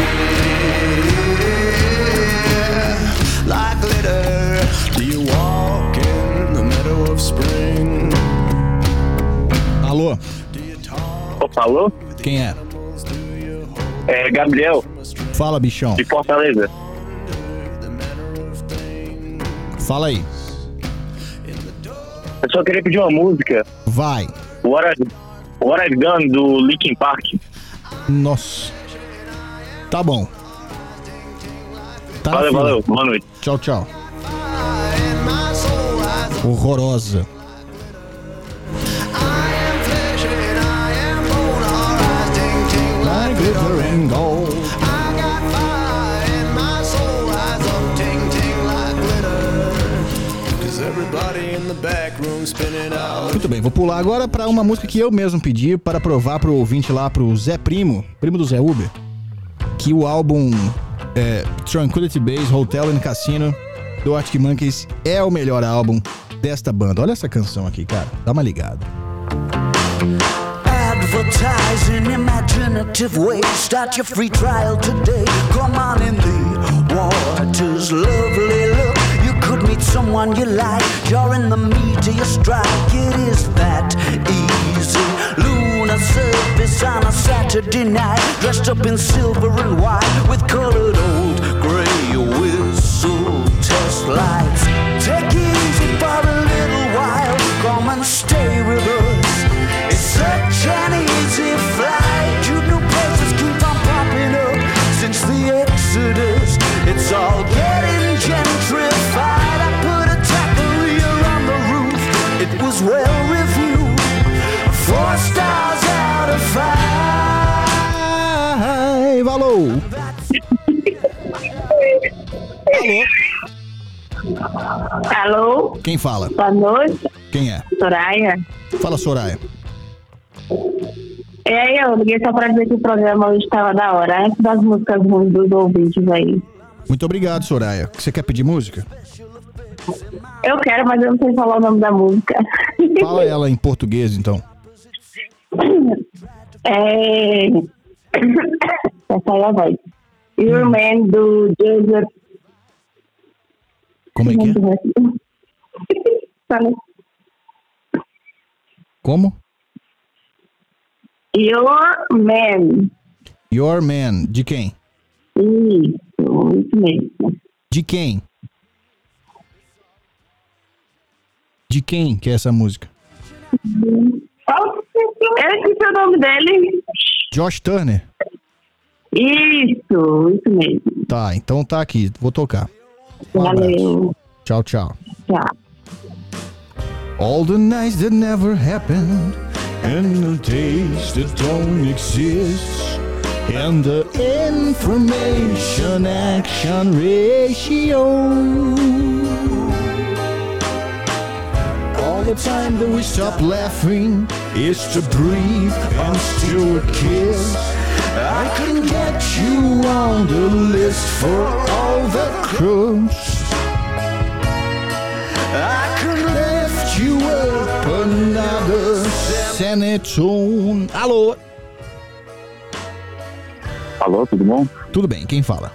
[SPEAKER 3] Yeah, like glitter. Do you walk in the meadow of spring?
[SPEAKER 2] Alô?
[SPEAKER 11] Opa, alô?
[SPEAKER 2] Quem é?
[SPEAKER 11] É Gabriel,
[SPEAKER 2] Fala, bichão.
[SPEAKER 11] de Fortaleza.
[SPEAKER 2] Fala aí.
[SPEAKER 11] Eu só queria pedir uma música.
[SPEAKER 2] Vai.
[SPEAKER 11] What I've, What I've Done, do Linkin Park.
[SPEAKER 2] Nossa. Tá bom. Tá na
[SPEAKER 11] Valeu,
[SPEAKER 2] fila.
[SPEAKER 11] valeu. Boa noite.
[SPEAKER 2] Tchau, tchau. Horrorosa. Like glitter and gold. Muito bem, vou pular agora para uma música que eu mesmo pedi para provar pro ouvinte lá, pro Zé Primo, primo do Zé Uber, que o álbum é, Tranquility Base Hotel and Casino do Arctic Monkeys é o melhor álbum desta banda. Olha essa canção aqui, cara, dá uma ligada.
[SPEAKER 12] Advertising imaginative ways. Start your free trial today. Come on in the water's lovely look. You could meet someone you like. You're in the meat of your strike. It is that easy. Lunar surface on a Saturday night. Dressed up in silver and white with colored old gray whistle test lights. Take it easy for a little while. Come and stay with us. It's such an easy flight. You new places keep on popping up since the Exodus. It's all getting gentrified. I put a taqueria on the roof. It was well reviewed. Four stars out of
[SPEAKER 2] five. Alô? Alô?
[SPEAKER 8] Alô?
[SPEAKER 2] Quem fala?
[SPEAKER 8] Boa noite.
[SPEAKER 2] Quem é?
[SPEAKER 8] Soraya.
[SPEAKER 2] Fala, Soraya.
[SPEAKER 8] E aí, eu liguei só pra dizer que o programa hoje estava da hora, antes das músicas ruins dos ouvintes aí.
[SPEAKER 2] Muito obrigado, Soraya. Você quer pedir música?
[SPEAKER 8] Eu quero, mas eu não sei falar o nome da música.
[SPEAKER 2] Fala ela em português, então.
[SPEAKER 8] É... Essa aí é a voz. Your hum. Man, do Joseph...
[SPEAKER 2] Como é que é? Como?
[SPEAKER 8] Your Man.
[SPEAKER 2] Your Man. De quem?
[SPEAKER 8] Isso, isso mesmo.
[SPEAKER 2] De quem? De quem que é essa música?
[SPEAKER 8] Eu esqueci o nome dele.
[SPEAKER 2] Josh Turner?
[SPEAKER 8] Isso, isso mesmo.
[SPEAKER 2] Tá, então tá aqui. Vou tocar. Um
[SPEAKER 8] Valeu.
[SPEAKER 2] abraço. Tchau, tchau.
[SPEAKER 8] Tchau.
[SPEAKER 2] All the nights that never happened, and the days that don't exist, and the information action ratio. All the time that we stop laughing is to breathe and still a kiss. I can get you on the list for all the crooks. I could lift you up another Senetone. Alô?
[SPEAKER 11] Alô, tudo bom?
[SPEAKER 2] Tudo bem, quem fala?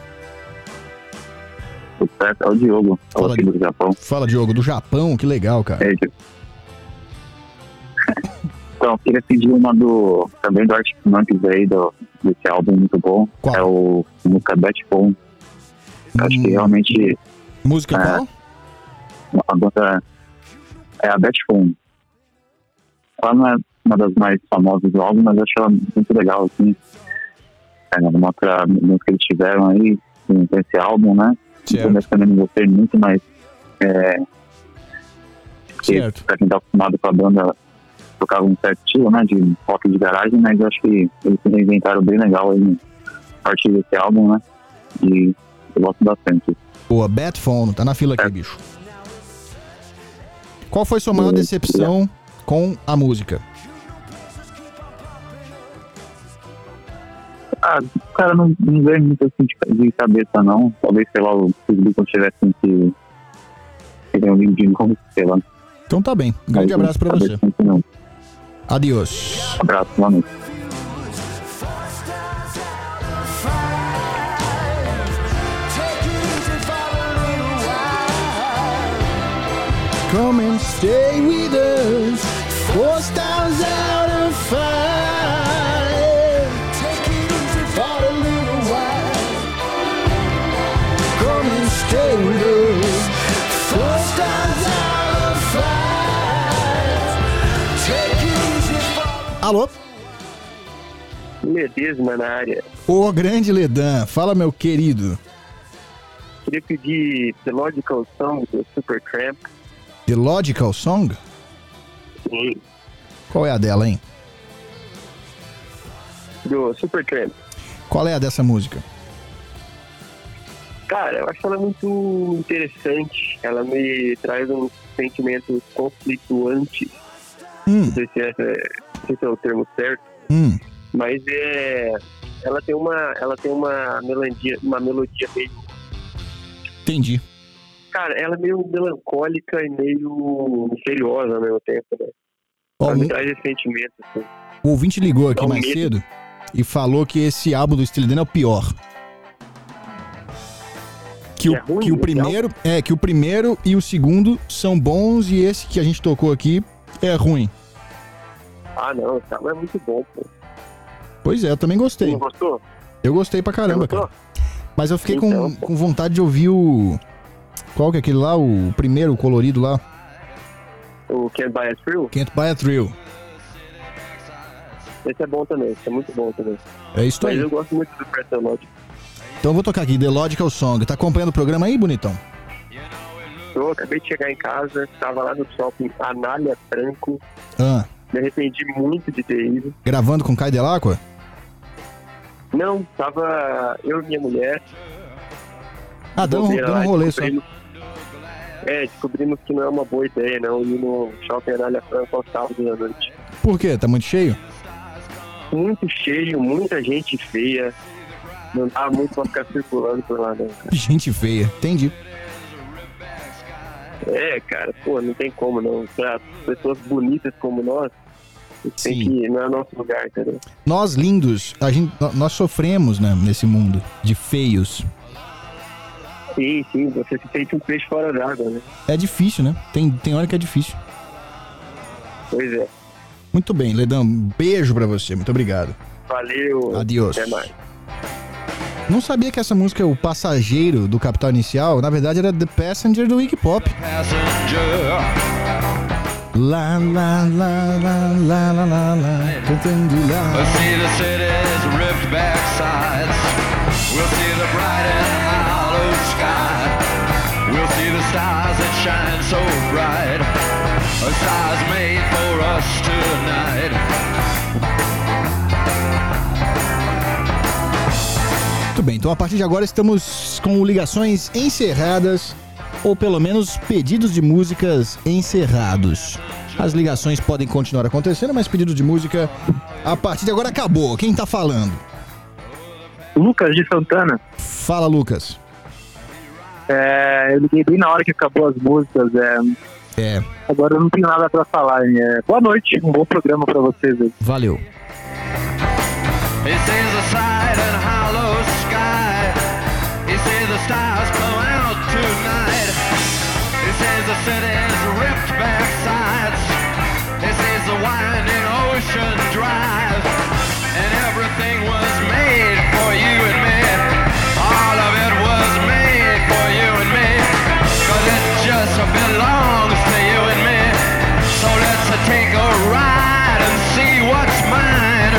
[SPEAKER 11] Tudo certo, é o Diogo, fala aqui do Japão.
[SPEAKER 2] Fala, Diogo, do Japão, que legal, cara.
[SPEAKER 11] É, Diogo. Então, eu queria pedir uma do, também do Arctic Monkeys aí, do, desse álbum muito bom.
[SPEAKER 2] Qual?
[SPEAKER 11] É o música Bat Phone. Hum. Acho que realmente...
[SPEAKER 2] Música
[SPEAKER 11] é,
[SPEAKER 2] qual?
[SPEAKER 11] A banda é a Bat Phone. Ela não é uma das mais famosas do álbum, mas eu acho ela muito legal, assim. É, mostra a música que eles tiveram aí, com esse álbum, né?
[SPEAKER 2] Certo.
[SPEAKER 11] No começo também não gostei muito, mas... É,
[SPEAKER 2] certo.
[SPEAKER 11] Pra quem tá acostumado com a banda, tocava um certo estilo, né? De rock de garagem, mas eu acho que eles se reinventaram bem legal aí a partir desse álbum, né? E eu gosto bastante.
[SPEAKER 2] Boa, Bat Phone, tá na fila aqui, é. bicho. Qual foi sua maior decepção é. com a música?
[SPEAKER 11] Ah, cara, não, não veio muito assim de, de cabeça, não. Talvez, sei lá, o Beatles tivessem que ter um vídeo de novo, sei lá.
[SPEAKER 2] Então tá bem. Um grande abraço pra você.
[SPEAKER 11] Não.
[SPEAKER 2] Adiós.
[SPEAKER 11] Abraço, boa noite.
[SPEAKER 2] Come and stay with us. Four stars out of five. Take it easy for a little while. Come and stay with us. Four stars out of five. Take it easy for... Alô?
[SPEAKER 13] Ledesma na área.
[SPEAKER 2] Ô, grande Ledan. Fala, meu querido.
[SPEAKER 13] Queria pedir The Logical Song do Supertramp.
[SPEAKER 2] The Logical Song?
[SPEAKER 13] Sim.
[SPEAKER 2] Qual é a dela, hein?
[SPEAKER 13] Do Supertramp.
[SPEAKER 2] Qual é a dessa música?
[SPEAKER 13] Cara, eu acho ela muito interessante. Ela me traz uns sentimentos conflituantes.
[SPEAKER 2] Hum.
[SPEAKER 13] Não sei se esse é, não sei se é o termo certo.
[SPEAKER 2] Hum.
[SPEAKER 13] Mas é... Ela tem uma, ela tem uma melodia, uma melodia meio...
[SPEAKER 2] Entendi.
[SPEAKER 13] Cara, ela é meio melancólica e meio misteriosa ao mesmo tempo, né? Ela
[SPEAKER 2] Oh,
[SPEAKER 13] me traz esse sentimento, assim.
[SPEAKER 2] O ouvinte ligou aqui
[SPEAKER 13] Dá um
[SPEAKER 2] mais
[SPEAKER 13] medo.
[SPEAKER 2] cedo e falou que esse álbum do Steely Dan é o pior. Que o,
[SPEAKER 13] É ruim,
[SPEAKER 2] que o
[SPEAKER 13] esse
[SPEAKER 2] primeiro é que o primeiro e o segundo são bons e esse que a gente tocou aqui é ruim.
[SPEAKER 13] Ah, não, esse álbum é muito bom, pô.
[SPEAKER 2] Pois é, eu também gostei.
[SPEAKER 13] Você não gostou?
[SPEAKER 2] Eu gostei pra caramba,
[SPEAKER 13] Você gostou?
[SPEAKER 2] cara. Mas eu fiquei
[SPEAKER 13] Então,
[SPEAKER 2] com, com vontade de ouvir o... Qual que é aquele lá? O primeiro, o colorido lá?
[SPEAKER 13] O Can't Buy a Thrill?
[SPEAKER 2] Can't Buy a Thrill.
[SPEAKER 13] Esse é bom também, esse é muito bom também.
[SPEAKER 2] É isso
[SPEAKER 13] Mas
[SPEAKER 2] aí.
[SPEAKER 13] eu gosto muito do Preston Logic.
[SPEAKER 2] Então eu vou tocar aqui, The Logical Song. Tá acompanhando o programa aí, bonitão?
[SPEAKER 13] Eu acabei de chegar em casa, tava lá no shopping Anália Franco.
[SPEAKER 2] Ah,
[SPEAKER 13] Me arrependi muito de ter ido.
[SPEAKER 2] gravando com Kai Delacqua?
[SPEAKER 13] Não, tava eu e minha mulher.
[SPEAKER 2] Ah, dando,
[SPEAKER 13] Bobeira
[SPEAKER 2] dando
[SPEAKER 13] lá,
[SPEAKER 2] um rolê só.
[SPEAKER 13] descobrimos- É, descobrimos que não é uma boa ideia, não, ir no shopping Anália Franco aos sábados da noite.
[SPEAKER 2] Por quê? Tá muito cheio?
[SPEAKER 13] Muito cheio, muita gente feia. Não dava muito pra ficar circulando por lá, não.
[SPEAKER 2] Gente feia. Entendi.
[SPEAKER 13] É, cara, pô, não tem como não. Pra pessoas bonitas como nós, tem
[SPEAKER 2] Sim.
[SPEAKER 13] que não é nosso lugar, entendeu?
[SPEAKER 2] Nós lindos, a gente, nó- nós sofremos, né, nesse mundo de feios.
[SPEAKER 13] Sim, sim, você se sente um peixe fora d'água, né?
[SPEAKER 2] É difícil, né? Tem, tem hora que é difícil.
[SPEAKER 13] Pois é.
[SPEAKER 2] Muito bem, Ledão, um beijo pra você. Muito obrigado.
[SPEAKER 13] Valeu.
[SPEAKER 2] Adiós.
[SPEAKER 13] Até mais.
[SPEAKER 2] Não sabia que essa música, O Passageiro, do Capital Inicial, na verdade era The Passenger do Iggy Pop. Lá, lá, lá, lá, lá, lá, lá, lá, cantando lá.
[SPEAKER 14] We'll see the city's ripped back sides. We'll see the bright and hollow sky. We'll see the stars that shine so bright. A stars made for us tonight.
[SPEAKER 2] Muito bem, então a partir de agora estamos com ligações encerradas, ou pelo menos pedidos de músicas encerrados. As ligações podem continuar acontecendo, mas pedido de música a partir de agora acabou. Quem tá falando?
[SPEAKER 7] Lucas de Santana.
[SPEAKER 2] Fala, Lucas.
[SPEAKER 7] É, eu liguei bem na hora que acabou as músicas. É,
[SPEAKER 2] É,
[SPEAKER 7] agora eu não tenho nada pra falar. É, boa noite, um bom programa pra vocês aí.
[SPEAKER 2] valeu.
[SPEAKER 14] He sees the bright and hollow sky. He sees the stars come out tonight. He sees the city's ripped back sides. He sees the winding ocean ocean drive, and everything was made for you and me. All of it was made for you and me, 'cause it just belongs to you and me. So let's take a ride and see what's mine.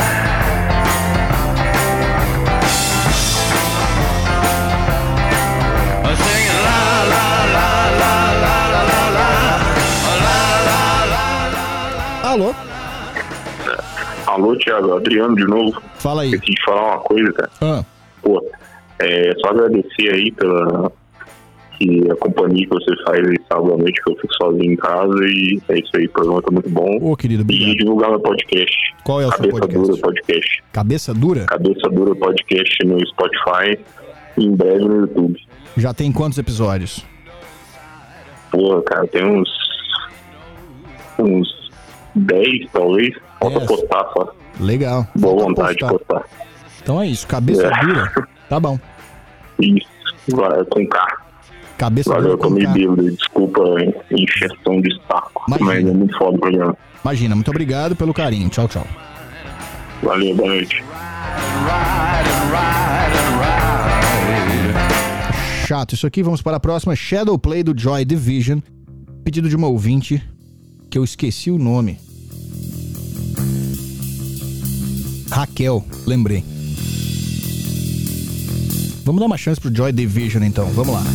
[SPEAKER 14] Singing la la la la la la la la la la la.
[SPEAKER 2] Alô?
[SPEAKER 6] Alô, Thiago, Adriano de novo.
[SPEAKER 2] Fala aí.
[SPEAKER 6] Preciso te falar uma coisa, cara.
[SPEAKER 2] Ah.
[SPEAKER 6] Pô, é só agradecer aí pela que a companhia que você faz aí sábado à noite, que eu fico sozinho em casa, e é isso aí, o programa tá muito bom.
[SPEAKER 2] Ô, querido, obrigado.
[SPEAKER 6] E divulgar meu podcast.
[SPEAKER 2] Qual é o
[SPEAKER 6] Cabeça
[SPEAKER 2] seu podcast?
[SPEAKER 6] Dura Podcast.
[SPEAKER 2] Cabeça Dura?
[SPEAKER 6] Cabeça Dura Podcast no Spotify e em breve no YouTube.
[SPEAKER 2] Já tem quantos episódios?
[SPEAKER 6] Pô, cara, tem uns uns dez, talvez. Falta
[SPEAKER 2] É.
[SPEAKER 6] postar só.
[SPEAKER 2] Legal.
[SPEAKER 6] Boa
[SPEAKER 2] Falta
[SPEAKER 6] vontade
[SPEAKER 2] postar.
[SPEAKER 6] de postar.
[SPEAKER 2] Então é isso, Cabeça
[SPEAKER 6] É.
[SPEAKER 2] Dura. Tá bom.
[SPEAKER 6] Isso, vai, com K.
[SPEAKER 2] Cabeça
[SPEAKER 6] Valeu,
[SPEAKER 2] Dura
[SPEAKER 6] eu tô
[SPEAKER 2] com
[SPEAKER 6] meio
[SPEAKER 2] K.
[SPEAKER 6] bêbado, desculpa a encheção de saco.
[SPEAKER 2] Imagina.
[SPEAKER 6] Mas é muito foda o programa.
[SPEAKER 2] Imagina, muito obrigado pelo carinho. Tchau, tchau.
[SPEAKER 6] Valeu, boa noite.
[SPEAKER 2] Chato isso aqui, vamos para a próxima. Shadow Play do Joy Division. Pedido de uma ouvinte que eu esqueci o nome. Raquel, lembrei. Vamos dar uma chance pro Joy Division então, vamos lá.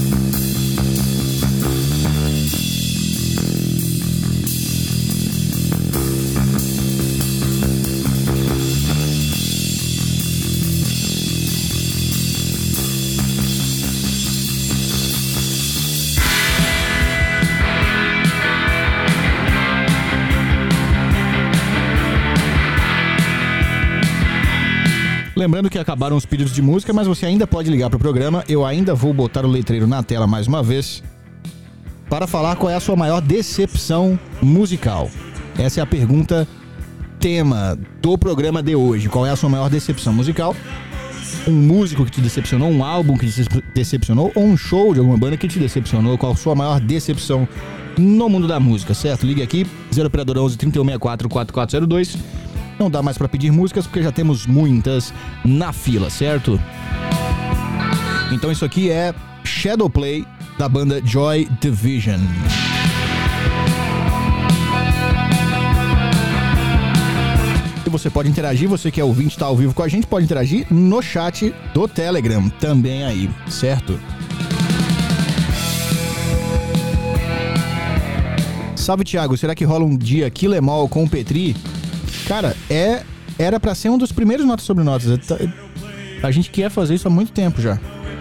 [SPEAKER 2] Lembrando que acabaram os pedidos de música, mas você ainda pode ligar pro programa. Eu ainda vou botar o letreiro na tela mais uma vez para falar qual é a sua maior decepção musical. Essa é a pergunta tema do programa de hoje. Qual é a sua maior decepção musical? Um músico que te decepcionou, um álbum que te decepcionou, ou um show de alguma banda que te decepcionou? Qual a sua maior decepção no mundo da música, certo? Ligue aqui, zero operador onze, trinta e um sessenta e quatro, quarenta e quatro zero dois. Não dá mais pra pedir músicas porque já temos muitas na fila, certo? Então isso aqui é Shadow Play da banda Joy Division. E você pode interagir, você que é ouvinte, tá ao vivo com a gente, pode interagir no chat do Telegram também aí, certo? Salve, Thiago, será que rola um dia Killemall com o Petri? Cara, é, era pra ser um dos primeiros Notas sobre Notas. A gente quer fazer isso há muito tempo já.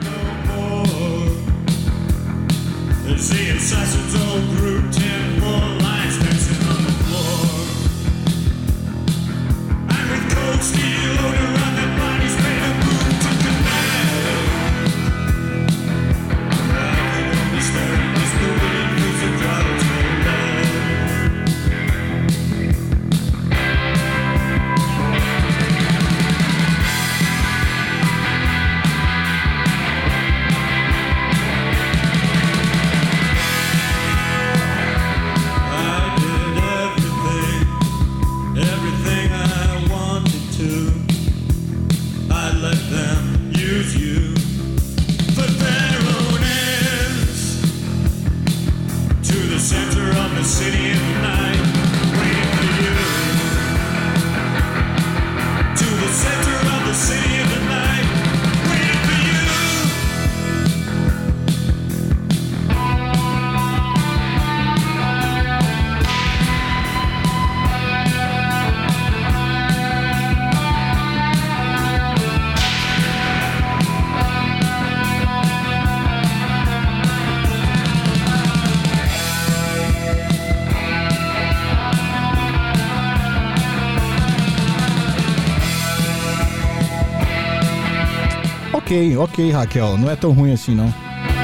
[SPEAKER 2] Ok, ok, Raquel, não é tão ruim assim, não.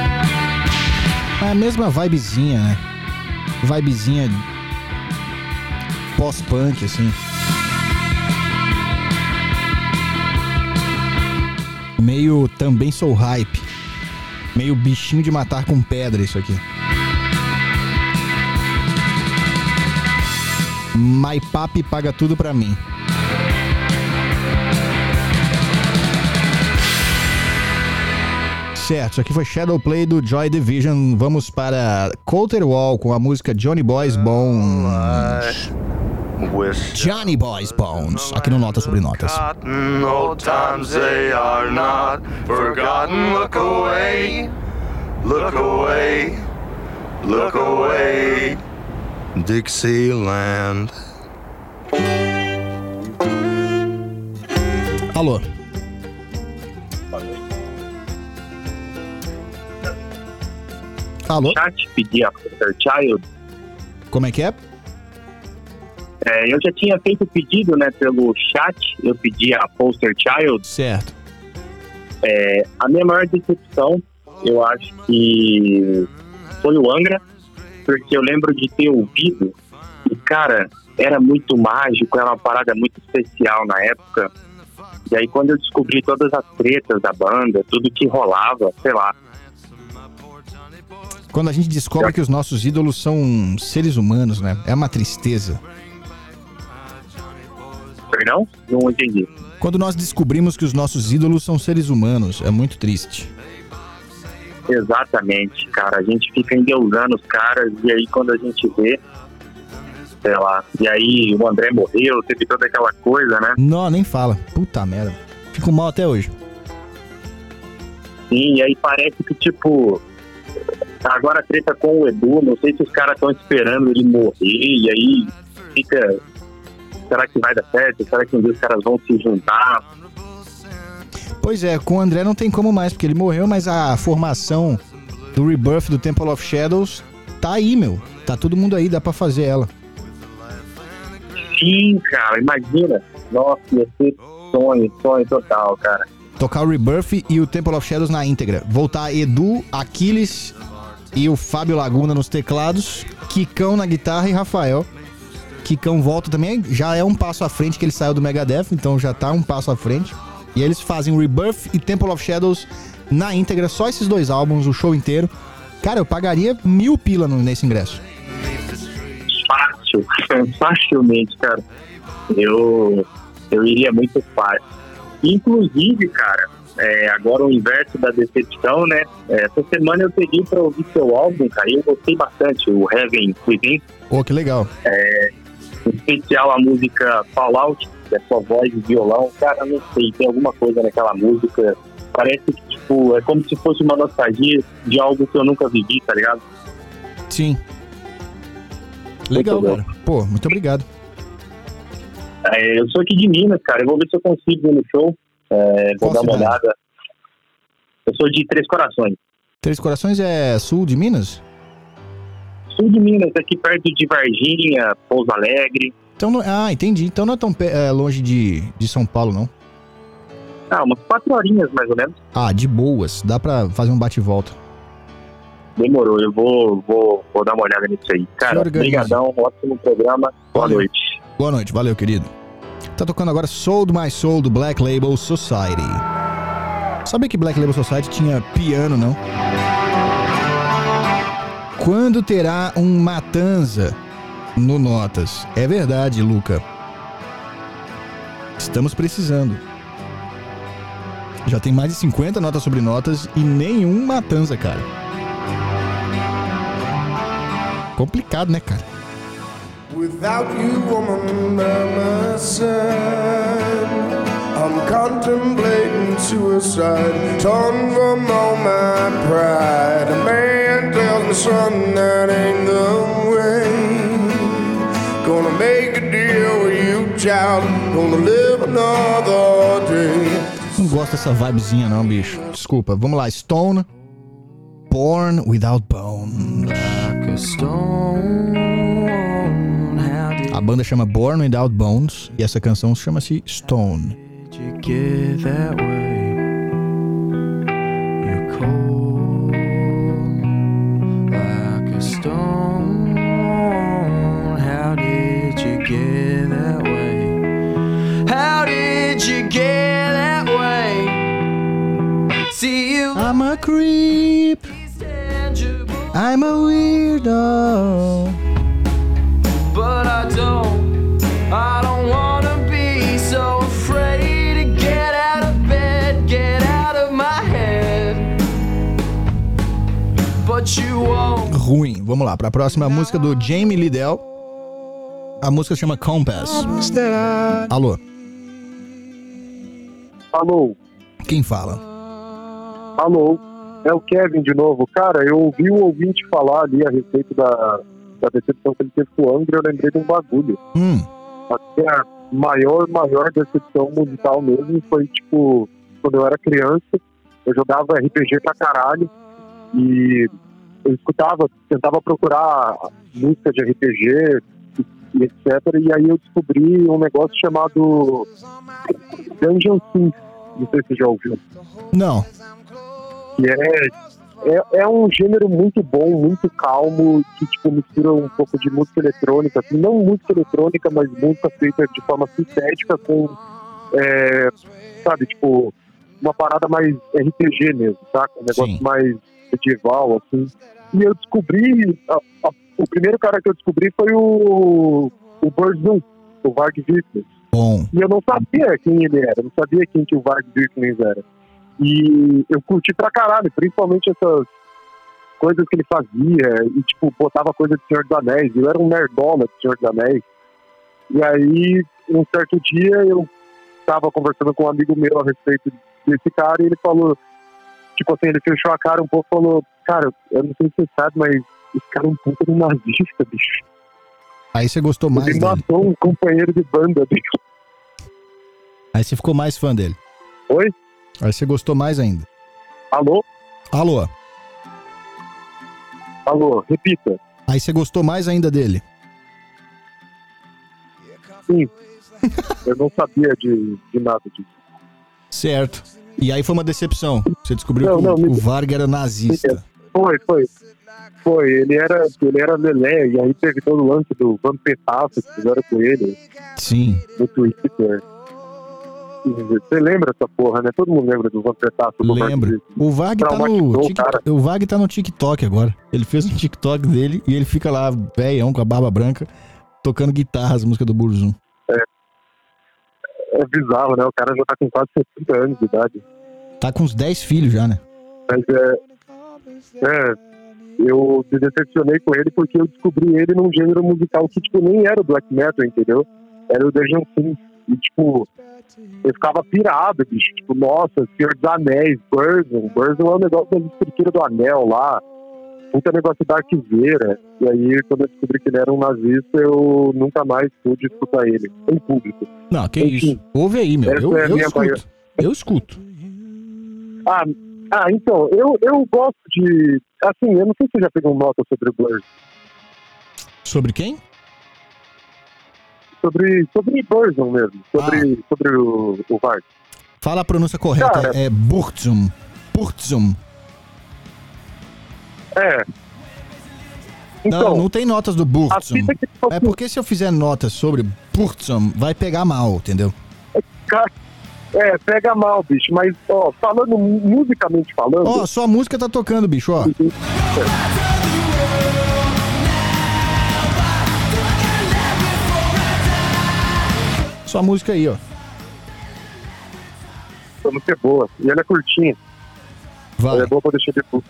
[SPEAKER 2] É a mesma vibezinha, né? Vibezinha pós-punk, assim. Meio Também Sou Hype. Meio Bichinho de Matar com Pedra, isso aqui. My Papi Paga Tudo Pra Mim. Certo, isso aqui foi Shadowplay do Joy Division. Vamos para Colter Wall com a música Johnny Boy's Bones. Johnny Boy's Bones, aqui no Notas sobre Notas.
[SPEAKER 15] Old times they are not forgotten. Look away, look away, look away, Dixieland.
[SPEAKER 2] Alô. Alô?
[SPEAKER 16] Chat pedir a Poster Child.
[SPEAKER 2] Como é que é?
[SPEAKER 16] é? Eu já tinha feito o pedido, né, pelo chat. Eu pedi a Poster Child.
[SPEAKER 2] Certo.
[SPEAKER 16] É, a minha maior decepção, eu acho que foi o Angra, porque eu lembro de ter ouvido e, cara, era muito mágico, era uma parada muito especial na época. E aí quando eu descobri todas as tretas da banda, tudo que rolava, sei lá.
[SPEAKER 2] Quando a gente descobre que os nossos ídolos são seres humanos, né? É uma tristeza.
[SPEAKER 16] Perdão? Não entendi.
[SPEAKER 2] Quando nós descobrimos que os nossos ídolos são seres humanos, é muito triste.
[SPEAKER 16] Exatamente, cara. A gente fica endeusando os caras e aí quando a gente vê, sei lá, e aí o André morreu, teve toda aquela coisa, né?
[SPEAKER 2] Não, nem fala. Puta merda. Fico mal até hoje.
[SPEAKER 16] Sim, e aí parece que, tipo, agora a treta com o Edu, não sei se os caras estão esperando ele morrer, e aí fica, será que vai dar certo? Será que um dia os caras vão se juntar?
[SPEAKER 2] Pois é, com o André não tem como mais, porque ele morreu, mas a formação do Rebirth do Temple of Shadows tá aí, meu. Tá todo mundo aí, dá pra fazer ela.
[SPEAKER 16] Sim, cara, imagina. Nossa, ia ser sonho, sonho total, cara.
[SPEAKER 2] Tocar o Rebirth e o Temple of Shadows na íntegra. Voltar Edu, Aquiles e o Fábio Laguna nos teclados, Kikão na guitarra e Rafael. Kikão volta também, já é um passo à frente que ele saiu do Megadeth, então já tá um passo à frente. E aí eles fazem Rebirth e Temple of Shadows na íntegra, só esses dois álbuns, o show inteiro. Cara, eu pagaria mil pila nesse ingresso.
[SPEAKER 16] Fácil, facilmente, cara. Eu, eu iria muito fácil. Inclusive, cara, é, agora o inverso da decepção, né? É, essa semana eu peguei pra ouvir seu álbum, cara, e eu gostei bastante, o Heaven Within.
[SPEAKER 2] Pô, que legal.
[SPEAKER 16] É, em especial a música Fallout, que é sua voz e violão. Cara, não sei, tem alguma coisa naquela música. Parece que, tipo, é como se fosse uma nostalgia de algo que eu nunca vivi, tá ligado?
[SPEAKER 2] Sim. Legal, cara. Pô, muito obrigado.
[SPEAKER 16] É, eu sou aqui de Minas, cara. Eu vou ver se eu consigo ir no show. É, vou
[SPEAKER 2] Qual
[SPEAKER 16] dar uma
[SPEAKER 2] cidade?
[SPEAKER 16] olhada. Eu sou de Três Corações.
[SPEAKER 2] Três Corações é sul de Minas?
[SPEAKER 16] Sul de Minas, aqui perto de Varginha, Pouso Alegre.
[SPEAKER 2] Então não, ah, entendi. Então não é tão é, longe de, de São Paulo, não?
[SPEAKER 16] Ah, umas quatro horinhas, mais ou menos.
[SPEAKER 2] Ah, de boas. Dá pra fazer um bate e volta.
[SPEAKER 16] Demorou, eu vou, vou, vou dar uma olhada nisso aí. Cara, obrigadão, ótimo programa. Boa
[SPEAKER 2] Valeu.
[SPEAKER 16] noite.
[SPEAKER 2] Boa noite, valeu, querido. Tá tocando agora Soul do My Soul do Black Label Society. Sabia que Black Label Society tinha piano, não? Quando terá um Matanza no Notas? É verdade, Luca. Estamos precisando. Já tem mais de cinquenta notas sobre notas e nenhum Matanza, cara. Complicado, né, cara?
[SPEAKER 17] Without you, woman, by my side, I'm contemplating suicide, torn from all my pride. A man tells me, son, that ain't the way. Gonna make a deal with you, child, gonna live another day.
[SPEAKER 2] Não gosto dessa vibezinha não, bicho. Desculpa, vamos lá. Stone, Born Without Bones. A banda chama Born Without Bones e essa canção chama-se Stone. I'm a creep. I'm a weirdo.
[SPEAKER 3] But I don't, I don't wanna be so afraid to get out of bed, get out of my head. but you won't.
[SPEAKER 2] Ruim. Vamos lá, pra próxima música do Jamie Liddell. A música se chama Compass. Alô?
[SPEAKER 9] Alô?
[SPEAKER 2] Quem fala?
[SPEAKER 9] Alô? É o Kevin de novo. Cara, eu ouvi o ouvinte falar ali a respeito da, da decepção que ele teve com o Angra, eu lembrei de um bagulho.
[SPEAKER 2] Hum.
[SPEAKER 9] Até a maior, maior decepção musical mesmo foi, tipo, quando eu era criança, eu jogava R P G pra caralho e eu escutava, tentava procurar música de R P G e etcétera. E aí eu descobri um negócio chamado Dungeon Synth. Não sei se você já ouviu.
[SPEAKER 2] Não.
[SPEAKER 9] Que é, é, é um gênero muito bom, muito calmo, que tipo mistura um pouco de música eletrônica, assim, não música eletrônica, mas música feita de forma sintética com, é, sabe, tipo, uma parada mais R P G mesmo, tá? Um negócio Sim. mais medieval, assim. E eu descobri, a, a, o primeiro cara que eu descobri foi o, o Burzum, o Varg Vikernes.
[SPEAKER 2] Bom.
[SPEAKER 9] E eu não sabia quem ele era, não sabia quem que o Varg Vikernes era. E eu curti pra caralho, principalmente essas coisas que ele fazia, e tipo, botava coisa de Senhor dos Anéis. Eu era um nerdola de Senhor dos Anéis. E aí, um certo dia, eu tava conversando com um amigo meu a respeito desse cara, e ele falou, tipo assim, ele fechou a cara um pouco e falou, cara, eu não sei se você sabe, mas esse cara é um puta de nazista, bicho.
[SPEAKER 2] Aí você gostou mais
[SPEAKER 9] ele
[SPEAKER 2] dele.
[SPEAKER 9] Ele matou um companheiro de banda, bicho.
[SPEAKER 2] Aí você ficou mais fã dele.
[SPEAKER 9] Oi?
[SPEAKER 2] Aí você gostou mais ainda.
[SPEAKER 9] Alô?
[SPEAKER 2] Alô?
[SPEAKER 9] Alô, repita.
[SPEAKER 2] Aí você gostou mais ainda dele.
[SPEAKER 9] Sim. Eu não sabia de, de nada disso.
[SPEAKER 2] Certo. E aí foi uma decepção. Você descobriu
[SPEAKER 9] não,
[SPEAKER 2] que
[SPEAKER 9] não,
[SPEAKER 2] o,
[SPEAKER 9] me...
[SPEAKER 2] o Varg era nazista.
[SPEAKER 9] Foi, foi. Foi, ele era, ele era lelé, e aí teve todo o lance do vampetaço que fizeram com ele.
[SPEAKER 2] Sim.
[SPEAKER 9] No Twitter. Você lembra essa porra, né? Todo mundo lembra do vampetaço.
[SPEAKER 2] Lembro. O Varg, tá no TikTok, o Varg tá no TikTok agora. Ele fez um TikTok dele e ele fica lá, velhão, com a barba branca, tocando guitarra, as músicas do Burzum.
[SPEAKER 9] É. É bizarro, né? O cara já tá com quase setenta anos de idade.
[SPEAKER 2] Tá com uns dez filhos já, né?
[SPEAKER 9] Mas é... É... Eu me decepcionei com ele porque eu descobri ele num gênero musical que, tipo, nem era o black metal, entendeu? Era o Dungeon Synth. E, tipo, eu ficava pirado, bicho. Tipo, nossa, Senhor dos Anéis, Burzum. Burzum é um negócio da estrutura do anel lá. Puta negócio da arquiveira. E aí, quando eu descobri que ele era um nazista, eu nunca mais pude escutar ele em público.
[SPEAKER 2] Não, que
[SPEAKER 9] Enfim,
[SPEAKER 2] isso. Ouve aí, meu. Eu,
[SPEAKER 9] é
[SPEAKER 2] eu
[SPEAKER 9] escuto.
[SPEAKER 2] Maior... Eu escuto.
[SPEAKER 9] Ah, ah, então, eu, eu gosto de... Assim, eu não sei se você já pegou nota sobre o Burzum.
[SPEAKER 2] Sobre quem?
[SPEAKER 9] Sobre, sobre Burzum mesmo. Sobre, ah. sobre o, o Varg.
[SPEAKER 2] Fala a pronúncia correta. Cara, é Burzum. Burzum.
[SPEAKER 9] É. Então,
[SPEAKER 2] não, não tem notas do Burzum. É porque se eu fizer notas sobre Burzum, vai pegar mal, entendeu?
[SPEAKER 9] É, pega mal, bicho. Mas, ó, falando musicalmente falando...
[SPEAKER 2] Ó, sua música tá tocando, bicho, ó. Sua música aí, ó.
[SPEAKER 9] A música é boa. E ela é curtinha.
[SPEAKER 2] Vai.
[SPEAKER 9] Ela é boa pra deixar depois.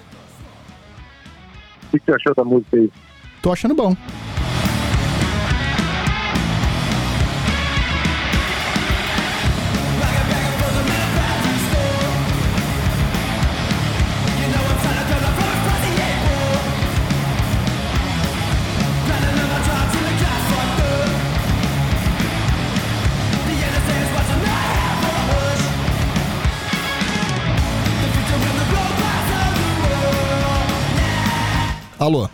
[SPEAKER 9] O que você achou da música aí?
[SPEAKER 2] Tô achando bom. Alô?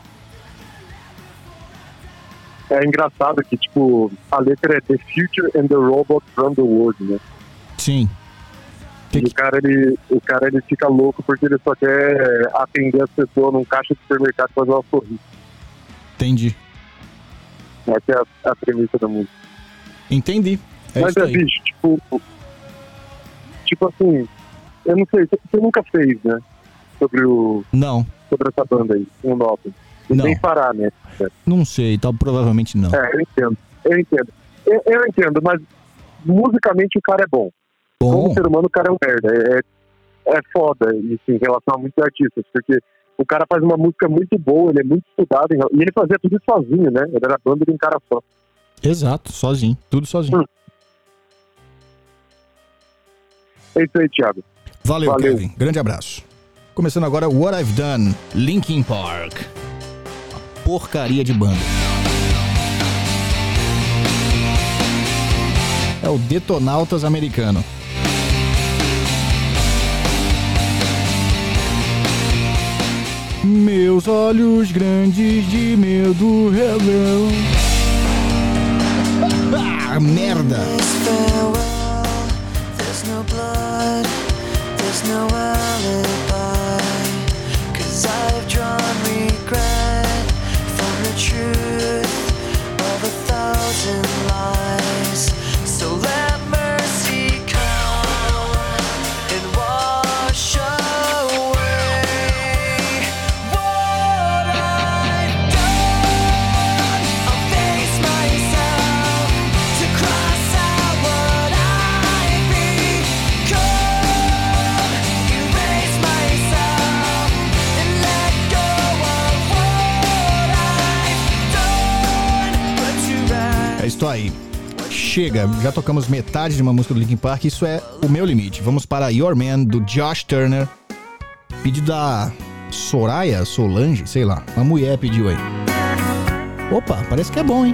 [SPEAKER 9] É engraçado que, tipo, a letra é The Future and the Robots Run the World, né?
[SPEAKER 2] Sim.
[SPEAKER 9] E o cara, ele, o cara, ele fica louco porque ele só quer atender as pessoas num caixa de supermercado e fazer uma sorriso.
[SPEAKER 2] Entendi.
[SPEAKER 9] Essa é a, a premissa da música.
[SPEAKER 2] Entendi. É
[SPEAKER 9] Mas
[SPEAKER 2] isso
[SPEAKER 9] é,
[SPEAKER 2] aí.
[SPEAKER 9] bicho, tipo... Tipo assim, eu não sei, você nunca fez, né? Sobre o...
[SPEAKER 2] Não.
[SPEAKER 9] Sobre essa banda aí, um nome. E
[SPEAKER 2] Não.
[SPEAKER 9] nem parar, né?
[SPEAKER 2] Não sei, tal, provavelmente não.
[SPEAKER 9] É, eu entendo. Eu entendo. Eu, eu entendo, mas musicalmente o cara é bom.
[SPEAKER 2] Bom.
[SPEAKER 9] Como ser humano, o cara é um merda. É, é foda isso em relação a muitos artistas, porque o cara faz uma música muito boa, ele é muito estudado, e ele fazia tudo sozinho, né? Ele era banda de um cara só.
[SPEAKER 2] Exato, sozinho, tudo sozinho.
[SPEAKER 9] Hum. É isso aí, Thiago.
[SPEAKER 2] Valeu,
[SPEAKER 9] Valeu,
[SPEAKER 2] Kevin. Grande abraço. Começando agora, What I've Done, Linkin Park. Uma porcaria de banda. É o Detonautas americano. Meus olhos grandes de medo revelam. Ah, merda!
[SPEAKER 12] There's no blood, there's no alibi, 'cause I've drawn regret from the truth of a thousand lies. So let mercy come and wash away what I've done. I'll face myself to cross out what I've become, erase myself and let go of what I've done. But to rise.
[SPEAKER 2] É isso aí. Chega, já tocamos metade de uma música do Linkin Park, isso é o meu limite. Vamos para Your Man, do Josh Turner. Pedido da Soraya, Solange, sei lá. Uma mulher pediu aí. Opa, parece que é bom, hein?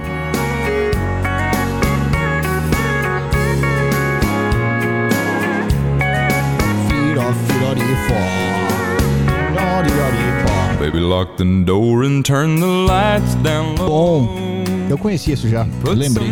[SPEAKER 18] Baby, lock the door and turn the lights down low.
[SPEAKER 2] Bom. Eu conheci isso já, lembrei.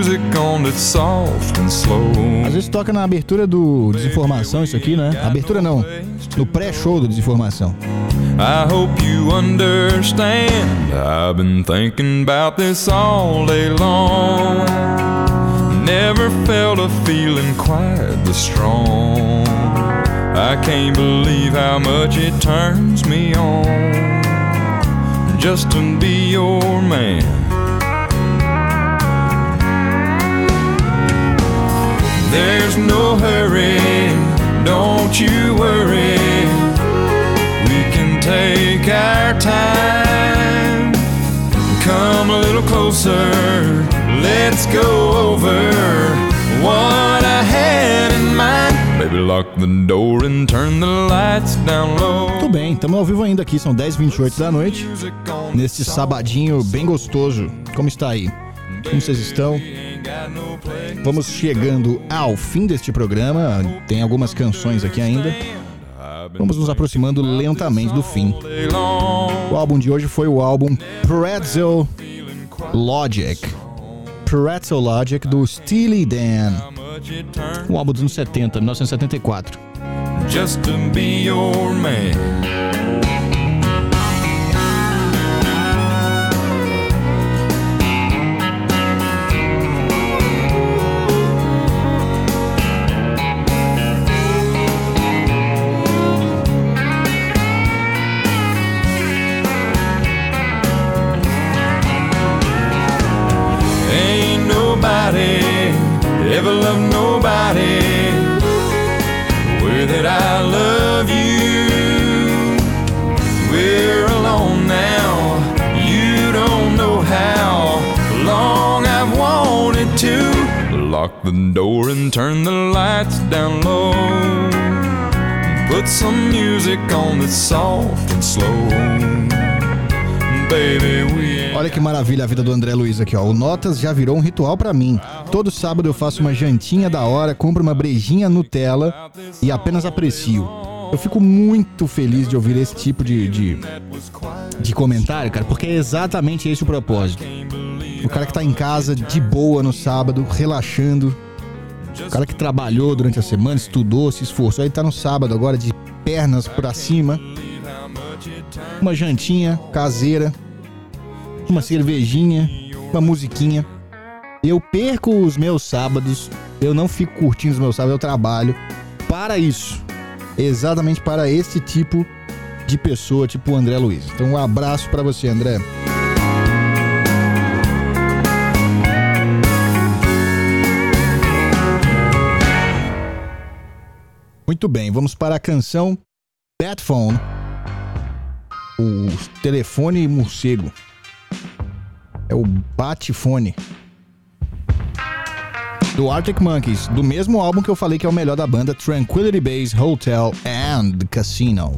[SPEAKER 2] Às vezes toca na abertura do Desinformação isso aqui, né? Abertura não, no pré-show do Desinformação.
[SPEAKER 18] I hope you understand. I've been thinking about this all day long. Never felt a feeling quite this strong. I can't believe how much it turns me on just to be your man. There's no hurry, don't you worry. We can take our time. Come a little closer, let's go over what I had in mind. Baby, lock the door and turn the lights down low.
[SPEAKER 2] Tudo bem, estamos ao vivo ainda aqui, são dez e vinte e oito da noite. Neste sabadinho bem gostoso. Como está aí? Como vocês estão? Vamos chegando ao fim deste programa. Tem algumas canções aqui ainda. Vamos nos aproximando lentamente do fim. O álbum de hoje foi o álbum Pretzel Logic. Pretzel Logic do Steely Dan. Um álbum dos anos setenta, mil novecentos e setenta e quatro.
[SPEAKER 18] Just to be your man. Ever love nobody the way that I love you. We're alone now, you don't know how long I've wanted to. Lock the door and turn the lights down low. Put some music on that's soft and slow. Baby, we
[SPEAKER 2] Olha que maravilha a vida do André Luiz aqui, ó. O Notas já virou um ritual pra mim. Todo sábado eu faço uma jantinha da hora, compro uma brejinha Nutella e apenas aprecio. Eu fico muito feliz de ouvir esse tipo de, de, de comentário, cara, porque é exatamente esse o propósito. O cara que tá em casa de boa no sábado, relaxando. O cara que trabalhou durante a semana, estudou, se esforçou, aí tá no sábado agora de pernas pra cima. Uma jantinha caseira. Uma cervejinha, uma musiquinha. Eu perco os meus sábados, eu não fico curtindo os meus sábados, eu trabalho para isso. Exatamente para esse tipo de pessoa, tipo o André Luiz. Então um abraço para você, André. Muito bem, vamos para a canção Bad Phone o telefone morcego. É o batifone. Do Arctic Monkeys, do mesmo álbum que eu falei que é o melhor da banda, Tranquility Base Hotel and Casino.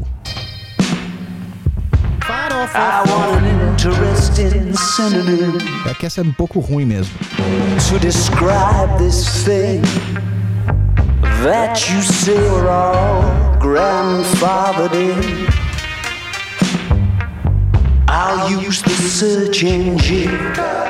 [SPEAKER 2] É que essa é um pouco ruim mesmo.
[SPEAKER 12] To describe this thing that you say we're all grandfathered in, I'll use the search engine.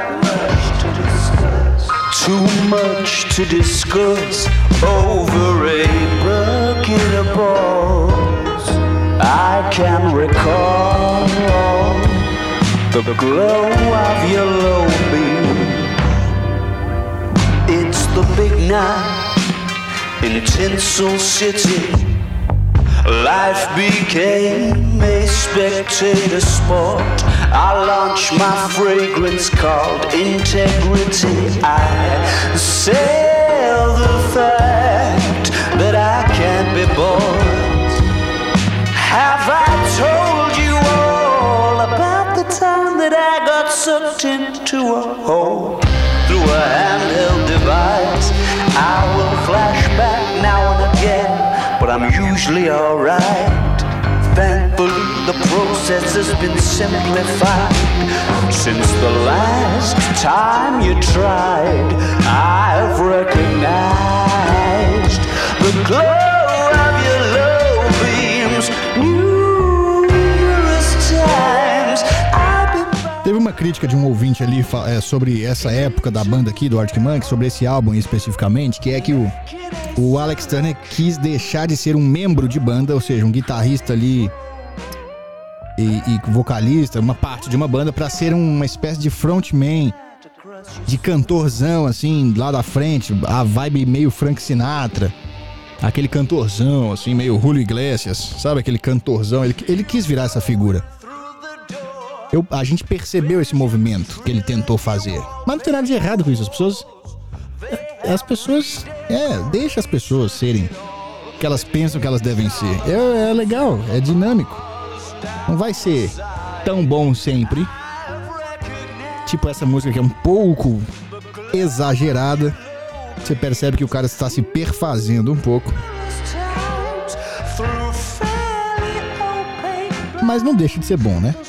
[SPEAKER 12] Too much to discuss over a bucket of balls. I can recall the glow of your low beam. It's the big night in Tinsel City. Life became a spectator sport. I launched my fragrance called integrity. I sell the fact that I can't be bought. Have I told you all about the time that I got sucked into a hole through a handheld device? I will flash back now and again, but I'm usually alright. Thankfully, the process has been simplified. Since the last time you tried, I've recognized the glow of your low beams numerous times.
[SPEAKER 2] Teve uma crítica de um ouvinte ali é, sobre essa época da banda aqui, do Arctic Monkeys, sobre esse álbum especificamente, que é que o, o Alex Turner quis deixar de ser um membro de banda, ou seja, um guitarrista ali e, e vocalista, uma parte de uma banda, pra ser uma espécie de frontman, de cantorzão, assim, lá da frente, a vibe meio Frank Sinatra, aquele cantorzão, assim, meio Julio Iglesias, sabe, aquele cantorzão, ele, ele quis virar essa figura. Eu, a gente percebeu esse movimento que ele tentou fazer. Mas não tem nada de errado com isso. As pessoas... As pessoas... É, deixa as pessoas serem o que elas pensam que elas devem ser. É, é legal, é dinâmico. Não vai ser tão bom sempre. Tipo essa música que é um pouco exagerada. Você percebe que o cara está se perfazendo um pouco. Mas não deixa de ser bom, né?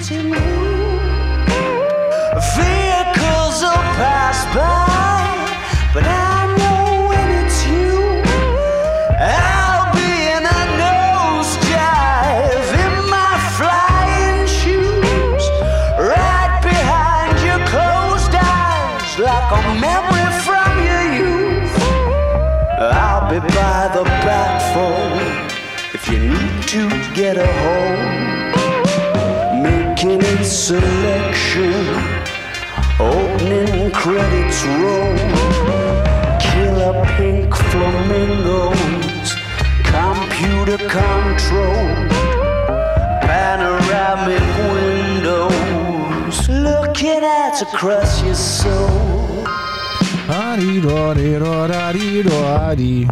[SPEAKER 12] Vehicles will pass by, but I know when it's you. I'll be in a nosedive in my flying shoes, right behind your closed eyes, like a memory from your youth. I'll be by the platform if you need to get a hold. Making a selection, opening credits roll, killer pink flamingos, computer control, panoramic windows, looking at across your soul.
[SPEAKER 2] Ari-do-ri-do-ri-do-ri.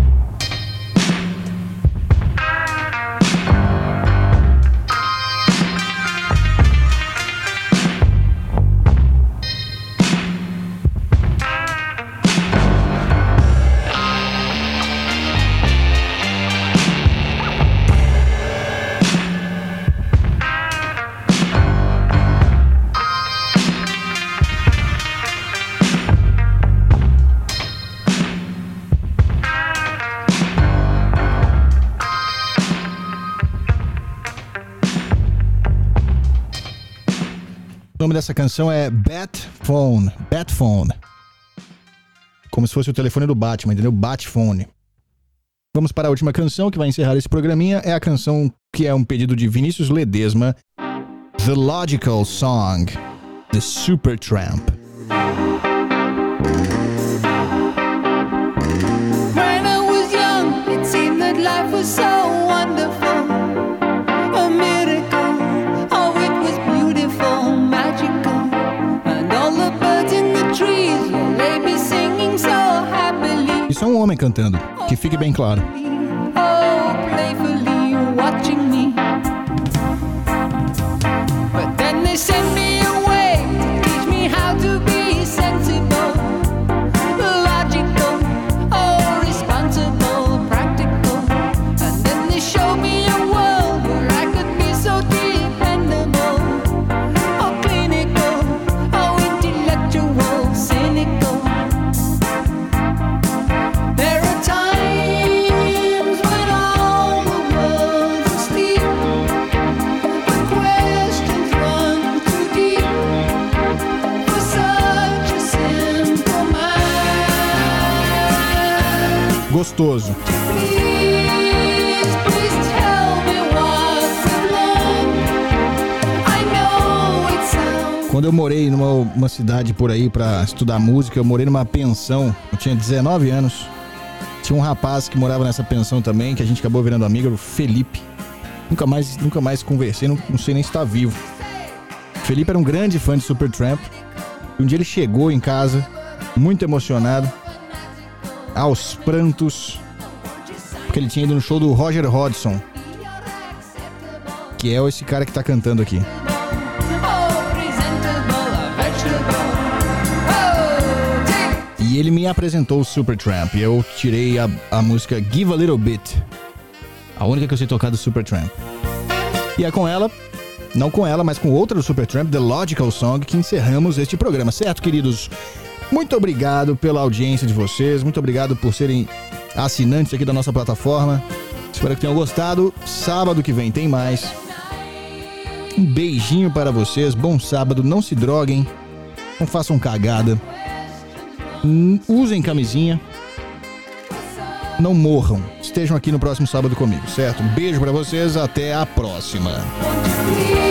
[SPEAKER 2] O nome dessa canção é Bat Phone, Bat Phone. Como se fosse o telefone do Batman, entendeu? Bat Phone. Vamos para a última canção que vai encerrar esse programinha. É a canção que é um pedido de Vinícius Ledesma, The Logical Song, The Supertramp.
[SPEAKER 3] When I was young, it seemed that life was so wonderful. A miracle, oh it was beautiful, magical. And all the birds in the trees, well, they be singing so happily.
[SPEAKER 2] Isso é um homem cantando, que fique bem claro.
[SPEAKER 3] Oh, playfully watching me. they send me away to teach me how to be sensible, logical, oh, responsible, practical. And then they show me a world where I could be so dependable, oh, clinical, oh, intellectual, cynical. There are times when all the world's asleep, the questions run too deep for such a simple mind.
[SPEAKER 2] Gostoso.
[SPEAKER 3] Please, please tell me what we've learned. I know it sounds
[SPEAKER 2] Quando eu morei numa uma cidade por aí pra estudar música, eu morei numa pensão. Eu tinha dezenove anos. Tinha um rapaz que morava nessa pensão também, que a gente acabou virando amigo, era o Felipe. Nunca mais, nunca mais conversei, não, não sei nem se tá vivo. O Felipe era um grande fã de Supertramp. Um dia ele chegou em casa, muito emocionado, aos prantos, porque ele tinha ido no show do Roger Hodgson, que é esse cara que tá cantando aqui. E ele me apresentou o Supertramp. E eu tirei a, a música Give a Little Bit, a única que eu sei tocar do Supertramp. E é com ela, não com ela, mas com outra do Supertramp, The Logical Song, que encerramos este programa. Certo, queridos? Muito obrigado pela audiência de vocês. Muito obrigado por serem assinantes aqui da nossa plataforma. Espero que tenham gostado. Sábado que vem tem mais. Um beijinho para vocês. Bom sábado. Não se droguem. Não façam cagada. Usem camisinha. Não morram. Estejam aqui no próximo sábado comigo, certo? Um beijo pra vocês, até a próxima.